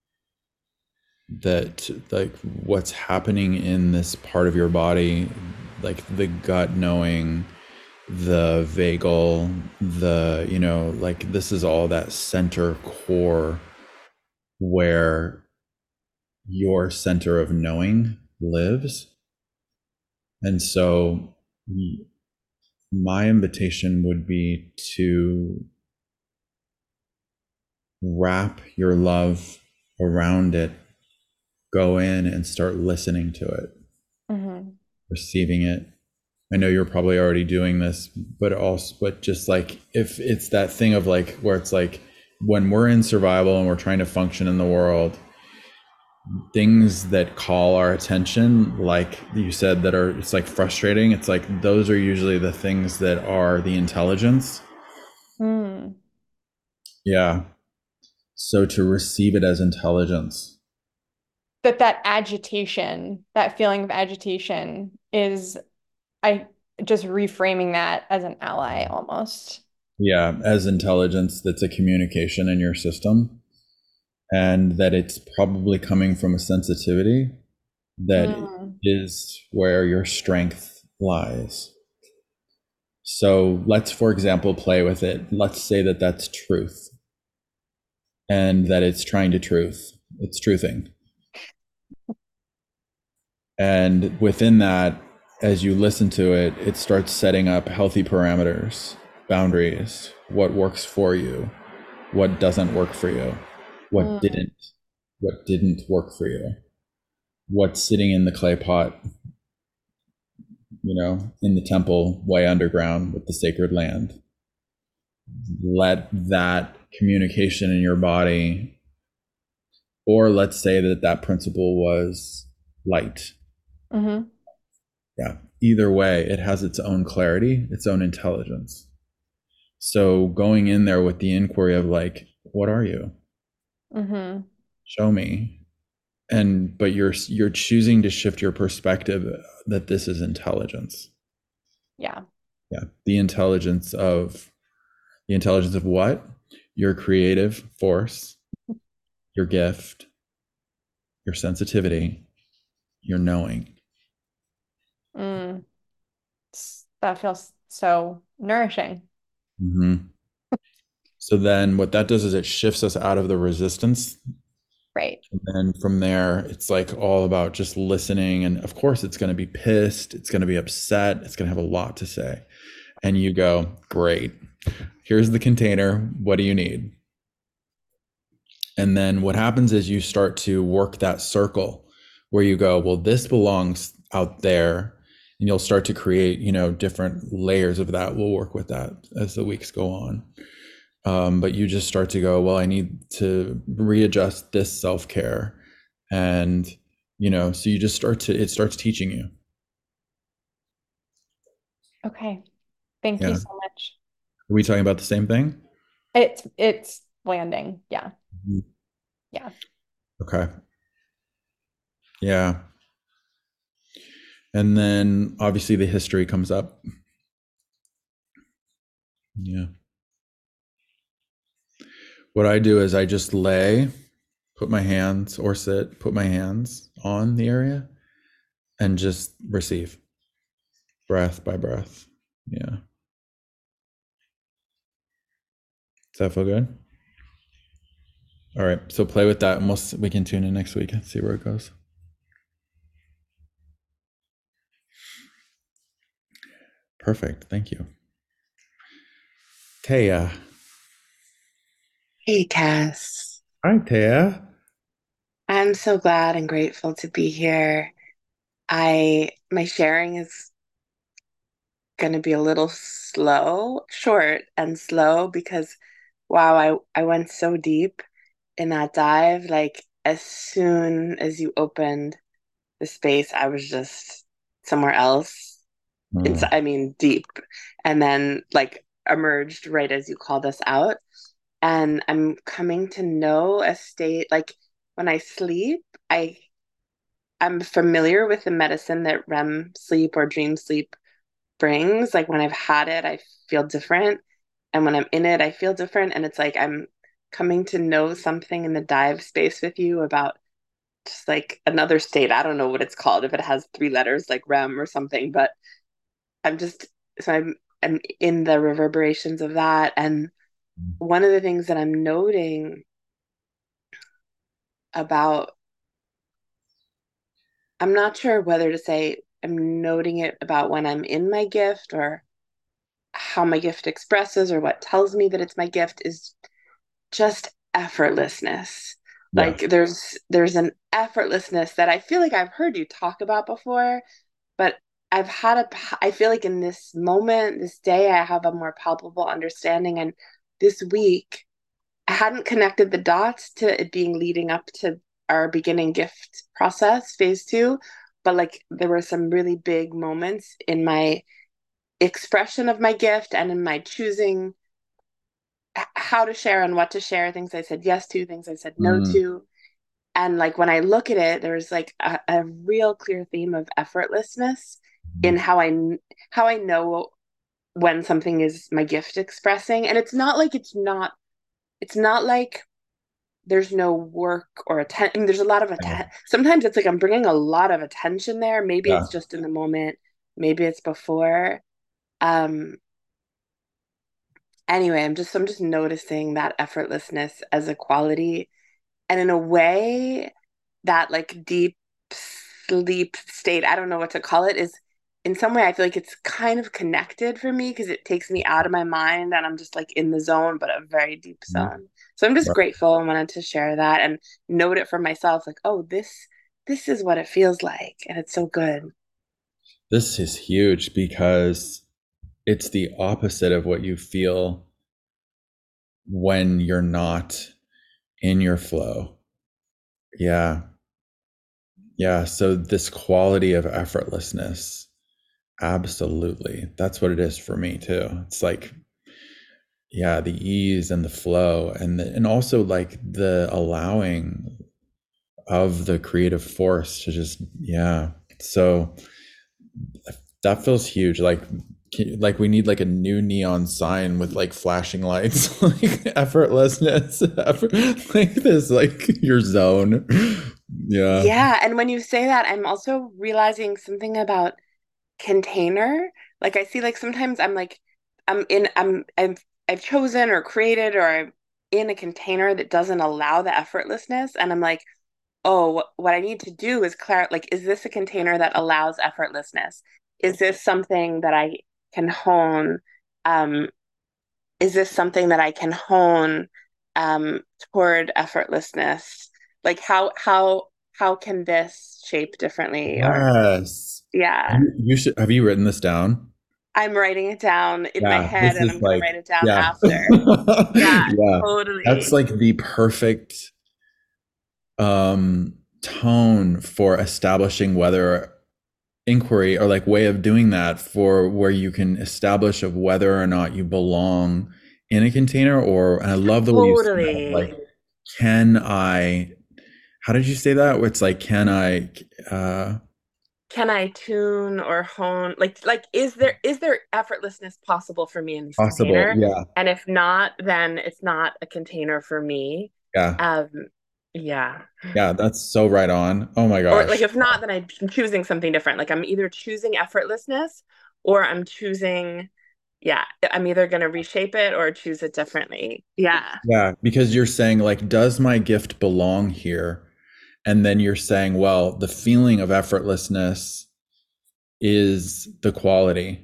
[SPEAKER 1] that, like, what's happening in this part of your body, like the gut knowing, the vagal, the, you know, like this is all that center core where your center of knowing lives. And so my invitation would be to wrap your love around it, go in and start listening to it,
[SPEAKER 6] Mm-hmm.
[SPEAKER 1] receiving it. I know you're probably already doing this, but also, but just like if it's that thing of like where it's like when we're in survival and we're trying to function in the world, things that call our attention, like you said, that are, it's like frustrating. It's like those are usually the things that are the intelligence.
[SPEAKER 6] Mm.
[SPEAKER 1] Yeah. So to receive it as intelligence.
[SPEAKER 6] That that agitation, that feeling of agitation is, I just reframing that as an ally almost.
[SPEAKER 1] Yeah, as intelligence that's a communication in your system, and that it's probably coming from a sensitivity that
[SPEAKER 6] Mm.
[SPEAKER 1] is where your strength lies. So let's, for example, play with it. Let's say that that's truth and that it's trying to truth. It's truthing. And within that, as you listen to it, it starts setting up healthy parameters, boundaries, what works for you, what doesn't work for you, what
[SPEAKER 6] Mm.
[SPEAKER 1] didn't, what didn't work for you, what's sitting in the clay pot, you know, in the temple way underground with the sacred land. Let that communication in your body, or let's say that that principle was light.
[SPEAKER 6] Mm-hmm.
[SPEAKER 1] Yeah. Either way, it has its own clarity, its own intelligence. So going in there with the inquiry of like, what are you?
[SPEAKER 6] Mm-hmm.
[SPEAKER 1] Show me. And but you're you're choosing to shift your perspective that this is intelligence.
[SPEAKER 6] Yeah.
[SPEAKER 1] Yeah. The intelligence of the intelligence of what? Your creative force, your gift, your sensitivity, your knowing.
[SPEAKER 6] Mm. S- That feels so nourishing.
[SPEAKER 1] Mm-hmm. So then what that does is it shifts us out of the resistance.
[SPEAKER 6] Right.
[SPEAKER 1] And then from there, it's like all about just listening. And of course, it's going to be pissed. It's going to be upset. It's going to have a lot to say. And you go, great. Here's the container. What do you need? And then what happens is you start to work that circle where you go, well, this belongs out there. And you'll start to create, you know, different layers of that. We'll work with that as the weeks go on. Um, but you just start to go, well, I need to readjust this self-care. And, you know, so you just start to, it starts teaching you.
[SPEAKER 6] Okay. Thank
[SPEAKER 1] Yeah.
[SPEAKER 6] you so much.
[SPEAKER 1] Are we talking about the same thing?
[SPEAKER 6] It's it's landing. Yeah.
[SPEAKER 1] Mhm.
[SPEAKER 6] Yeah.
[SPEAKER 1] Okay. Yeah. And then obviously the history comes up. Yeah. What I do is I just lay, put my hands or sit, put my hands on the area and just receive breath by breath. Yeah. Does that feel good? All right. So play with that and we'll, we can tune in next week and see where it goes. Perfect. Thank you. Taya.
[SPEAKER 7] Hey, Cass.
[SPEAKER 1] Hi, Taya.
[SPEAKER 7] I'm so glad and grateful to be here. I my sharing is going to be a little slow, short and slow because wow, I I went so deep in that dive. Like as soon as you opened the space, I was just somewhere else. It's
[SPEAKER 1] Oh.
[SPEAKER 7] I mean deep, and then like emerged right as you called us out. And I'm coming to know a state like when I sleep, I I'm familiar with the medicine that R E M sleep or dream sleep brings. Like when I've had it, I feel different. And when I'm in it, I feel different. And it's like I'm coming to know something in the dive space with you about just like another state. I don't know what it's called, if it has three letters like R E M or something, but I'm just so I'm I'm in the reverberations of that. And one of the things that I'm noting about I'm not sure whether to say I'm noting it about when I'm in my gift or how my gift expresses or what tells me that it's my gift is just effortlessness.
[SPEAKER 1] Yeah.
[SPEAKER 7] Like there's there's an effortlessness that I feel like I've heard you talk about before, but I've had a I feel like in this moment, this day, I have a more palpable understanding. And this week, I hadn't connected the dots to it being leading up to our beginning gift process, phase two. But like there were some really big moments in my expression of my gift and in my choosing how to share and what to share, things I said yes to, things I said no
[SPEAKER 1] Mm.
[SPEAKER 7] to. And like when I look at it, there's like a, a real clear theme of effortlessness in how I how I know when something is my gift expressing. And it's not like it's not it's not like there's no work or attention. I mean, there's a lot of attention. Sometimes it's like I'm bringing a lot of attention there. Maybe
[SPEAKER 1] Yeah.
[SPEAKER 7] it's just in the moment. Maybe it's before. Um, anyway, I'm just I'm just noticing that effortlessness as a quality, and in a way, that like deep sleep state. I don't know what to call it. Is in some way I feel like it's kind of connected for me because it takes me out of my mind and I'm just like in the zone, but a very deep zone. So I'm just
[SPEAKER 1] Right.
[SPEAKER 7] grateful and wanted to share that and note it for myself. Like, oh, this this is what it feels like, and it's so good.
[SPEAKER 1] This is huge because it's the opposite of what you feel when you're not in your flow. Yeah. Yeah. So this quality of effortlessness, absolutely. That's what it is for me too. It's like, yeah, the ease and the flow, and the, and also like the allowing of the creative force to just, yeah. So that feels huge. Like, like we need like a new neon sign with like flashing lights, like effortlessness, effort, like this, like your zone. Yeah.
[SPEAKER 7] Yeah. And when you say that, I'm also realizing something about container. Like I see like sometimes I'm like, I'm in, I'm, I've, I've chosen or created or I'm in a container that doesn't allow the effortlessness. And I'm like, oh, what I need to do is clar like, is this a container that allows effortlessness? Is this something that I can hone? Um, is this something that I can hone um, toward effortlessness? Like how how how can this shape differently? Or
[SPEAKER 1] Yes.
[SPEAKER 7] yeah,
[SPEAKER 1] You, you should, have you written this down?
[SPEAKER 7] I'm writing it down in my
[SPEAKER 1] Yeah,
[SPEAKER 7] head
[SPEAKER 1] this
[SPEAKER 7] and
[SPEAKER 1] is
[SPEAKER 7] I'm gonna
[SPEAKER 1] like,
[SPEAKER 7] write it down
[SPEAKER 1] yeah.
[SPEAKER 7] after. Yeah,
[SPEAKER 1] Yeah. That's
[SPEAKER 7] totally.
[SPEAKER 1] like the perfect um tone for establishing whether inquiry, or like way of doing that, for where you can establish of whether or not you belong in a container. Or, and I love the way you said that, like,
[SPEAKER 7] Totally.
[SPEAKER 1] can I, how did you say that? It's like, can I, uh,
[SPEAKER 7] Can I tune or hone? Like, like, is there is there effortlessness possible for me in this
[SPEAKER 1] possible.
[SPEAKER 7] container?
[SPEAKER 1] Yeah.
[SPEAKER 7] And if not, then it's not a container for me.
[SPEAKER 1] Yeah.
[SPEAKER 7] Um, yeah.
[SPEAKER 1] Yeah. That's so right on. Oh my
[SPEAKER 7] Or like
[SPEAKER 1] gosh.
[SPEAKER 7] if not, then I'm choosing something different. Like I'm either choosing effortlessness or I'm choosing, yeah, I'm either gonna reshape it or choose it differently. Yeah.
[SPEAKER 1] Yeah. Because you're saying, like, does my gift belong here? And then you're saying, well, the feeling of effortlessness is the quality.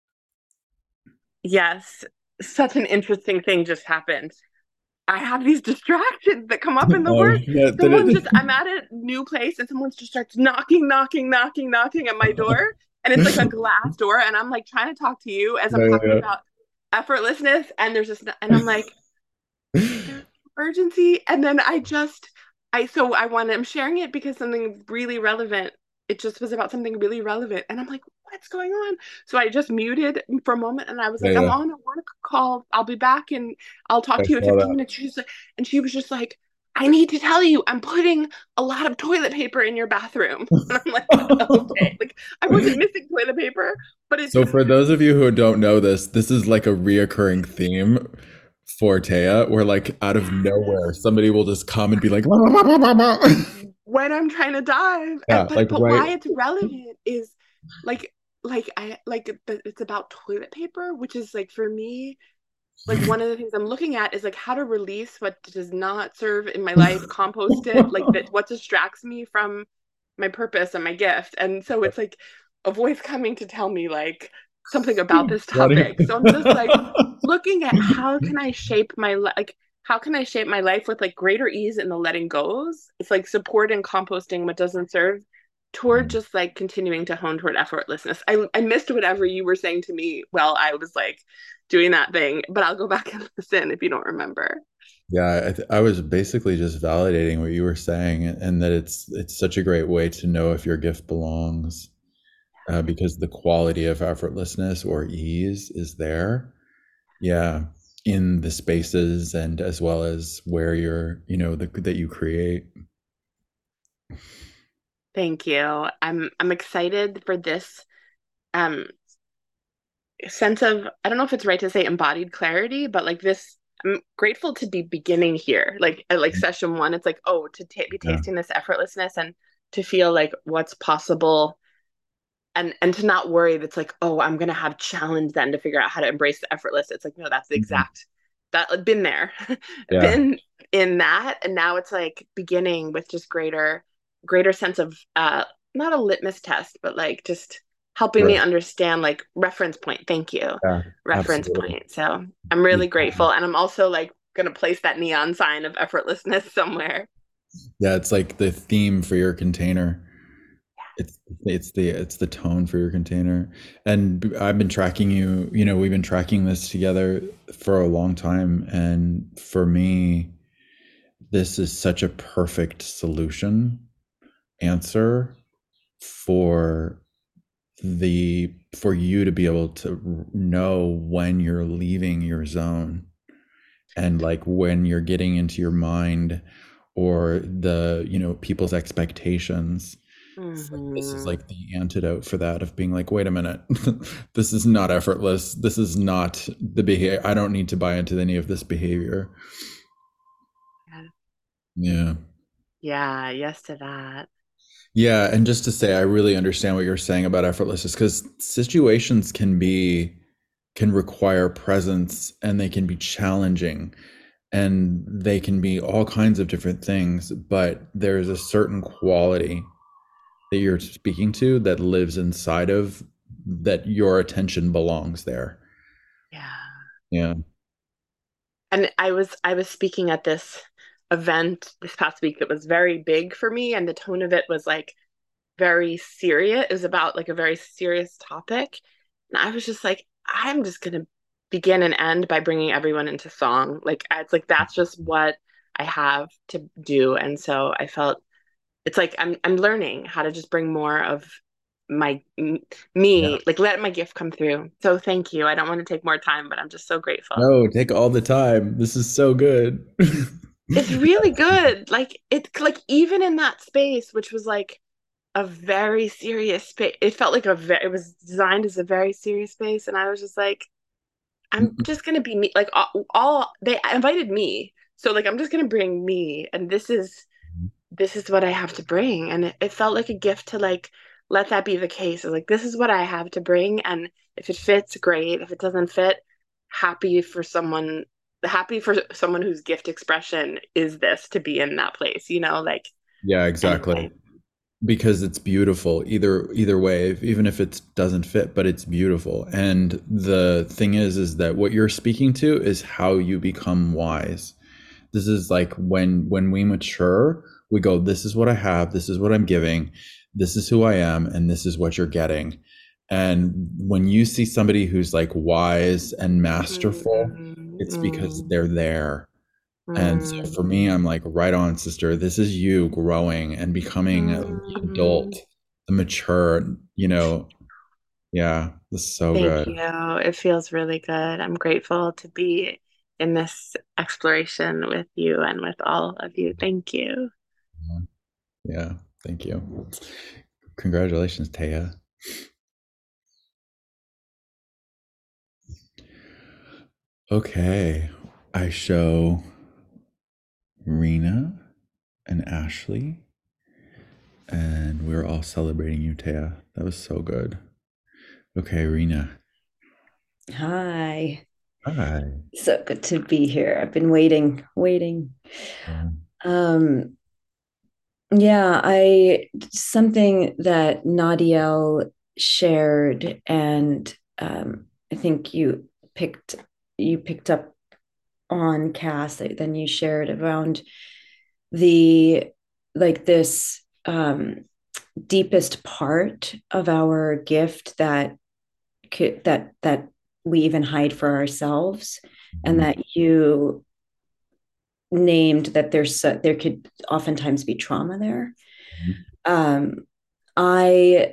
[SPEAKER 7] Yes. Such an interesting thing just happened. I have these distractions that come up in the
[SPEAKER 1] Oh,
[SPEAKER 7] work.
[SPEAKER 1] yeah, did
[SPEAKER 7] Someone
[SPEAKER 1] it?
[SPEAKER 7] just, I'm at a new place and someone just starts knocking, knocking, knocking, knocking at my door. And it's like a glass door. And I'm like trying to talk to you as I'm
[SPEAKER 1] Yeah,
[SPEAKER 7] talking
[SPEAKER 1] yeah,
[SPEAKER 7] about effortlessness. And there's just, and I'm like,
[SPEAKER 1] yeah.
[SPEAKER 7] there's urgency. And then I just, I, so I want, I'm sharing it because something really relevant. It just was about something really relevant. And I'm like, what's going on? So I just muted for a moment and I was
[SPEAKER 1] Yeah,
[SPEAKER 7] like, I'm
[SPEAKER 1] yeah.
[SPEAKER 7] on a work call. I'll be back and I'll talk
[SPEAKER 1] I
[SPEAKER 7] to you in
[SPEAKER 1] saw
[SPEAKER 7] fifteen
[SPEAKER 1] that.
[SPEAKER 7] minutes. She's like, and she was just like, I need to tell you, I'm putting a lot of toilet paper in your bathroom. And I'm like, okay. Like I wasn't missing toilet paper, but it
[SPEAKER 1] So
[SPEAKER 7] just
[SPEAKER 1] for those of you who don't know this, this is like a reoccurring theme for Taya, where like out of nowhere somebody will just come and be like, "Wah, wah, wah, wah, wah."
[SPEAKER 7] when I'm trying to dive.
[SPEAKER 1] Yeah,
[SPEAKER 7] And, but
[SPEAKER 1] like
[SPEAKER 7] but
[SPEAKER 1] right.
[SPEAKER 7] why it's relevant is like like I like it's about toilet paper, which is like for me, like one of the things I'm looking at is like how to release what does not serve in my life, compost it, like that what distracts me from my purpose and my gift. And so it's like a voice coming to tell me like something about this
[SPEAKER 1] What do
[SPEAKER 7] topic. So I'm just like looking at how can I shape my li- like how can I shape my life with like greater ease in the letting goes? It's like support and composting what doesn't serve toward just like continuing to hone toward effortlessness. I I missed whatever you were saying to me while I was like doing that thing, but I'll go back and listen if you don't remember.
[SPEAKER 1] Yeah, I, th- I was basically just validating what you were saying, and that it's it's such a great way to know if your gift belongs, uh, because the quality of effortlessness or ease is there. Yeah, in the spaces, and as well as where you're, you know, the, that you create.
[SPEAKER 7] Thank you. I'm I'm excited for this um sense of, I don't know if it's right to say embodied clarity, but like this, I'm grateful to be beginning here. Like at like session one, it's like, oh, to ta be
[SPEAKER 1] Yeah.
[SPEAKER 7] tasting this effortlessness and to feel like what's possible and and to not worry that's like, oh, I'm gonna have challenge then to figure out how to embrace the effortless. It's like, no, that's the
[SPEAKER 1] Mhm.
[SPEAKER 7] exact that I've been there,
[SPEAKER 1] Yeah.
[SPEAKER 7] been in that, and now it's like beginning with just greater, greater sense of uh not a litmus test, but like just helping me
[SPEAKER 1] Right.
[SPEAKER 7] understand like reference point. Thank you.
[SPEAKER 1] Yeah,
[SPEAKER 7] Reference
[SPEAKER 1] absolutely.
[SPEAKER 7] point. So I'm really grateful. And I'm also like gonna place that neon sign of effortlessness somewhere.
[SPEAKER 1] Yeah, it's like the theme for your container. It's it's the it's the tone for your container. And b- I've been tracking you, you know, we've been tracking this together for a long time. And for me, this is such a perfect solution answer for the for you to be able to know when you're leaving your zone, and like when you're getting into your mind or the, you know, people's expectations. It's like, this is
[SPEAKER 7] Mm-hmm.
[SPEAKER 1] like the antidote for that, of being like, wait a minute, this is not effortless, this is not the behavior, I don't need to buy into any of this behavior.
[SPEAKER 7] Yeah.
[SPEAKER 1] Yeah.
[SPEAKER 7] Yeah, yes to that.
[SPEAKER 1] Yeah, and just to say, I really understand what you're saying about effortlessness, because situations can be can require presence, and they can be challenging, and they can be all kinds of different things, but there's a certain quality that you're speaking to that lives inside of that, your attention belongs there.
[SPEAKER 7] Yeah.
[SPEAKER 1] Yeah.
[SPEAKER 7] And I was I was speaking at this event this past week that was very big for me, and the tone of it was like very serious. It was about like a very serious topic. And I was just like, I'm just gonna begin and end by bringing everyone into song. Like it's like that's just what I have to do. And so I felt it's like I'm I'm learning how to just bring more of my m-
[SPEAKER 1] Yeah.
[SPEAKER 7] me, like let my gift come through. So thank you. I don't want to take more time, but I'm just so grateful.
[SPEAKER 1] No, take all the time. This is so good.
[SPEAKER 7] It's really good. Like it like even in that space, which was like a very serious space. It felt like a ve- it was designed as a very serious space, and I was just like, I'm just gonna be me. Like all, all they invited me, so like I'm just gonna bring me, and this is this is what I have to bring, and it, it felt like a gift to like let that be the case. I was like, this is what I have to bring, and if it fits, great. If it doesn't fit, happy for someone. Happy for someone whose gift expression is this to be in that place, you know, like
[SPEAKER 1] Yeah, exactly.
[SPEAKER 7] anyway.
[SPEAKER 1] Because it's beautiful either either way, if, even if it doesn't fit, but it's beautiful. And the thing is is that what you're speaking to is how you become wise. This is like when when we mature, we go, this is what I have, this is what I'm giving, this is who I am, and this is what you're getting. And when you see somebody who's like wise and masterful,
[SPEAKER 7] Mm,
[SPEAKER 1] it's because
[SPEAKER 7] mm,
[SPEAKER 1] they're there. And so
[SPEAKER 7] mm,
[SPEAKER 1] for me, I'm like, right on, sister. This is you growing and becoming the adult,
[SPEAKER 7] mm.
[SPEAKER 1] the mature, you know. Yeah, this is so
[SPEAKER 7] Thank
[SPEAKER 1] good.
[SPEAKER 7] you. It feels really good. I'm grateful to be in this exploration with you and with all of you. Thank you.
[SPEAKER 1] Yeah, yeah, thank you. Congratulations, Taya. Okay, I show Rena and Ashley, and we're all celebrating you, Taya. That was so good. Okay, Rena.
[SPEAKER 8] Hi.
[SPEAKER 1] Hi.
[SPEAKER 8] So good to be here. I've been waiting, waiting.
[SPEAKER 1] Yeah.
[SPEAKER 8] Um, yeah, I something that Nadiel shared, and um, I think you picked you picked up on Cass, then you shared around the like this um deepest part of our gift that could that that we even hide for ourselves, and
[SPEAKER 1] Mhm.
[SPEAKER 8] that you named that there's so, there could oftentimes be trauma there.
[SPEAKER 1] Mhm.
[SPEAKER 8] um i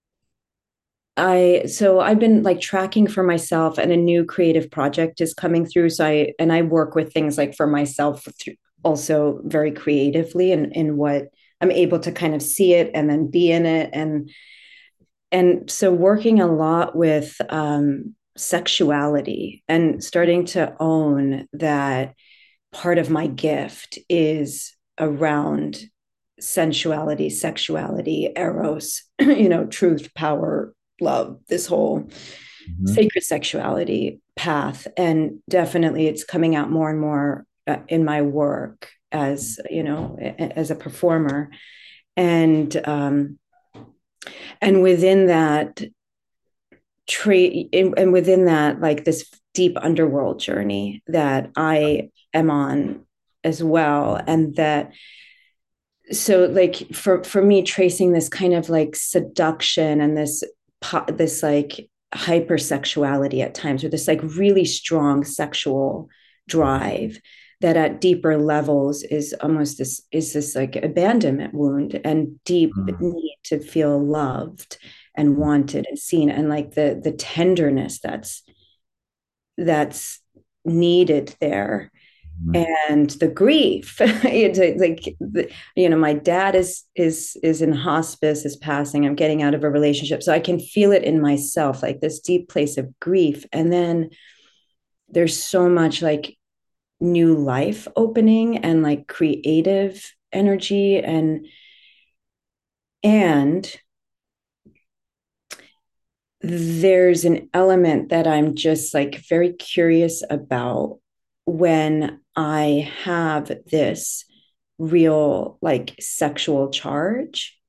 [SPEAKER 8] i so I've been like tracking for myself, and a new creative project is coming through, so I and I work with things like for myself through, also very creatively, and in what I'm able to kind of see it and then be in it, and and so working a lot with um sexuality, and starting to own that part of my gift is around sensuality, sexuality, eros, you know, truth, power, love, this whole
[SPEAKER 1] Mhm.
[SPEAKER 8] sacred sexuality path. And definitely it's coming out more and more uh, in my work as, you know, as a performer. And, um, and within that, tree and within that, like this deep underworld journey that I am on as well, and that so like for for me, tracing this kind of like seduction and this this like hypersexuality at times, or this like really strong sexual drive that at deeper levels is almost this is this like abandonment wound and deep
[SPEAKER 1] Mm.
[SPEAKER 8] need to feel loved and wanted and seen, and like the the tenderness that's that's needed there,
[SPEAKER 1] Mm.
[SPEAKER 8] and the grief. It's like the, you know, my dad is is is in hospice, is passing, I'm getting out of a relationship, so I can feel it in myself, like this deep place of grief. And then there's so much like new life opening and like creative energy, and and there's an element that I'm just like very curious about when I have this real like sexual charge,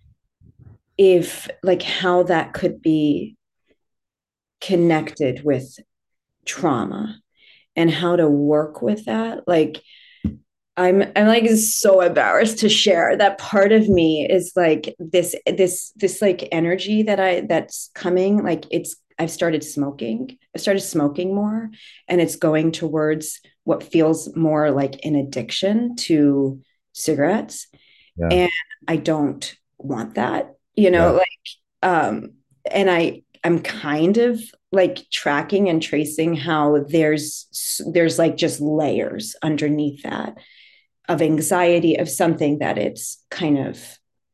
[SPEAKER 8] if like how that could be connected with trauma and how to work with that. Like I'm I'm like so embarrassed to share that part of me is like this this this like energy that I that's coming, like it's I've started smoking. I started smoking more, and it's going towards what feels more like an addiction to cigarettes.
[SPEAKER 1] Yeah.
[SPEAKER 8] And I don't want that, you know,
[SPEAKER 1] Yeah.
[SPEAKER 8] like um and I I'm kind of like tracking and tracing how there's there's like just layers underneath that of anxiety, of something that it's kind of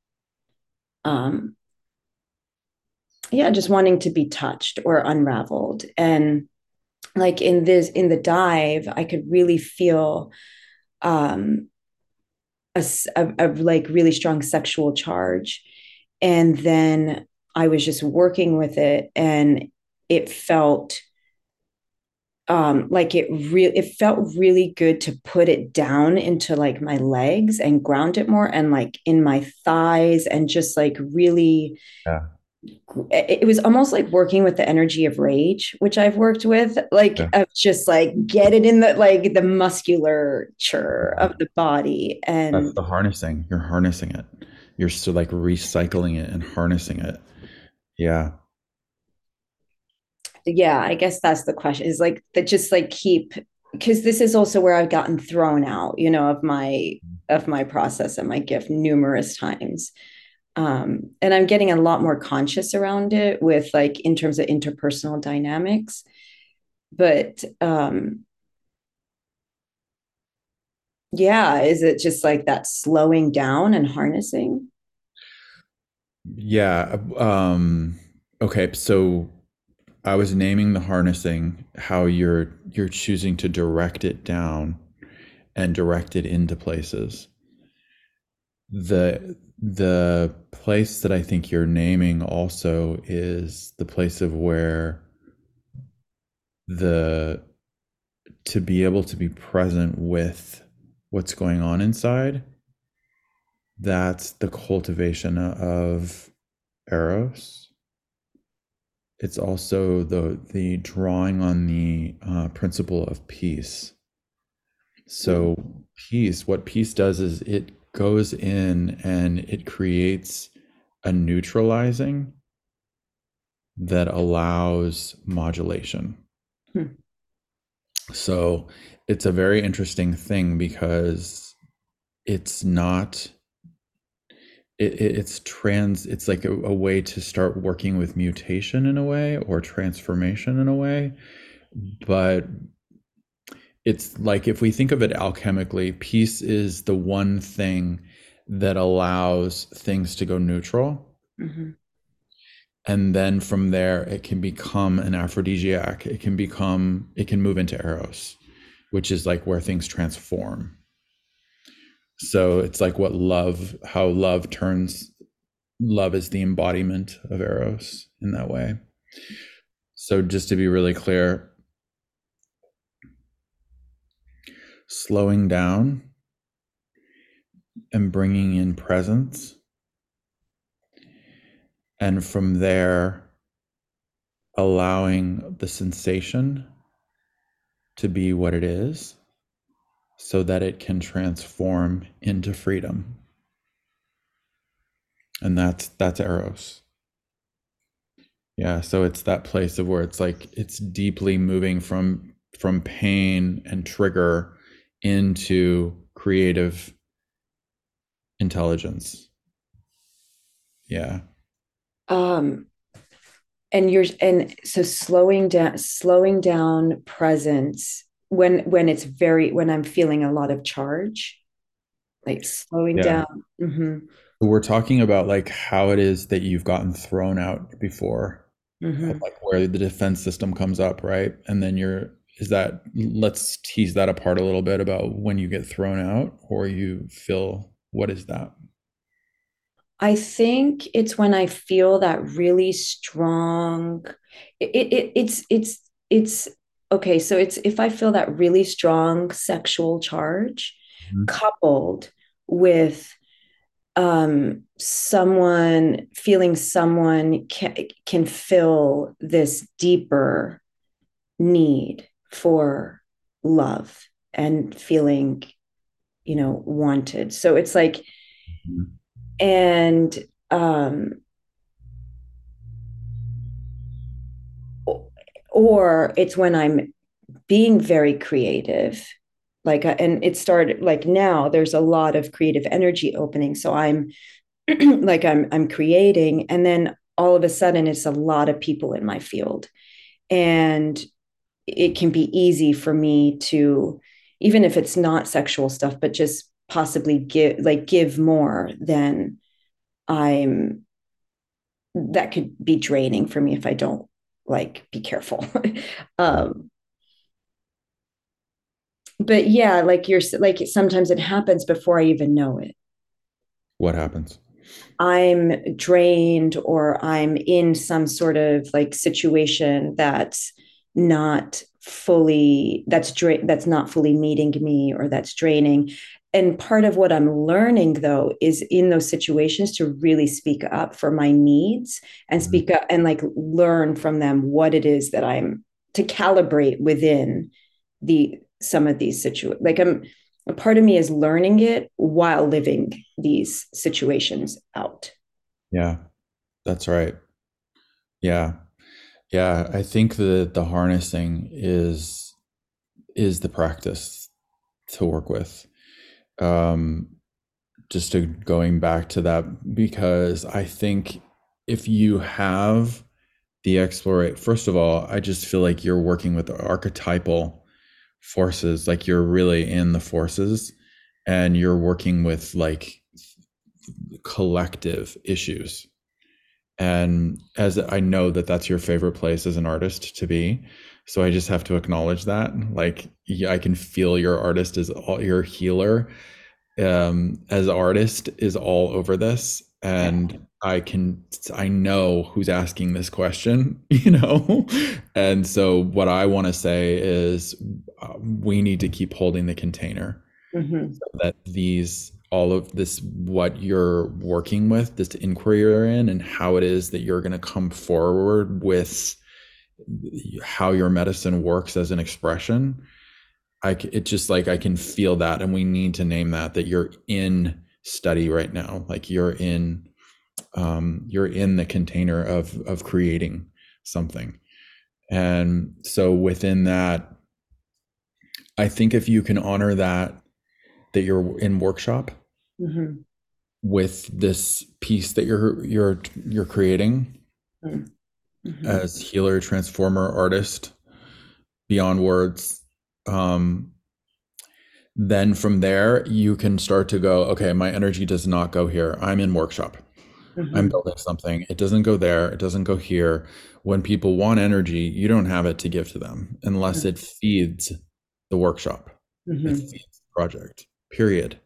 [SPEAKER 8] um yeah, just wanting to be touched or unraveled. And like in this in the dive, I could really feel um a, a, a like really strong sexual charge, and then I was just working with it, and it felt um like it really it felt really good to put it down into like my legs and ground it more, and like in my thighs, and just like really
[SPEAKER 1] Yeah.
[SPEAKER 8] it, it was almost like working with the energy of rage, which I've worked with, like
[SPEAKER 1] Yeah.
[SPEAKER 8] of just like get it in the like the musculature of the body.
[SPEAKER 1] That's
[SPEAKER 8] And
[SPEAKER 1] the harnessing. You're harnessing it. You're so like recycling it and harnessing it. Yeah.
[SPEAKER 8] yeah, I guess that's the question, is like that just like keep, because this is also where I've gotten thrown out, you know, of my of my process and my gift numerous times. Um, and I'm getting a lot more conscious around it with like in terms of interpersonal dynamics. But um yeah, is it just like that slowing down and harnessing?
[SPEAKER 1] Yeah. Um, okay. So I was naming the harnessing, how you're you're choosing to direct it down and direct it into places. The the place that I think you're naming also is the place of where the to be able to be present with what's going on inside. That's the cultivation of Eros. It's also the the drawing on the uh, principle of peace. So peace, what peace does is it goes in and it creates a neutralizing that allows modulation.
[SPEAKER 8] Hmm.
[SPEAKER 1] So it's a very interesting thing because it's not it, it- it's trans it's like a, a way to start working with mutation in a way, or transformation in a way. But it's like, if we think of it alchemically, peace is the one thing that allows things to go neutral.
[SPEAKER 8] Mm-hmm.
[SPEAKER 1] And then from there, it can become an aphrodisiac. It can become, it can move into Eros, which is like where things transform. So it's like what love, how love turns, love is the embodiment of Eros in that way. So just to be really clear, slowing down and bringing in presence. And from there, allowing the sensation to be what it is so that it can transform into freedom. And that's that's Eros. Yeah, so it's that place of where it's like it's deeply moving from from pain and trigger into creative intelligence. Yeah.
[SPEAKER 8] Um, and you're and so slowing down, slowing down presence when when it's very when I'm feeling a lot of charge, like slowing
[SPEAKER 1] Yeah.
[SPEAKER 8] down. Mm-hmm.
[SPEAKER 1] We're talking about like how it is that you've gotten thrown out before,
[SPEAKER 8] Mm-hmm.
[SPEAKER 1] like where the defense system comes up, right? And then you're, is that, let's tease that apart a little bit about when you get thrown out or you feel, what is that?
[SPEAKER 8] I think it's when I feel that really strong. It, it it's it's it's okay. So it's if I feel that really strong sexual charge,
[SPEAKER 1] Mhm.
[SPEAKER 8] coupled with um someone feeling someone can can fill this deeper need for love and feeling, you know, wanted. So it's like,
[SPEAKER 1] Mhm.
[SPEAKER 8] and um or it's when I'm being very creative, like uh, and it started like now there's a lot of creative energy opening, so I'm like i'm i'm creating, and then all of a sudden it's a lot of people in my field, and it can be easy for me to, even if it's not sexual stuff, but just possibly give like give more than I'm, that could be draining for me if I don't like be careful. um but yeah, like you're like sometimes it happens before I even know it.
[SPEAKER 1] What happens?
[SPEAKER 8] I'm drained, or I'm in some sort of like situation that's not fully that's dra- that's not fully meeting me, or that's draining. And part of what I'm learning though is in those situations to really speak up for my needs and
[SPEAKER 1] Mhm.
[SPEAKER 8] speak up and like learn from them what it is that I'm to calibrate within the some of these situations. Like I'm a part of me is learning it while living these situations out.
[SPEAKER 1] Yeah, that's right. Yeah. Yeah. I think that the harnessing is is the practice to work with. Um, just to going back to that, because I think if you have the explorate, first of all, I just feel like you're working with the archetypal forces, like you're really in the forces and you're working with like collective issues. And as I know that that's your favorite place as an artist to be, so I just have to acknowledge that. Like, yeah, I can feel your artist is all your healer um as artist is all over this, and I can I know who's asking this question, you know. And so what I want to say is uh, we need to keep holding the container
[SPEAKER 8] Mm-hmm.
[SPEAKER 1] so that these all of this what you're working with, this inquiry you're in, and how it is that you're going to come forward with how your medicine works as an expression. I it just like I can feel that, and we need to name that that you're in study right now, like you're in um you're in the container of of creating something. And so within that, I think if you can honor that that you're in workshop
[SPEAKER 8] Mm-hmm.
[SPEAKER 1] with this piece that you're you're you're creating
[SPEAKER 8] Mm-hmm.
[SPEAKER 1] as healer, transformer, artist, beyond words, um then from there you can start to go, okay, my energy does not go here, I'm in workshop,
[SPEAKER 8] Mm-hmm.
[SPEAKER 1] I'm building something, it doesn't go there, it doesn't go here. When people want energy, you don't have it to give to them unless it feeds the workshop.
[SPEAKER 8] Mm-hmm.
[SPEAKER 1] It feeds the project, period.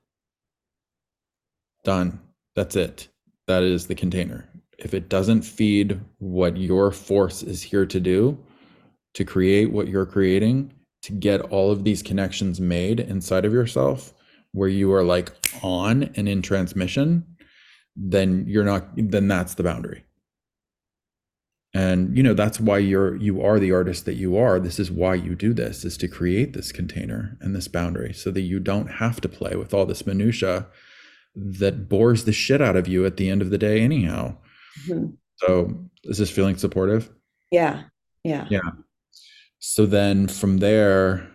[SPEAKER 1] Done. That's it. That is the container. If it doesn't feed what your force is here to do, to create what you're creating, to get all of these connections made inside of yourself where you are like on and in transmission, then you're not, then that's the boundary. And you know, that's why you're you are the artist that you are. This is why you do this, is to create this container and this boundary so that you don't have to play with all this minutia that bores the shit out of you at the end of the day anyhow.
[SPEAKER 8] Mm-hmm.
[SPEAKER 1] So is this feeling supportive?
[SPEAKER 8] Yeah. Yeah.
[SPEAKER 1] Yeah. So then from there,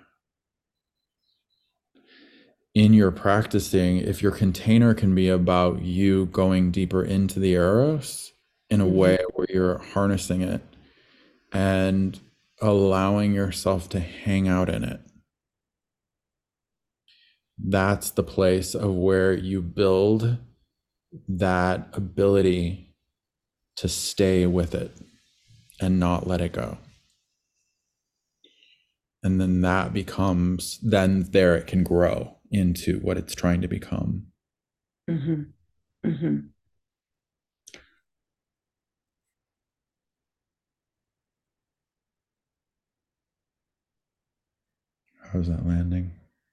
[SPEAKER 1] in your practicing, if your container can be about you going deeper into the eros in a
[SPEAKER 8] Mm-hmm.
[SPEAKER 1] way where you're harnessing it and allowing yourself to hang out in it, that's the place of where you build that ability to stay with it and not let it go. And then that becomes, then there it can grow into what it's trying to become.
[SPEAKER 8] Mm-hmm. Mm-hmm.
[SPEAKER 1] How's that landing?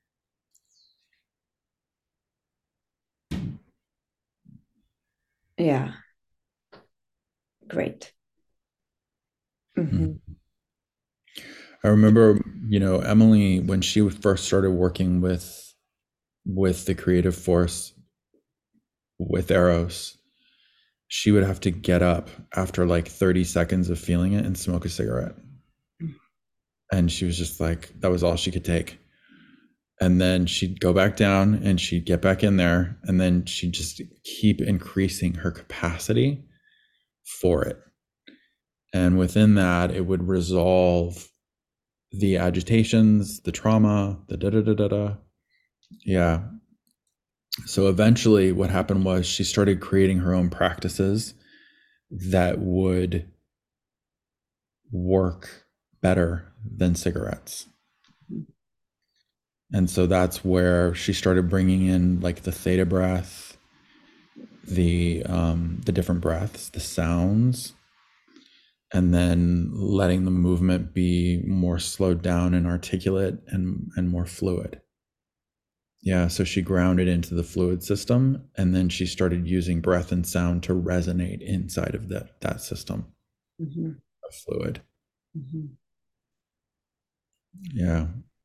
[SPEAKER 8] Yeah. Great. Mm-hmm.
[SPEAKER 1] I remember, you know, Emily, when she first started working with with the creative force with Eros, she would have to get up after like thirty seconds of feeling it and smoke a cigarette. And she was just like, that was all she could take. And then she'd go back down and she'd get back in there, and then she'd just keep increasing her capacity for it. And within that, it would resolve the agitations, the trauma, the da da da da da. Yeah. So eventually what happened was she started creating her own practices that would work better than cigarettes. And so that's where she started bringing in like the theta breath, the um, the different breaths, the sounds, and then letting the movement be more slowed down and articulate and, and more fluid. Yeah, so she grounded into the fluid system, and then she started using breath and sound to resonate inside of that, that system
[SPEAKER 8] Mm-hmm.
[SPEAKER 1] of fluid.
[SPEAKER 8] Mm-hmm.
[SPEAKER 1] Yeah.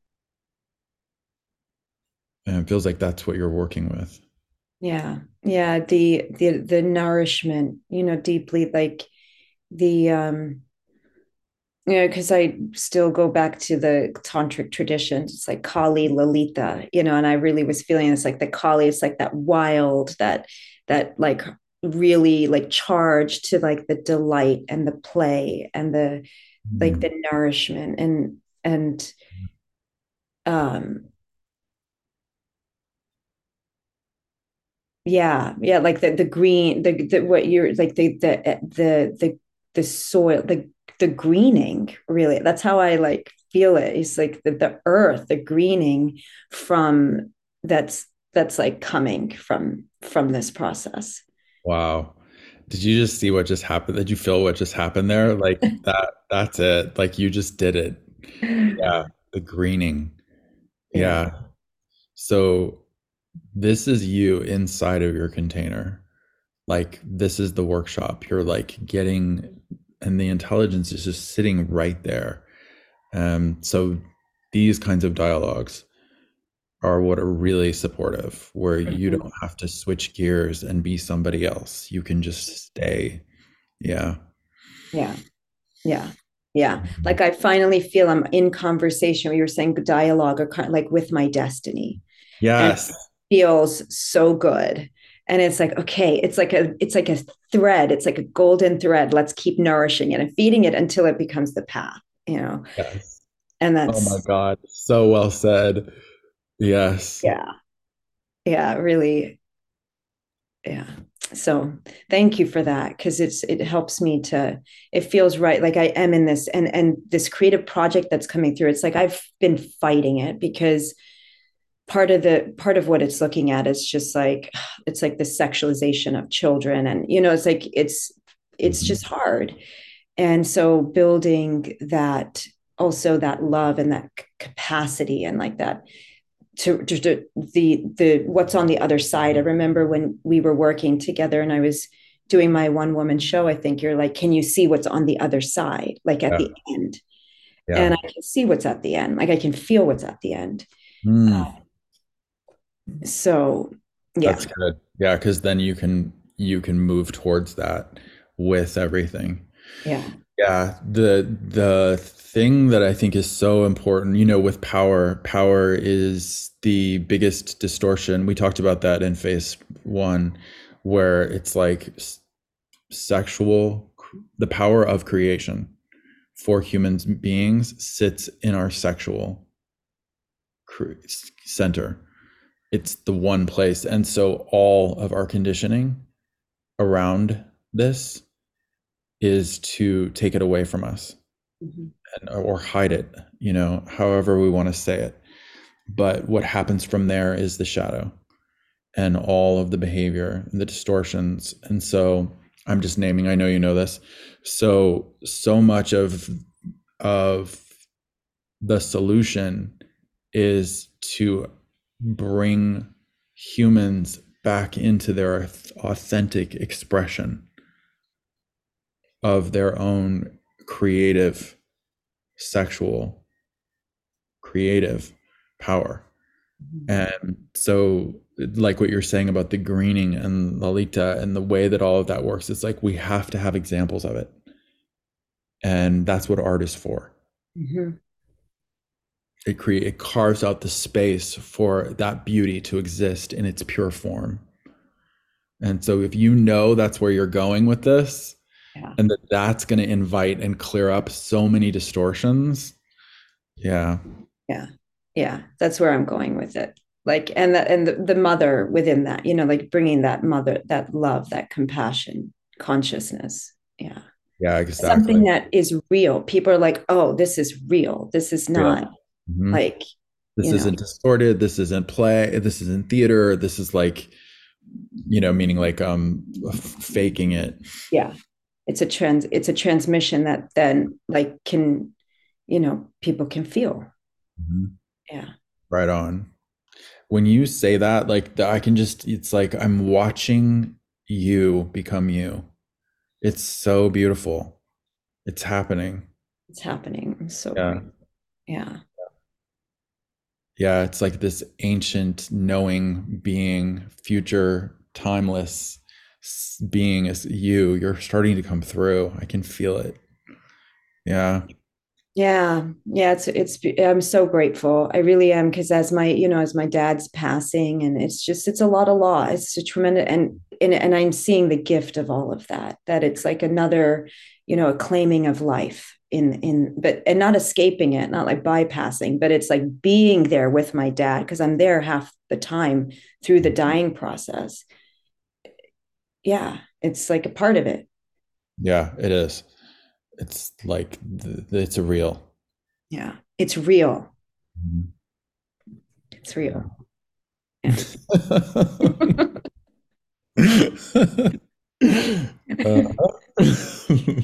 [SPEAKER 1] And it feels like that's what you're working with.
[SPEAKER 8] Yeah. Yeah. The the the nourishment, you know, deeply like the um you know, because I still go back to the tantric traditions. It's like Kali, Lalita, you know, and I really was feeling it's like the Kali, it's like that wild, that that like really like charge to like the delight and the play and the like the nourishment and and um yeah, yeah, like the the green, the, the what you're like the the the the the soil, the the greening, really. That's how I like feel it. It's like the, the earth, the greening from that's that's like coming from from this process.
[SPEAKER 1] Wow. Did you just see what just happened? Did you feel what just happened there? Like that, that's it. Like you just did it. Yeah. The greening.
[SPEAKER 8] Yeah.
[SPEAKER 1] Yeah. So this is you inside of your container. Like this is the workshop. You're like getting, and the intelligence is just sitting right there. Um, so these kinds of dialogues are what are really supportive, where you
[SPEAKER 8] Mhm.
[SPEAKER 1] don't have to switch gears and be somebody else. You can just stay. Yeah.
[SPEAKER 8] Yeah. Yeah. Yeah. Like I finally feel I'm in conversation. You were saying dialogue or kind like with my destiny. And
[SPEAKER 1] Yes.
[SPEAKER 8] it feels so good. And it's like, okay, it's like a it's like a thread. It's like a golden thread. Let's keep nourishing it and feeding it until it becomes the path, you know.
[SPEAKER 1] Yes.
[SPEAKER 8] And
[SPEAKER 1] Oh my
[SPEAKER 8] that's
[SPEAKER 1] God. So well said. Yes.
[SPEAKER 8] yeah. Yeah, really. Yeah. So thank you for that, because it's it helps me to it feels right, like I am in this and and this creative project that's coming through. It's like I've been fighting it because part of the part of what it's looking at is just like it's like the sexualization of children, and you know it's like it's it's
[SPEAKER 1] Mhm.
[SPEAKER 8] just hard. And so building that, also that love and that capacity and like that to, to, to the the what's on the other side. I remember when we were working together and I was doing my one woman show, I think you're like, can you see what's on the other side, like at
[SPEAKER 1] Yeah.
[SPEAKER 8] the end?
[SPEAKER 1] Yeah.
[SPEAKER 8] And I can see what's at the end, like I can feel what's at the end.
[SPEAKER 1] Mm,
[SPEAKER 8] So yeah.
[SPEAKER 1] that's good. Yeah, because then you can you can move towards that with everything.
[SPEAKER 8] Yeah.
[SPEAKER 1] Yeah, the the thing that I think is so important, you know, with power, power is the biggest distortion. We talked about that in phase one, where it's like s- sexual, the power of creation for human beings sits in our sexual cr- center. It's the one place. And so all of our conditioning around this is to take it away from us
[SPEAKER 8] Mhm.
[SPEAKER 1] and, or hide it, you know, however we want to say it. But what happens from there is the shadow and all of the behavior and the distortions. And so I'm just naming, I know you know this. So, so much of, of the solution is to bring humans back into their authentic expression of their own creative, sexual, creative power. And so, like what you're saying about the greening and Lalita and the way that all of that works, it's like we have to have examples of it. And that's what art is for.
[SPEAKER 8] Mhm.
[SPEAKER 1] It create it carves out the space for that beauty to exist in its pure form. And so if you know that's where you're going with this,
[SPEAKER 8] Yeah.
[SPEAKER 1] and that that's going to invite and clear up so many distortions, yeah.
[SPEAKER 8] Yeah. Yeah. That's where I'm going with it. Like, and the, and the, the mother within that, you know, like bringing that mother, that love, that compassion, consciousness. Yeah.
[SPEAKER 1] Yeah,
[SPEAKER 8] Something
[SPEAKER 1] exactly.
[SPEAKER 8] that is real. People are like, oh, this is real. This is
[SPEAKER 1] Real.
[SPEAKER 8] not
[SPEAKER 1] Mhm.
[SPEAKER 8] like,
[SPEAKER 1] This
[SPEAKER 8] you know,
[SPEAKER 1] isn't distorted. This isn't play. This isn't theater. This is like, you know, meaning like um f- faking it.
[SPEAKER 8] yeah, it's a trans, it's a transmission that then like can, you know, people can feel.
[SPEAKER 1] Mhm.
[SPEAKER 8] Yeah.
[SPEAKER 1] Right on. When you say that, like the, I can just, it's like I'm watching you become you. It's so beautiful. It's happening.
[SPEAKER 8] It's happening. I'm so
[SPEAKER 1] Yeah.
[SPEAKER 8] great. Yeah.
[SPEAKER 1] Yeah. It's like this ancient knowing being, future, timeless s- being is you. You're starting to come through. I can feel it. Yeah.
[SPEAKER 8] Yeah, yeah, it's it's I'm so grateful. I really am because as my, you know, as my dad's passing and it's just it's a lot of loss. It's a tremendous and and and I'm seeing the gift of all of that. That it's like another, you know, a claiming of life in in but and not escaping it, not like bypassing, but it's like being there with my dad because I'm there half the time through the dying process. Yeah, it's like a part of it.
[SPEAKER 1] Yeah, it is. It's like th- it's a real.
[SPEAKER 8] Yeah, it's real.
[SPEAKER 1] Mhm.
[SPEAKER 8] It's real. Yeah.
[SPEAKER 1] Uh,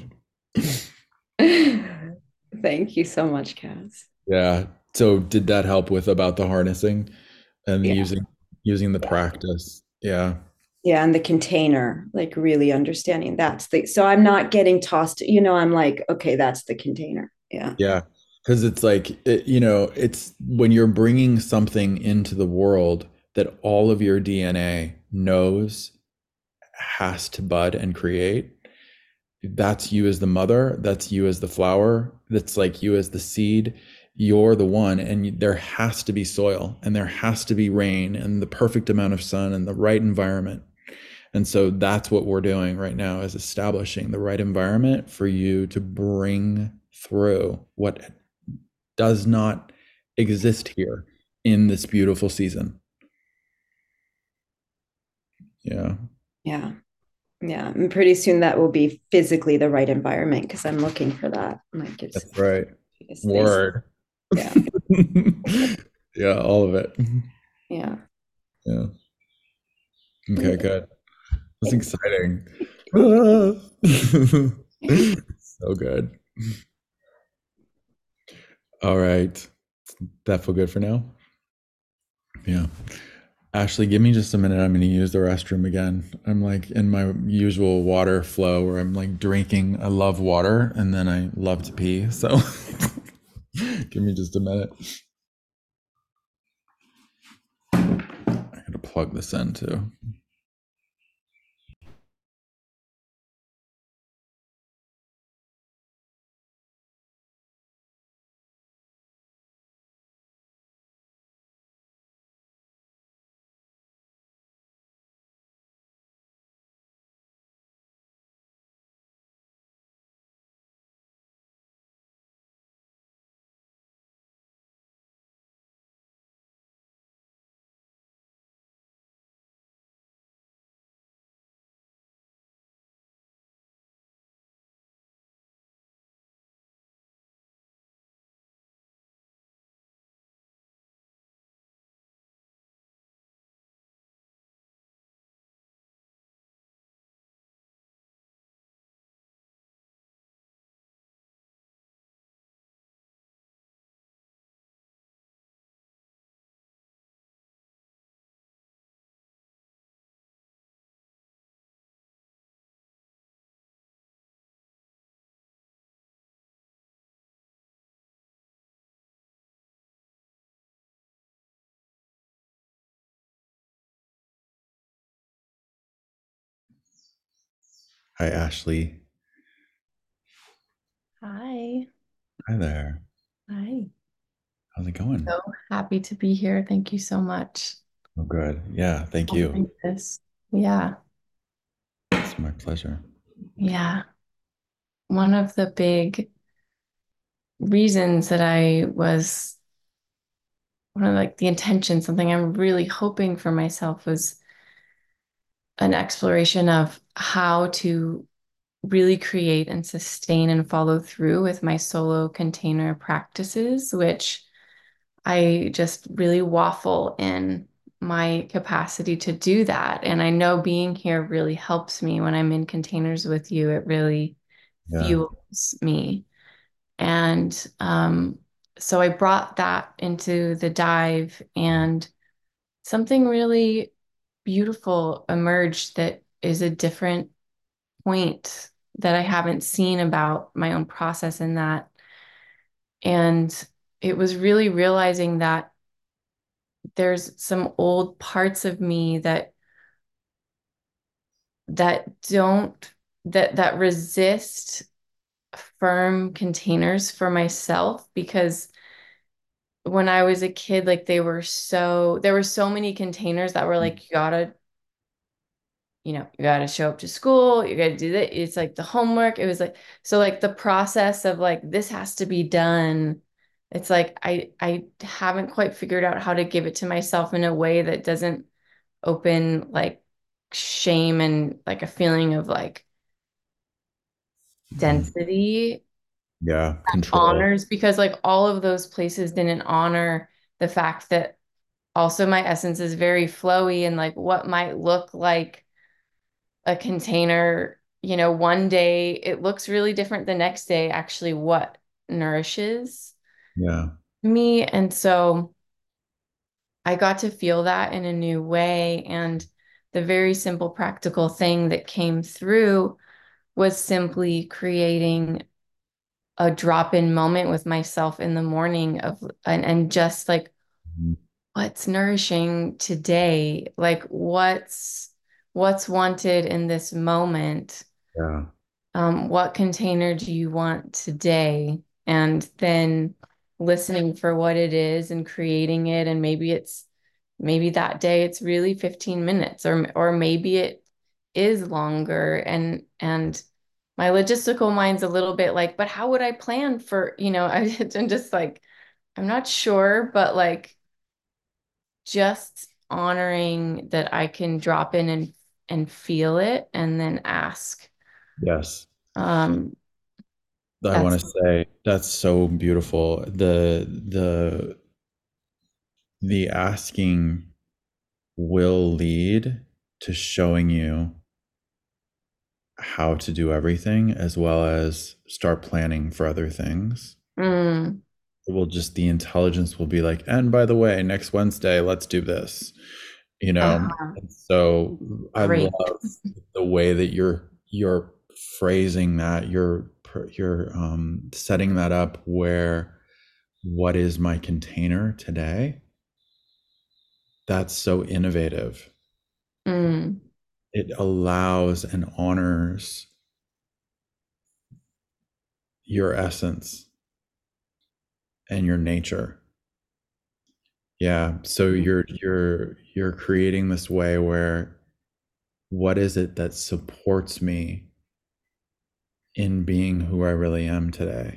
[SPEAKER 8] Thank you so much, Kaz.
[SPEAKER 1] yeah. So did that help with about the harnessing and
[SPEAKER 8] Yeah.
[SPEAKER 1] using using the practice? Yeah.
[SPEAKER 8] Yeah. And the container, like really understanding that's the, so I'm not getting tossed, you know, I'm like, okay, that's the container. Yeah.
[SPEAKER 1] Yeah. Because it's like it, you know, it's when you're bringing something into the world that all of your D N A knows has to bud and create. That's you as the mother, that's you as the flower, that's like you as the seed. You're the one, and there has to be soil and there has to be rain and the perfect amount of sun and the right environment. And so that's what we're doing right now is establishing the right environment for you to bring through what does not exist here in this beautiful season. Yeah.
[SPEAKER 8] Yeah. Yeah. And pretty soon that will be physically the right environment because I'm looking for that. Like it's,
[SPEAKER 1] That's right.
[SPEAKER 8] it's
[SPEAKER 1] Word.
[SPEAKER 8] yeah.
[SPEAKER 1] Yeah, all of it.
[SPEAKER 8] Yeah.
[SPEAKER 1] Yeah. Okay, good. That's
[SPEAKER 8] Thank
[SPEAKER 1] exciting. So good. All right. That feel good for now? Yeah. Ashley, give me just a minute. I'm going to use the restroom again. I'm like in my usual water flow where I'm like drinking. I love water and then I love to pee. So give me just a minute. I got to plug this in too. Hi, Ashley.
[SPEAKER 3] Hi.
[SPEAKER 1] Hi there.
[SPEAKER 3] Hi.
[SPEAKER 1] How's it going?
[SPEAKER 3] So happy to be here. Thank you so much
[SPEAKER 1] Oh, good. Yeah, thank
[SPEAKER 3] for
[SPEAKER 1] you.
[SPEAKER 3] doing this. Yeah.
[SPEAKER 1] It's my pleasure.
[SPEAKER 3] Yeah. One of the big reasons that I was one of like the intention, something I'm really hoping for myself was an exploration of how to really create and sustain and follow through with my solo container practices, which I just really waffle in my capacity to do that. And I know being here really helps me when I'm in containers with you. It really
[SPEAKER 1] Yeah.
[SPEAKER 3] fuels me. And um, so I brought that into the dive, and something really beautiful emerged that is a different point that I haven't seen about my own process in that. And it was really realizing that there's some old parts of me that that don't that that resist firm containers for myself, because when I was a kid, like they were so there were so many containers that were like, you gotta, you know, you gotta show up to school, you gotta do that. It's like the homework. It was like, so like the process of like this has to be done. It's like I I haven't quite figured out how to give it to myself in a way that doesn't open like shame and like a feeling of like
[SPEAKER 1] Mhm.
[SPEAKER 3] density
[SPEAKER 1] Yeah, control.
[SPEAKER 3] honors, because like all of those places didn't honor the fact that also my essence is very flowy, and like what might look like a container, you know, one day it looks really different the next day, actually what nourishes
[SPEAKER 1] Yeah.
[SPEAKER 3] me. And so I got to feel that in a new way. And the very simple practical thing that came through was simply creating a drop-in moment with myself in the morning of and, and just like
[SPEAKER 1] Mhm.
[SPEAKER 3] what's nourishing today, like what's what's wanted in this moment,
[SPEAKER 1] Yeah.
[SPEAKER 3] um, what container do you want today, and then listening for what it is and creating it. And maybe it's maybe that day it's really fifteen minutes, or or maybe it is longer. and and my logistical mind's a little bit like, but how would I plan for, you know, I, I'm just like, I'm not sure, but like just honoring that I can drop in and and feel it and then ask.
[SPEAKER 1] Yes.
[SPEAKER 3] Um,
[SPEAKER 1] I want
[SPEAKER 3] that's
[SPEAKER 1] to say that's so beautiful. The the the asking will lead to showing you how to do everything, as well as start planning for other things.
[SPEAKER 3] mm,
[SPEAKER 1] It will just, the intelligence will be like, and by the way, next Wednesday, let's do this. You know,
[SPEAKER 3] uh-huh,
[SPEAKER 1] and so I
[SPEAKER 3] great.
[SPEAKER 1] love the way that you're you're phrasing that. You're you're um, setting that up where, what is my container today? That's so innovative.
[SPEAKER 3] Mm,
[SPEAKER 1] It allows and honors your essence and your nature. Yeah. So you're you're you're creating this way where, what is it that supports me in being who I really am today?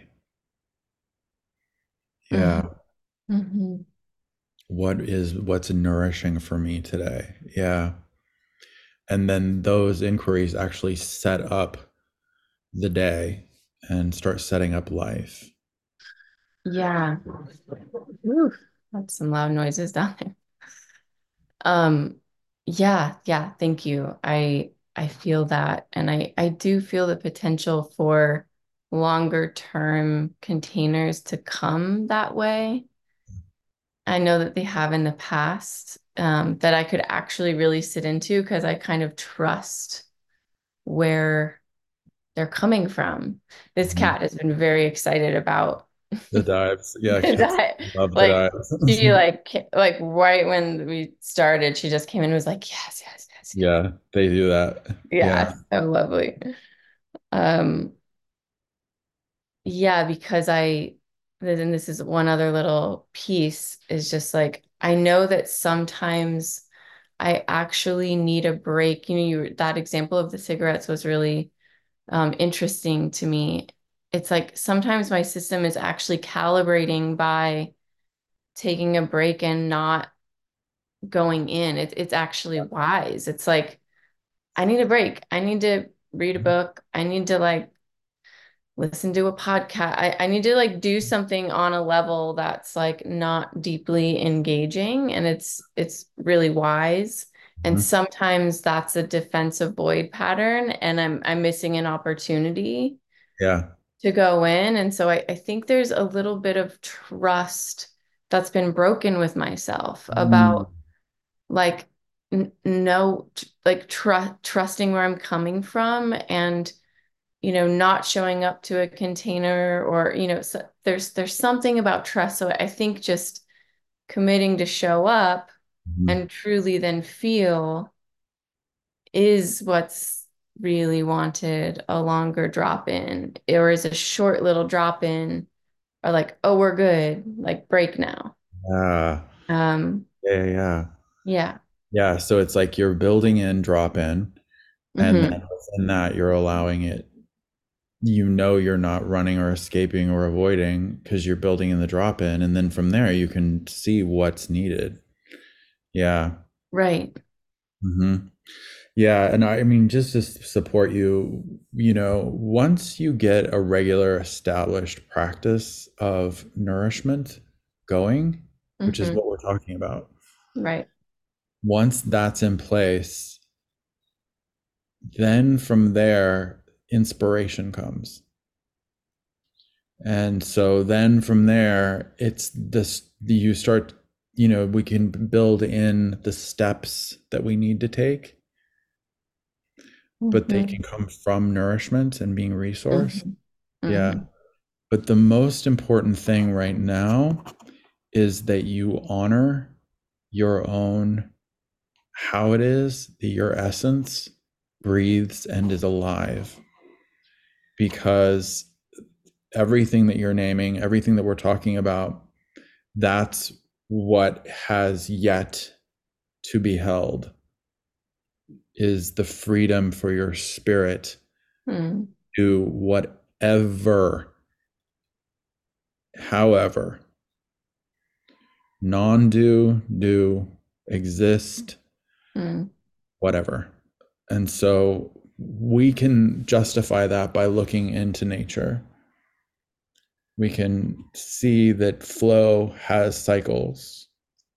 [SPEAKER 1] Yeah.
[SPEAKER 3] mm-hmm.
[SPEAKER 1] What is what's nourishing for me today? Yeah. And then those inquiries actually set up the day and start setting up life.
[SPEAKER 3] Yeah. Ooh, that's some loud noises down there. Um, yeah, yeah, thank you. I I feel that, and I I do feel the potential for longer term containers to come that way. I know that they have in the past, um, that I could actually really sit into, because I kind of trust where they're coming from. This
[SPEAKER 1] Mhm.
[SPEAKER 3] cat has been very excited about
[SPEAKER 1] The dives. Yeah, cats
[SPEAKER 3] that.
[SPEAKER 1] love the
[SPEAKER 3] Like
[SPEAKER 1] dives.
[SPEAKER 3] she like ca- like right when we started, she just came in and was like, yes, yes, yes, yes.
[SPEAKER 1] Yeah, they do that. Yeah.
[SPEAKER 3] Yeah, so lovely. Um, yeah, because I, then this is one other little piece is just like, I know that sometimes I actually need a break. You know, you that example of the cigarettes was really um, interesting to me. It's like sometimes my system is actually calibrating by taking a break and not going in. It, it's actually wise. It's like, I need a break. I need to read a book. I need to like listen to a podcast. I, I need to like do something on a level that's like not deeply engaging. And it's it's really wise. And
[SPEAKER 1] Mhm.
[SPEAKER 3] sometimes that's a defensive void pattern. And I'm I'm missing an opportunity
[SPEAKER 1] Yeah.
[SPEAKER 3] to go in. And so I, I think there's a little bit of trust that's been broken with myself
[SPEAKER 1] Mm.
[SPEAKER 3] about like n no t- like trust trusting where I'm coming from and you know not showing up to a container or you know so there's there's something about trust. So I think just committing to show up
[SPEAKER 1] Mhm.
[SPEAKER 3] and truly then feel is what's really wanted. A longer drop in or is a short little drop in or like, oh, we're good, like break now.
[SPEAKER 1] Yeah.
[SPEAKER 3] Um,
[SPEAKER 1] Yeah. Yeah.
[SPEAKER 3] yeah.
[SPEAKER 1] Yeah. So it's like you're building in drop in, and then
[SPEAKER 3] Hmm.
[SPEAKER 1] within that, you're allowing it. You know, you're not running or escaping or avoiding because you're building in the drop in. And then from there, you can see what's needed. Yeah.
[SPEAKER 3] Right.
[SPEAKER 1] Hmm. Yeah. And I, I mean, just to s- support you, you know, once you get a regular established practice of nourishment going, which is
[SPEAKER 3] Hmm.
[SPEAKER 1] what we're talking about,
[SPEAKER 3] Right.
[SPEAKER 1] once that's in place, then from there, inspiration comes. And so then from there, it's this, you start, you know, we can build in the steps that we need to take, but they
[SPEAKER 3] Hmm.
[SPEAKER 1] can come from nourishment and being resourced.
[SPEAKER 3] Hmm.
[SPEAKER 1] Yeah.
[SPEAKER 3] Hmm.
[SPEAKER 1] But the most important thing right now is that you honor your own, how it is that your essence breathes and is alive. Because everything that you're naming, everything that we're talking about, that's what has yet to be held, is the freedom for your spirit
[SPEAKER 3] Hmm.
[SPEAKER 1] to whatever, however, non-do, do, exist,
[SPEAKER 3] Hmm.
[SPEAKER 1] whatever. And so we can justify that by looking into nature. We can see that flow has cycles.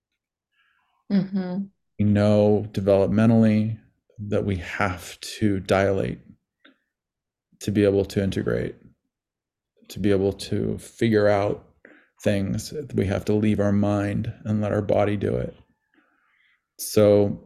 [SPEAKER 3] Hmm.
[SPEAKER 1] We know developmentally that we have to dilate to be able to integrate, to be able to figure out things. We have to leave our mind and let our body do it. So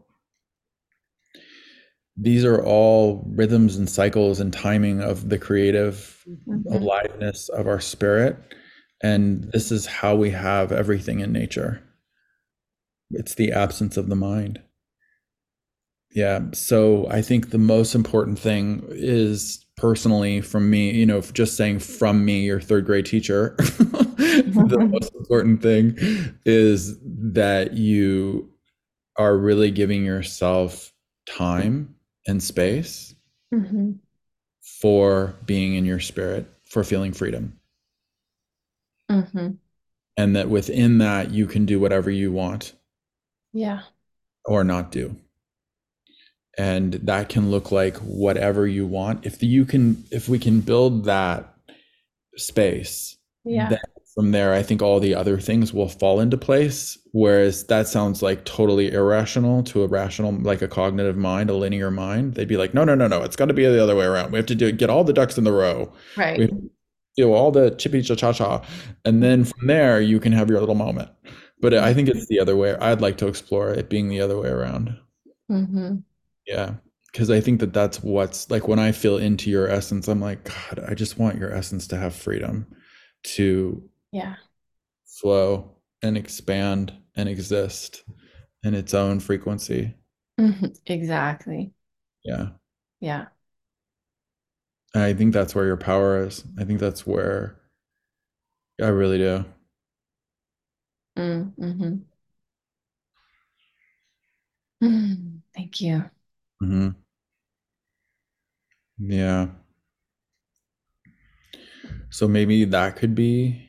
[SPEAKER 1] these are all rhythms and cycles and timing of the creative
[SPEAKER 3] Hmm.
[SPEAKER 1] aliveness of our spirit. And this is how we have everything in nature. It's the absence of the mind. Yeah. So I think the most important thing is personally from me, you know, just saying from me, your third grade teacher, the most important thing is that you are really giving yourself time and space
[SPEAKER 3] Hmm.
[SPEAKER 1] for being in your spirit, for feeling freedom.
[SPEAKER 3] Hmm.
[SPEAKER 1] And that within that, you can do whatever you want
[SPEAKER 3] Yeah.
[SPEAKER 1] or not do. And that can look like whatever you want. If you can, if we can build that space,
[SPEAKER 3] Yeah.
[SPEAKER 1] then from there, I think all the other things will fall into place. Whereas that sounds like totally irrational to a rational, like a cognitive mind, a linear mind. They'd be like, no, no, no, no, it's got to be the other way around. We have to do get all the ducks in the row. We
[SPEAKER 3] Right.
[SPEAKER 1] have to do all the chippy cha cha cha, and then from there you can have your little moment. But I think it's the other way. I'd like to explore it being the other way around.
[SPEAKER 3] Hmm.
[SPEAKER 1] Yeah. Because I think that that's what's like when I feel into your essence, I'm like, God, I just want your essence to have freedom to
[SPEAKER 3] Yeah.
[SPEAKER 1] flow and expand and exist in its own frequency.
[SPEAKER 3] Hmm. Exactly.
[SPEAKER 1] Yeah.
[SPEAKER 3] Yeah.
[SPEAKER 1] And I think that's where your power is. I think that's where I really do.
[SPEAKER 6] Mm, mm-hmm. Mm, thank you.
[SPEAKER 1] Mm-hmm. Yeah. So maybe that could be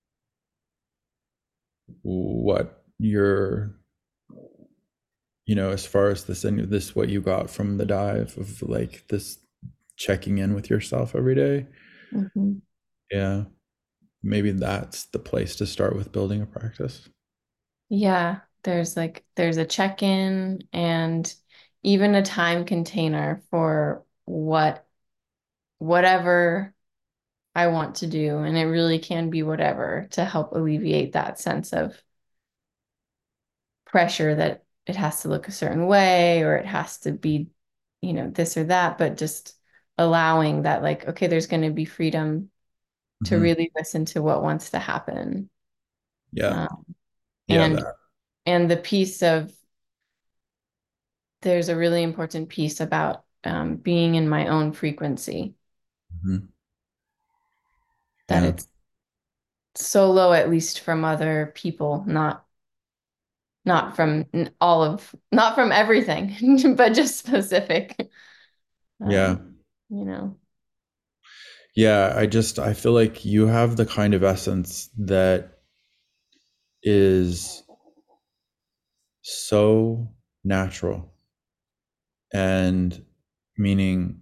[SPEAKER 1] what you're, you know, as far as this and this, what you got from the dive of like this checking in with yourself every day.
[SPEAKER 6] Mm-hmm.
[SPEAKER 1] Yeah. Maybe that's the place to start with building a practice.
[SPEAKER 6] Yeah, there's like there's a check-in and even a time container for what whatever I want to do. And it really can be whatever to help alleviate that sense of pressure that it has to look a certain way or it has to be, you know, this or that, but just allowing that, like, okay, there's going to be freedom to
[SPEAKER 1] Mhm.
[SPEAKER 6] really listen to what wants to happen.
[SPEAKER 1] Yeah.
[SPEAKER 6] Um,
[SPEAKER 1] Yeah.
[SPEAKER 6] and
[SPEAKER 1] That.
[SPEAKER 6] and the piece of there's a really important piece about um, being in my own frequency,
[SPEAKER 1] Mhm.
[SPEAKER 6] that
[SPEAKER 1] Yeah.
[SPEAKER 6] it's solo, at least from other people, not not from n- all of, not from everything, but just specific.
[SPEAKER 1] Yeah.
[SPEAKER 6] Um, you know.
[SPEAKER 1] Yeah. I just, I feel like you have the kind of essence that is so natural, and meaning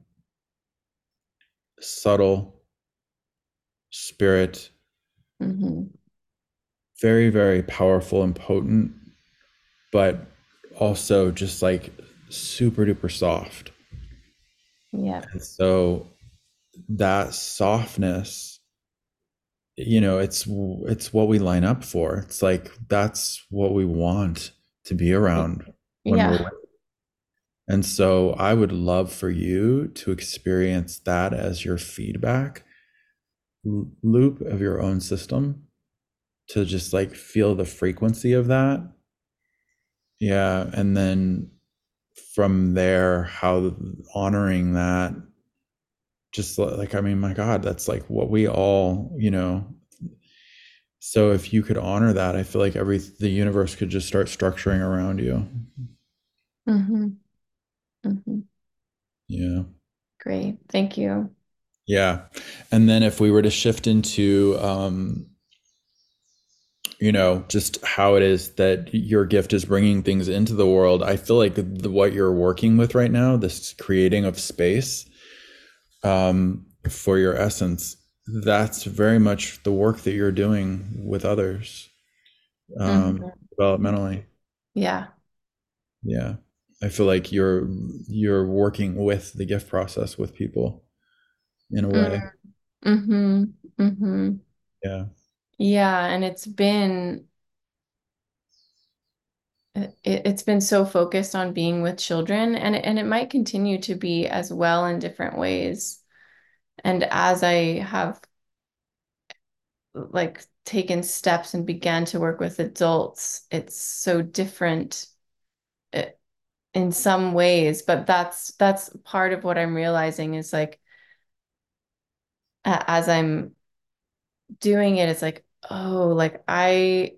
[SPEAKER 1] subtle spirit,
[SPEAKER 6] Hmm.
[SPEAKER 1] very, very powerful and potent, but also just like super duper soft.
[SPEAKER 6] Yeah.
[SPEAKER 1] And so that softness, you know, it's it's what we line up for. It's like that's what we want to be around when we're
[SPEAKER 6] Yeah.
[SPEAKER 1] with. And so I would love for you to experience that as your feedback l- loop of your own system, to just like feel the frequency of that. Yeah, and then from there, how honoring that, just li- like, I mean, my God, that's like what we all, you know. So if you could honor that, I feel like every the universe could just start structuring around you.
[SPEAKER 6] Hmm. Hmm.
[SPEAKER 1] Yeah.
[SPEAKER 6] Great. Thank you.
[SPEAKER 1] Yeah. And then if we were to shift into um you know, just how it is that your gift is bringing things into the world, I feel like the, what you're working with right now, this creating of space um, for your essence, that's very much the work that you're doing with others um,
[SPEAKER 6] Hmm.
[SPEAKER 1] developmentally.
[SPEAKER 6] Yeah.
[SPEAKER 1] Yeah, I feel like you're you're working with the gift process with people in a way.
[SPEAKER 6] Mm-hmm. Mm-hmm.
[SPEAKER 1] Yeah,
[SPEAKER 6] Yeah. And it's been it, it's been so focused on being with children, and it, and it might continue to be as well in different ways. And as I have like taken steps and began to work with adults, it's so different uh, in some ways, but that's that's part of what I'm realizing is like a- as I'm doing it, it's like, oh, like I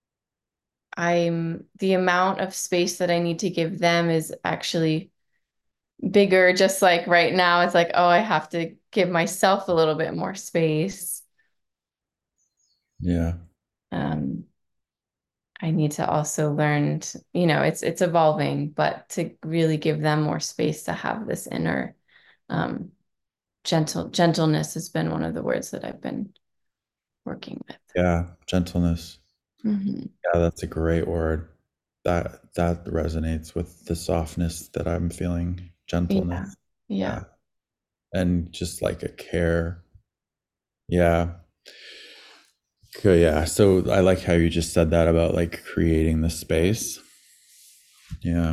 [SPEAKER 6] I'm the amount of space that I need to give them is actually bigger. Just like right now, it's like, oh, I have to give myself a little bit more space.
[SPEAKER 1] yeah,
[SPEAKER 6] Um, I need to also learn to, you know, it's it's evolving, but to really give them more space to have this inner um, gentle gentleness has been one of the words that I've been working with.
[SPEAKER 1] yeah. Gentleness.
[SPEAKER 6] Hmm.
[SPEAKER 1] Yeah, that's a great word. That that resonates with the softness that I'm feeling.
[SPEAKER 6] Yeah,
[SPEAKER 1] Gentleness.
[SPEAKER 6] yeah.
[SPEAKER 1] Yeah. And just like a care. Yeah. Good. Yeah. So I like how you just said that about like creating the space. Yeah.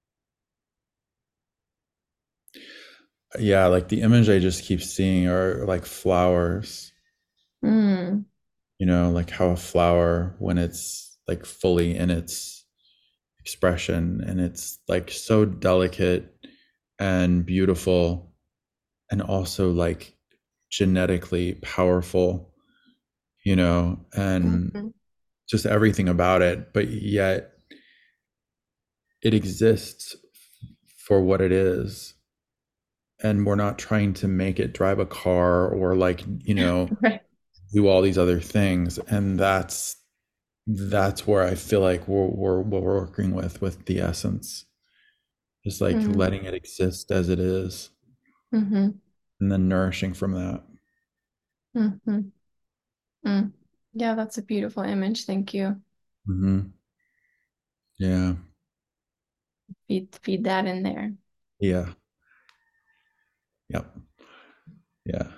[SPEAKER 1] Yeah. Like the image I just keep seeing are like flowers,
[SPEAKER 6] Mm,
[SPEAKER 1] you know, like how a flower, when it's like fully in its expression and it's like so delicate and beautiful, and also like genetically powerful, you know, and
[SPEAKER 6] Mhm.
[SPEAKER 1] just everything about it, but yet it exists for what it is. And we're not trying to make it drive a car or like, you know,
[SPEAKER 6] Right.
[SPEAKER 1] do all these other things. And that's that's where I feel like we're we're, we're working with with the essence. Just like
[SPEAKER 6] Mm-hmm.
[SPEAKER 1] letting it exist as it is,
[SPEAKER 6] Mm-hmm.
[SPEAKER 1] and then nourishing from that.
[SPEAKER 6] Mm-hmm. Mm. Yeah, that's a beautiful image. Thank you.
[SPEAKER 1] Mm-hmm. Yeah.
[SPEAKER 6] Feed feed that in there.
[SPEAKER 1] Yeah. Yep. Yeah.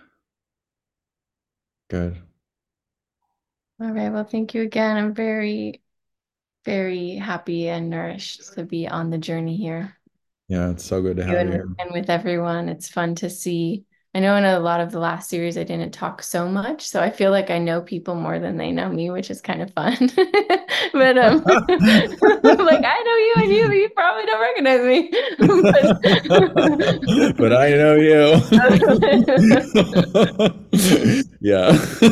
[SPEAKER 1] Good.
[SPEAKER 6] All right. Well, thank you again. I'm very, very happy and nourished to be on the journey here.
[SPEAKER 1] Yeah, it's so good to
[SPEAKER 6] You
[SPEAKER 1] have you
[SPEAKER 6] and with,
[SPEAKER 1] here.
[SPEAKER 6] and with everyone. It's fun to see. I know in a lot of the last series I didn't talk so much, so I feel like I know people more than they know me, which is kind of fun. But um, like I know you and you, but you probably don't recognize me.
[SPEAKER 1] But I know you. Yeah.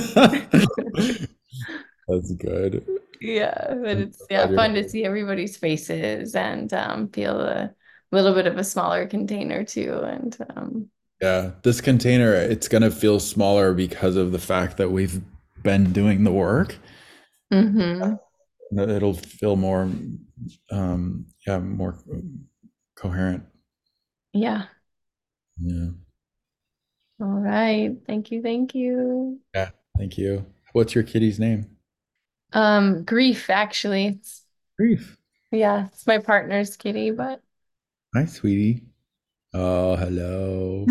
[SPEAKER 1] That's good.
[SPEAKER 6] Yeah, but
[SPEAKER 1] I'm
[SPEAKER 6] it's
[SPEAKER 1] so glad
[SPEAKER 6] yeah
[SPEAKER 1] you're
[SPEAKER 6] fun to
[SPEAKER 1] here.
[SPEAKER 6] see everybody's faces and um, feel a little bit of a smaller container too. And um,
[SPEAKER 1] Yeah, this container, it's gonna feel smaller because of the fact that we've been doing the work.
[SPEAKER 6] mhm.
[SPEAKER 1] It'll feel more, um, yeah, more coherent.
[SPEAKER 6] Yeah.
[SPEAKER 1] Yeah.
[SPEAKER 6] All right. Thank you. Thank you.
[SPEAKER 1] Yeah. Thank you. What's your kitty's name?
[SPEAKER 6] Um, grief, actually. It's,
[SPEAKER 1] Grief.
[SPEAKER 6] yeah, it's my partner's kitty, but
[SPEAKER 1] Hi, sweetie. Oh, hello.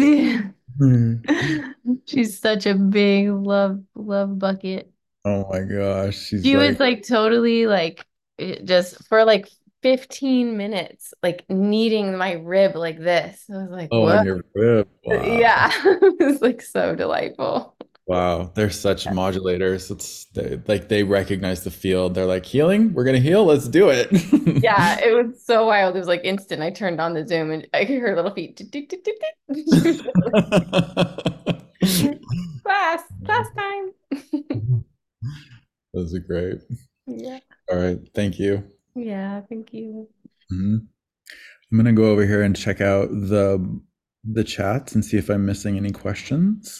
[SPEAKER 6] she's such a big love, love bucket.
[SPEAKER 1] Oh my gosh, she's
[SPEAKER 6] She was
[SPEAKER 1] like,
[SPEAKER 6] like totally like it just for like fifteen minutes, like kneading my rib like this. I was like,
[SPEAKER 1] oh, on
[SPEAKER 6] what?
[SPEAKER 1] your rib. Wow.
[SPEAKER 6] Yeah. It was like so delightful.
[SPEAKER 1] Wow. They're such modulators. It's they, like they recognize the field. They're like, healing? We're gonna heal. Let's do it.
[SPEAKER 6] Yeah, it was so wild. It was like instant. I turned on the Zoom and I could hear her little feet. Tick, tick, tick, tick, tick. She was like, class, class time.
[SPEAKER 1] Those are great.
[SPEAKER 6] Yeah.
[SPEAKER 1] All right. Thank you.
[SPEAKER 6] Yeah, thank you.
[SPEAKER 1] Mhm. I'm gonna go over here and check out the the chats and see if I'm missing any questions.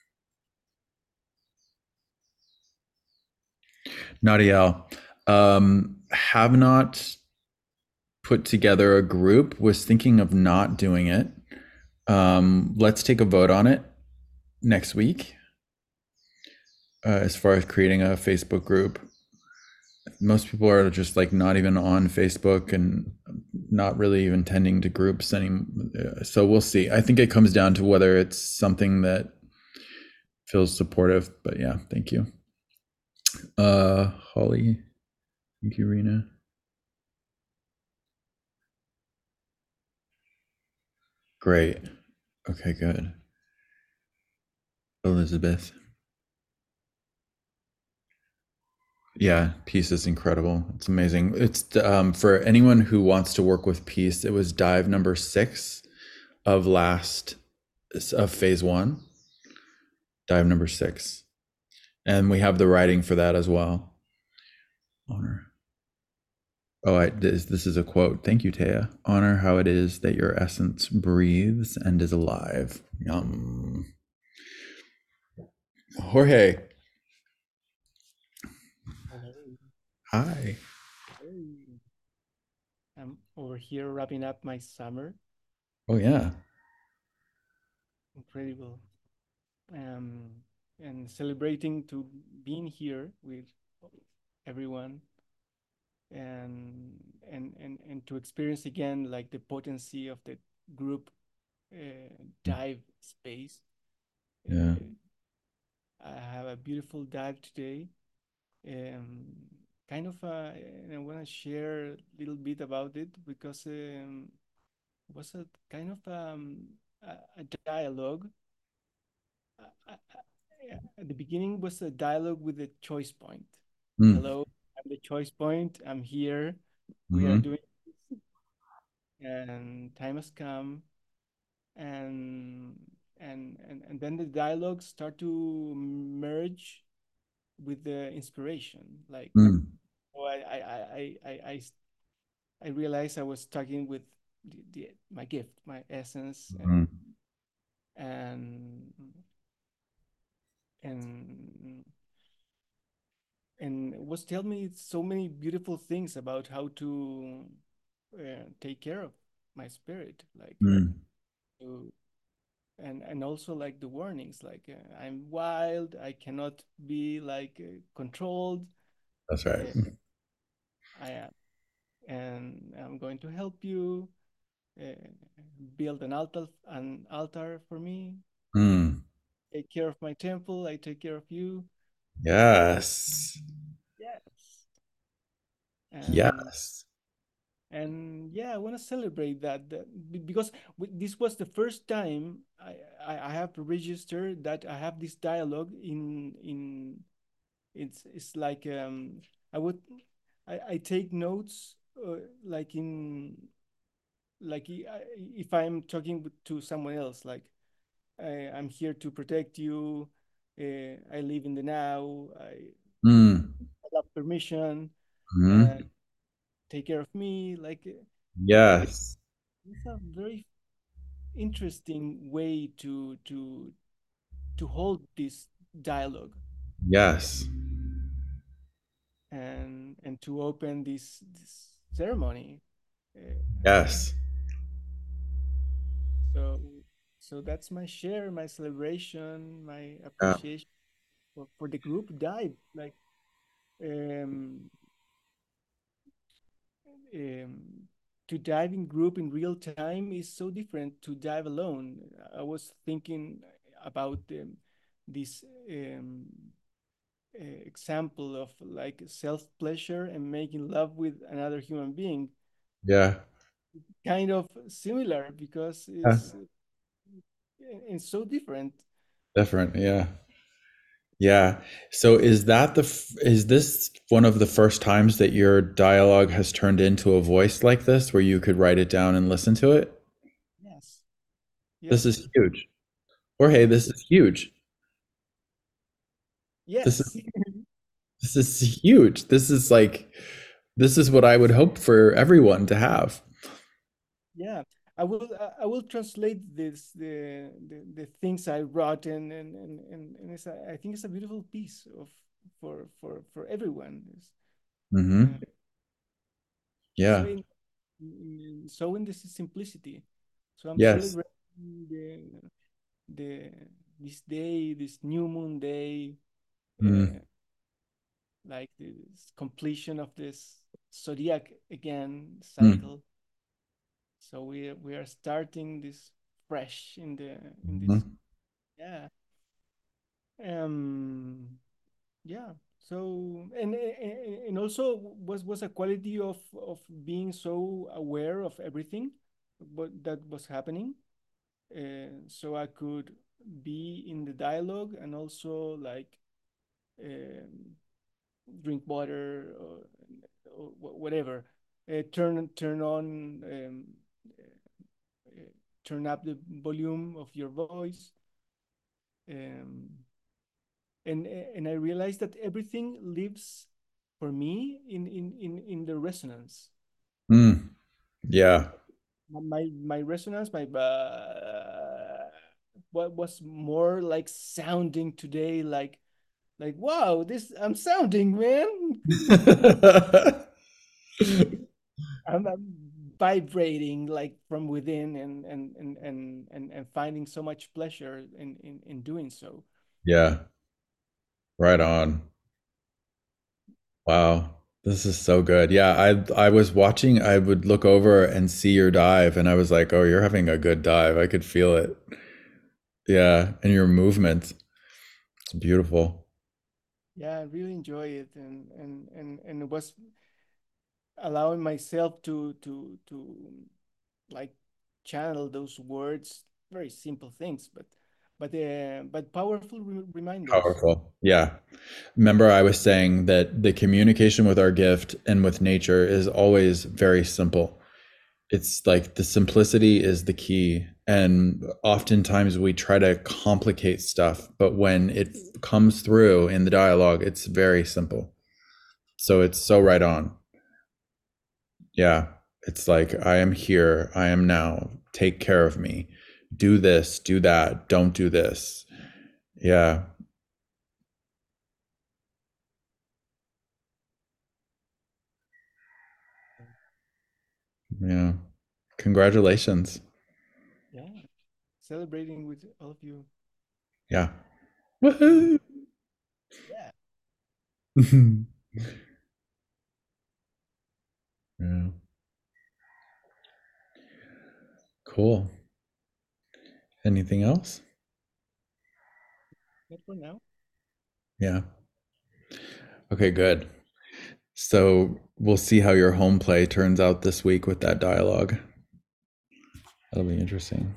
[SPEAKER 1] Nadiel, um, have not put together a group, was thinking of not doing it. Um, let's take a vote on it next week uh, as far as creating a Facebook group. Most people are just like not even on Facebook and not really even tending to groups anymore. So we'll see. I think it comes down to whether it's something that feels supportive. But yeah, thank you. Uh, Holly, thank you, Rena. Great. Okay, good. Elizabeth. Yeah, Peace is incredible. It's amazing. It's um, for anyone who wants to work with Peace. It was dive number six of last of phase one. Dive number six, and we have the writing for that as well. Honor. Oh, I, this, this is a quote. Thank you, Taya. Honor how it is that your essence breathes and is alive. Yum. Jorge.
[SPEAKER 9] Hello.
[SPEAKER 1] Hi.
[SPEAKER 9] Hey. I'm over here wrapping up my summer.
[SPEAKER 1] Oh yeah.
[SPEAKER 9] Incredible. Um, and celebrating to being here with everyone and and and and to experience again like the potency of the group uh, dive space.
[SPEAKER 1] Yeah.
[SPEAKER 9] Uh, I have a beautiful dive today. Um, kind of, uh, and I want to share a little bit about it because um, it was a kind of um, a, a dialogue. Uh, uh, uh, yeah, at the beginning was a dialogue with the choice point.
[SPEAKER 1] Mm.
[SPEAKER 9] Hello, I'm the choice point. I'm here. We
[SPEAKER 1] Mm-hmm.
[SPEAKER 9] are doing this, and time has come. And and and and then the dialogue start to merge with the inspiration. Like,
[SPEAKER 1] Mm.
[SPEAKER 9] oh, I I I I I I realized I was talking with the, the my gift, my essence, and
[SPEAKER 1] Mm.
[SPEAKER 9] and and and was telling me so many beautiful things about how to uh, take care of my spirit, like
[SPEAKER 1] Mm.
[SPEAKER 9] to, and and also like the warnings, like uh, I'm wild, I cannot be like uh, controlled.
[SPEAKER 1] That's right.
[SPEAKER 9] uh, I am, and I'm going to help you uh, build an altar, an altar for me.
[SPEAKER 1] Mm.
[SPEAKER 9] Take care of my temple. I take care of you.
[SPEAKER 1] Yes.
[SPEAKER 9] Yes, and
[SPEAKER 1] Yes.
[SPEAKER 9] and yeah, I want to celebrate that, that be- because w- this was the first time I, I I have registered that I have this dialogue in in it's it's like um I would I, I take notes uh, like in like i- I- if I'm talking with- to someone else, like I, I'm here to protect you. Uh, I live in the now. I,
[SPEAKER 1] Mm.
[SPEAKER 9] I love permission. Uh,
[SPEAKER 1] Mm.
[SPEAKER 9] take care of me. Like uh, it,
[SPEAKER 1] Yes.
[SPEAKER 9] it's a very interesting way to to to hold this dialogue,
[SPEAKER 1] Yes.
[SPEAKER 9] and and to open this this ceremony. Uh,
[SPEAKER 1] Yes.
[SPEAKER 9] so so that's my share, my celebration, my
[SPEAKER 1] Yeah.
[SPEAKER 9] appreciation for, for the group dive. Like um, um, to dive in group in real time is so different to dive alone. I was thinking about um, this um, uh, example of like self pleasure and making love with another human being.
[SPEAKER 1] Yeah.
[SPEAKER 9] Kind of similar because
[SPEAKER 1] Yeah.
[SPEAKER 9] it's it's so different.
[SPEAKER 1] Different. Yeah. Yeah. So is that the f- is this one of the first times that your dialogue has turned into a voice like this where you could write it down and listen to it?
[SPEAKER 9] Yes,
[SPEAKER 1] This
[SPEAKER 9] yes,
[SPEAKER 1] is huge. Jorge,
[SPEAKER 9] yes,
[SPEAKER 1] this is huge. This is
[SPEAKER 9] yes.
[SPEAKER 1] this is huge. This is like this is what I would hope for everyone to have.
[SPEAKER 9] Yeah, I will. I I will translate this the the, the things I wrote, and and and and, and it's a, I think it's a beautiful piece of for for for everyone. It's, uh,
[SPEAKER 1] Hmm.
[SPEAKER 9] so
[SPEAKER 1] Yeah.
[SPEAKER 9] in, in so in this simplicity. So I'm
[SPEAKER 1] Yes.
[SPEAKER 9] celebrating the the this day, this new moon day, uh,
[SPEAKER 1] Mm.
[SPEAKER 9] like this completion of this zodiac again
[SPEAKER 1] Mm.
[SPEAKER 9] cycle. So we we are starting this fresh in the in this,
[SPEAKER 1] Mhm.
[SPEAKER 9] yeah. Um yeah. So and and and also was was a quality of of being so aware of everything what that was happening, uh, so I could be in the dialogue and also like um, drink water, or, or whatever, uh, turn turn on um, uh, turn up the volume of your voice, um, and and I realized that everything lives for me in in in, in the resonance.
[SPEAKER 1] Mm. Yeah.
[SPEAKER 9] My my resonance, my uh, what was more like sounding today, like like wow, this I'm sounding, man. I'm, I'm vibrating like from within, and and and and and, and finding so much pleasure in, in in doing so.
[SPEAKER 1] Yeah. Right on. Wow. This is so good. Yeah, I I was watching, I would look over and see your dive and I was like, "Oh, you're having a good dive." I could feel it. Yeah, and your movement. It's beautiful.
[SPEAKER 9] Yeah, I really enjoy it, and and and and it was allowing myself to to to like channel those words, very simple things, but but uh, but powerful re reminders.
[SPEAKER 1] Powerful. Yeah. Remember, I was saying that the communication with our gift and with nature is always very simple. It's like the simplicity is the key. And oftentimes we try to complicate stuff, but when it comes through in the dialogue, it's very simple. So it's so right on. Yeah. It's like, I am here. I am now. Take care of me. Do this, do that. Don't do this. Yeah. Yeah. Congratulations.
[SPEAKER 9] Yeah. Celebrating with all of you.
[SPEAKER 1] Yeah. Woohoo!
[SPEAKER 9] Yeah.
[SPEAKER 1] Yeah. Cool. Anything else?
[SPEAKER 9] Not for now.
[SPEAKER 1] Yeah. Okay, good. So we'll see how your home play turns out this week with that dialogue. That'll be interesting.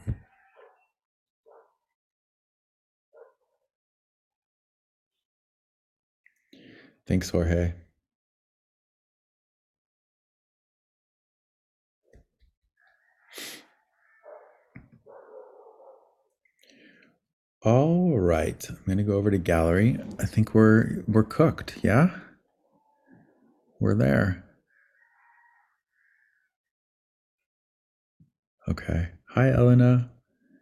[SPEAKER 1] Thanks, Jorge. All right, I'm gonna go over to gallery. I think we're we're cooked. Yeah, we're there. Okay. Hi, Elena.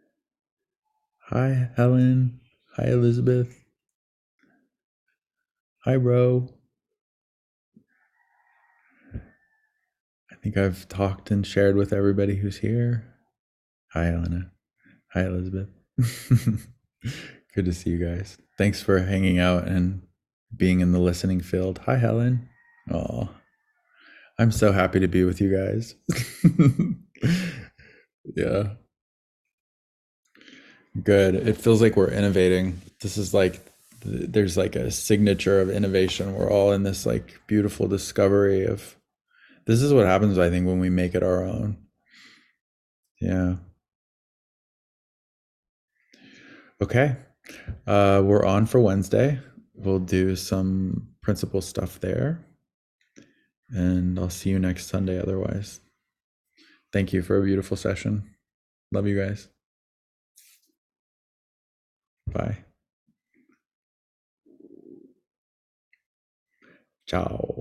[SPEAKER 1] Hi, Helen. Hi, Elizabeth. Hi, Ro. I think I've talked and shared with everybody who's here. Hi, Elena. Hi, Elizabeth. Good to see you guys. Thanks for hanging out and being in the listening field. Hi, Helen. Oh, I'm so happy to be with you guys. Yeah. Good. It feels like we're innovating. This is like, there's like a signature of innovation. We're all in this like beautiful discovery of, this is what happens, I think, when we make it our own. Yeah. Okay. Uh, we're on for Wednesday. We'll do some principal stuff there. And I'll see you next Sunday otherwise. Thank you for a beautiful session. Love you guys. Bye. Ciao.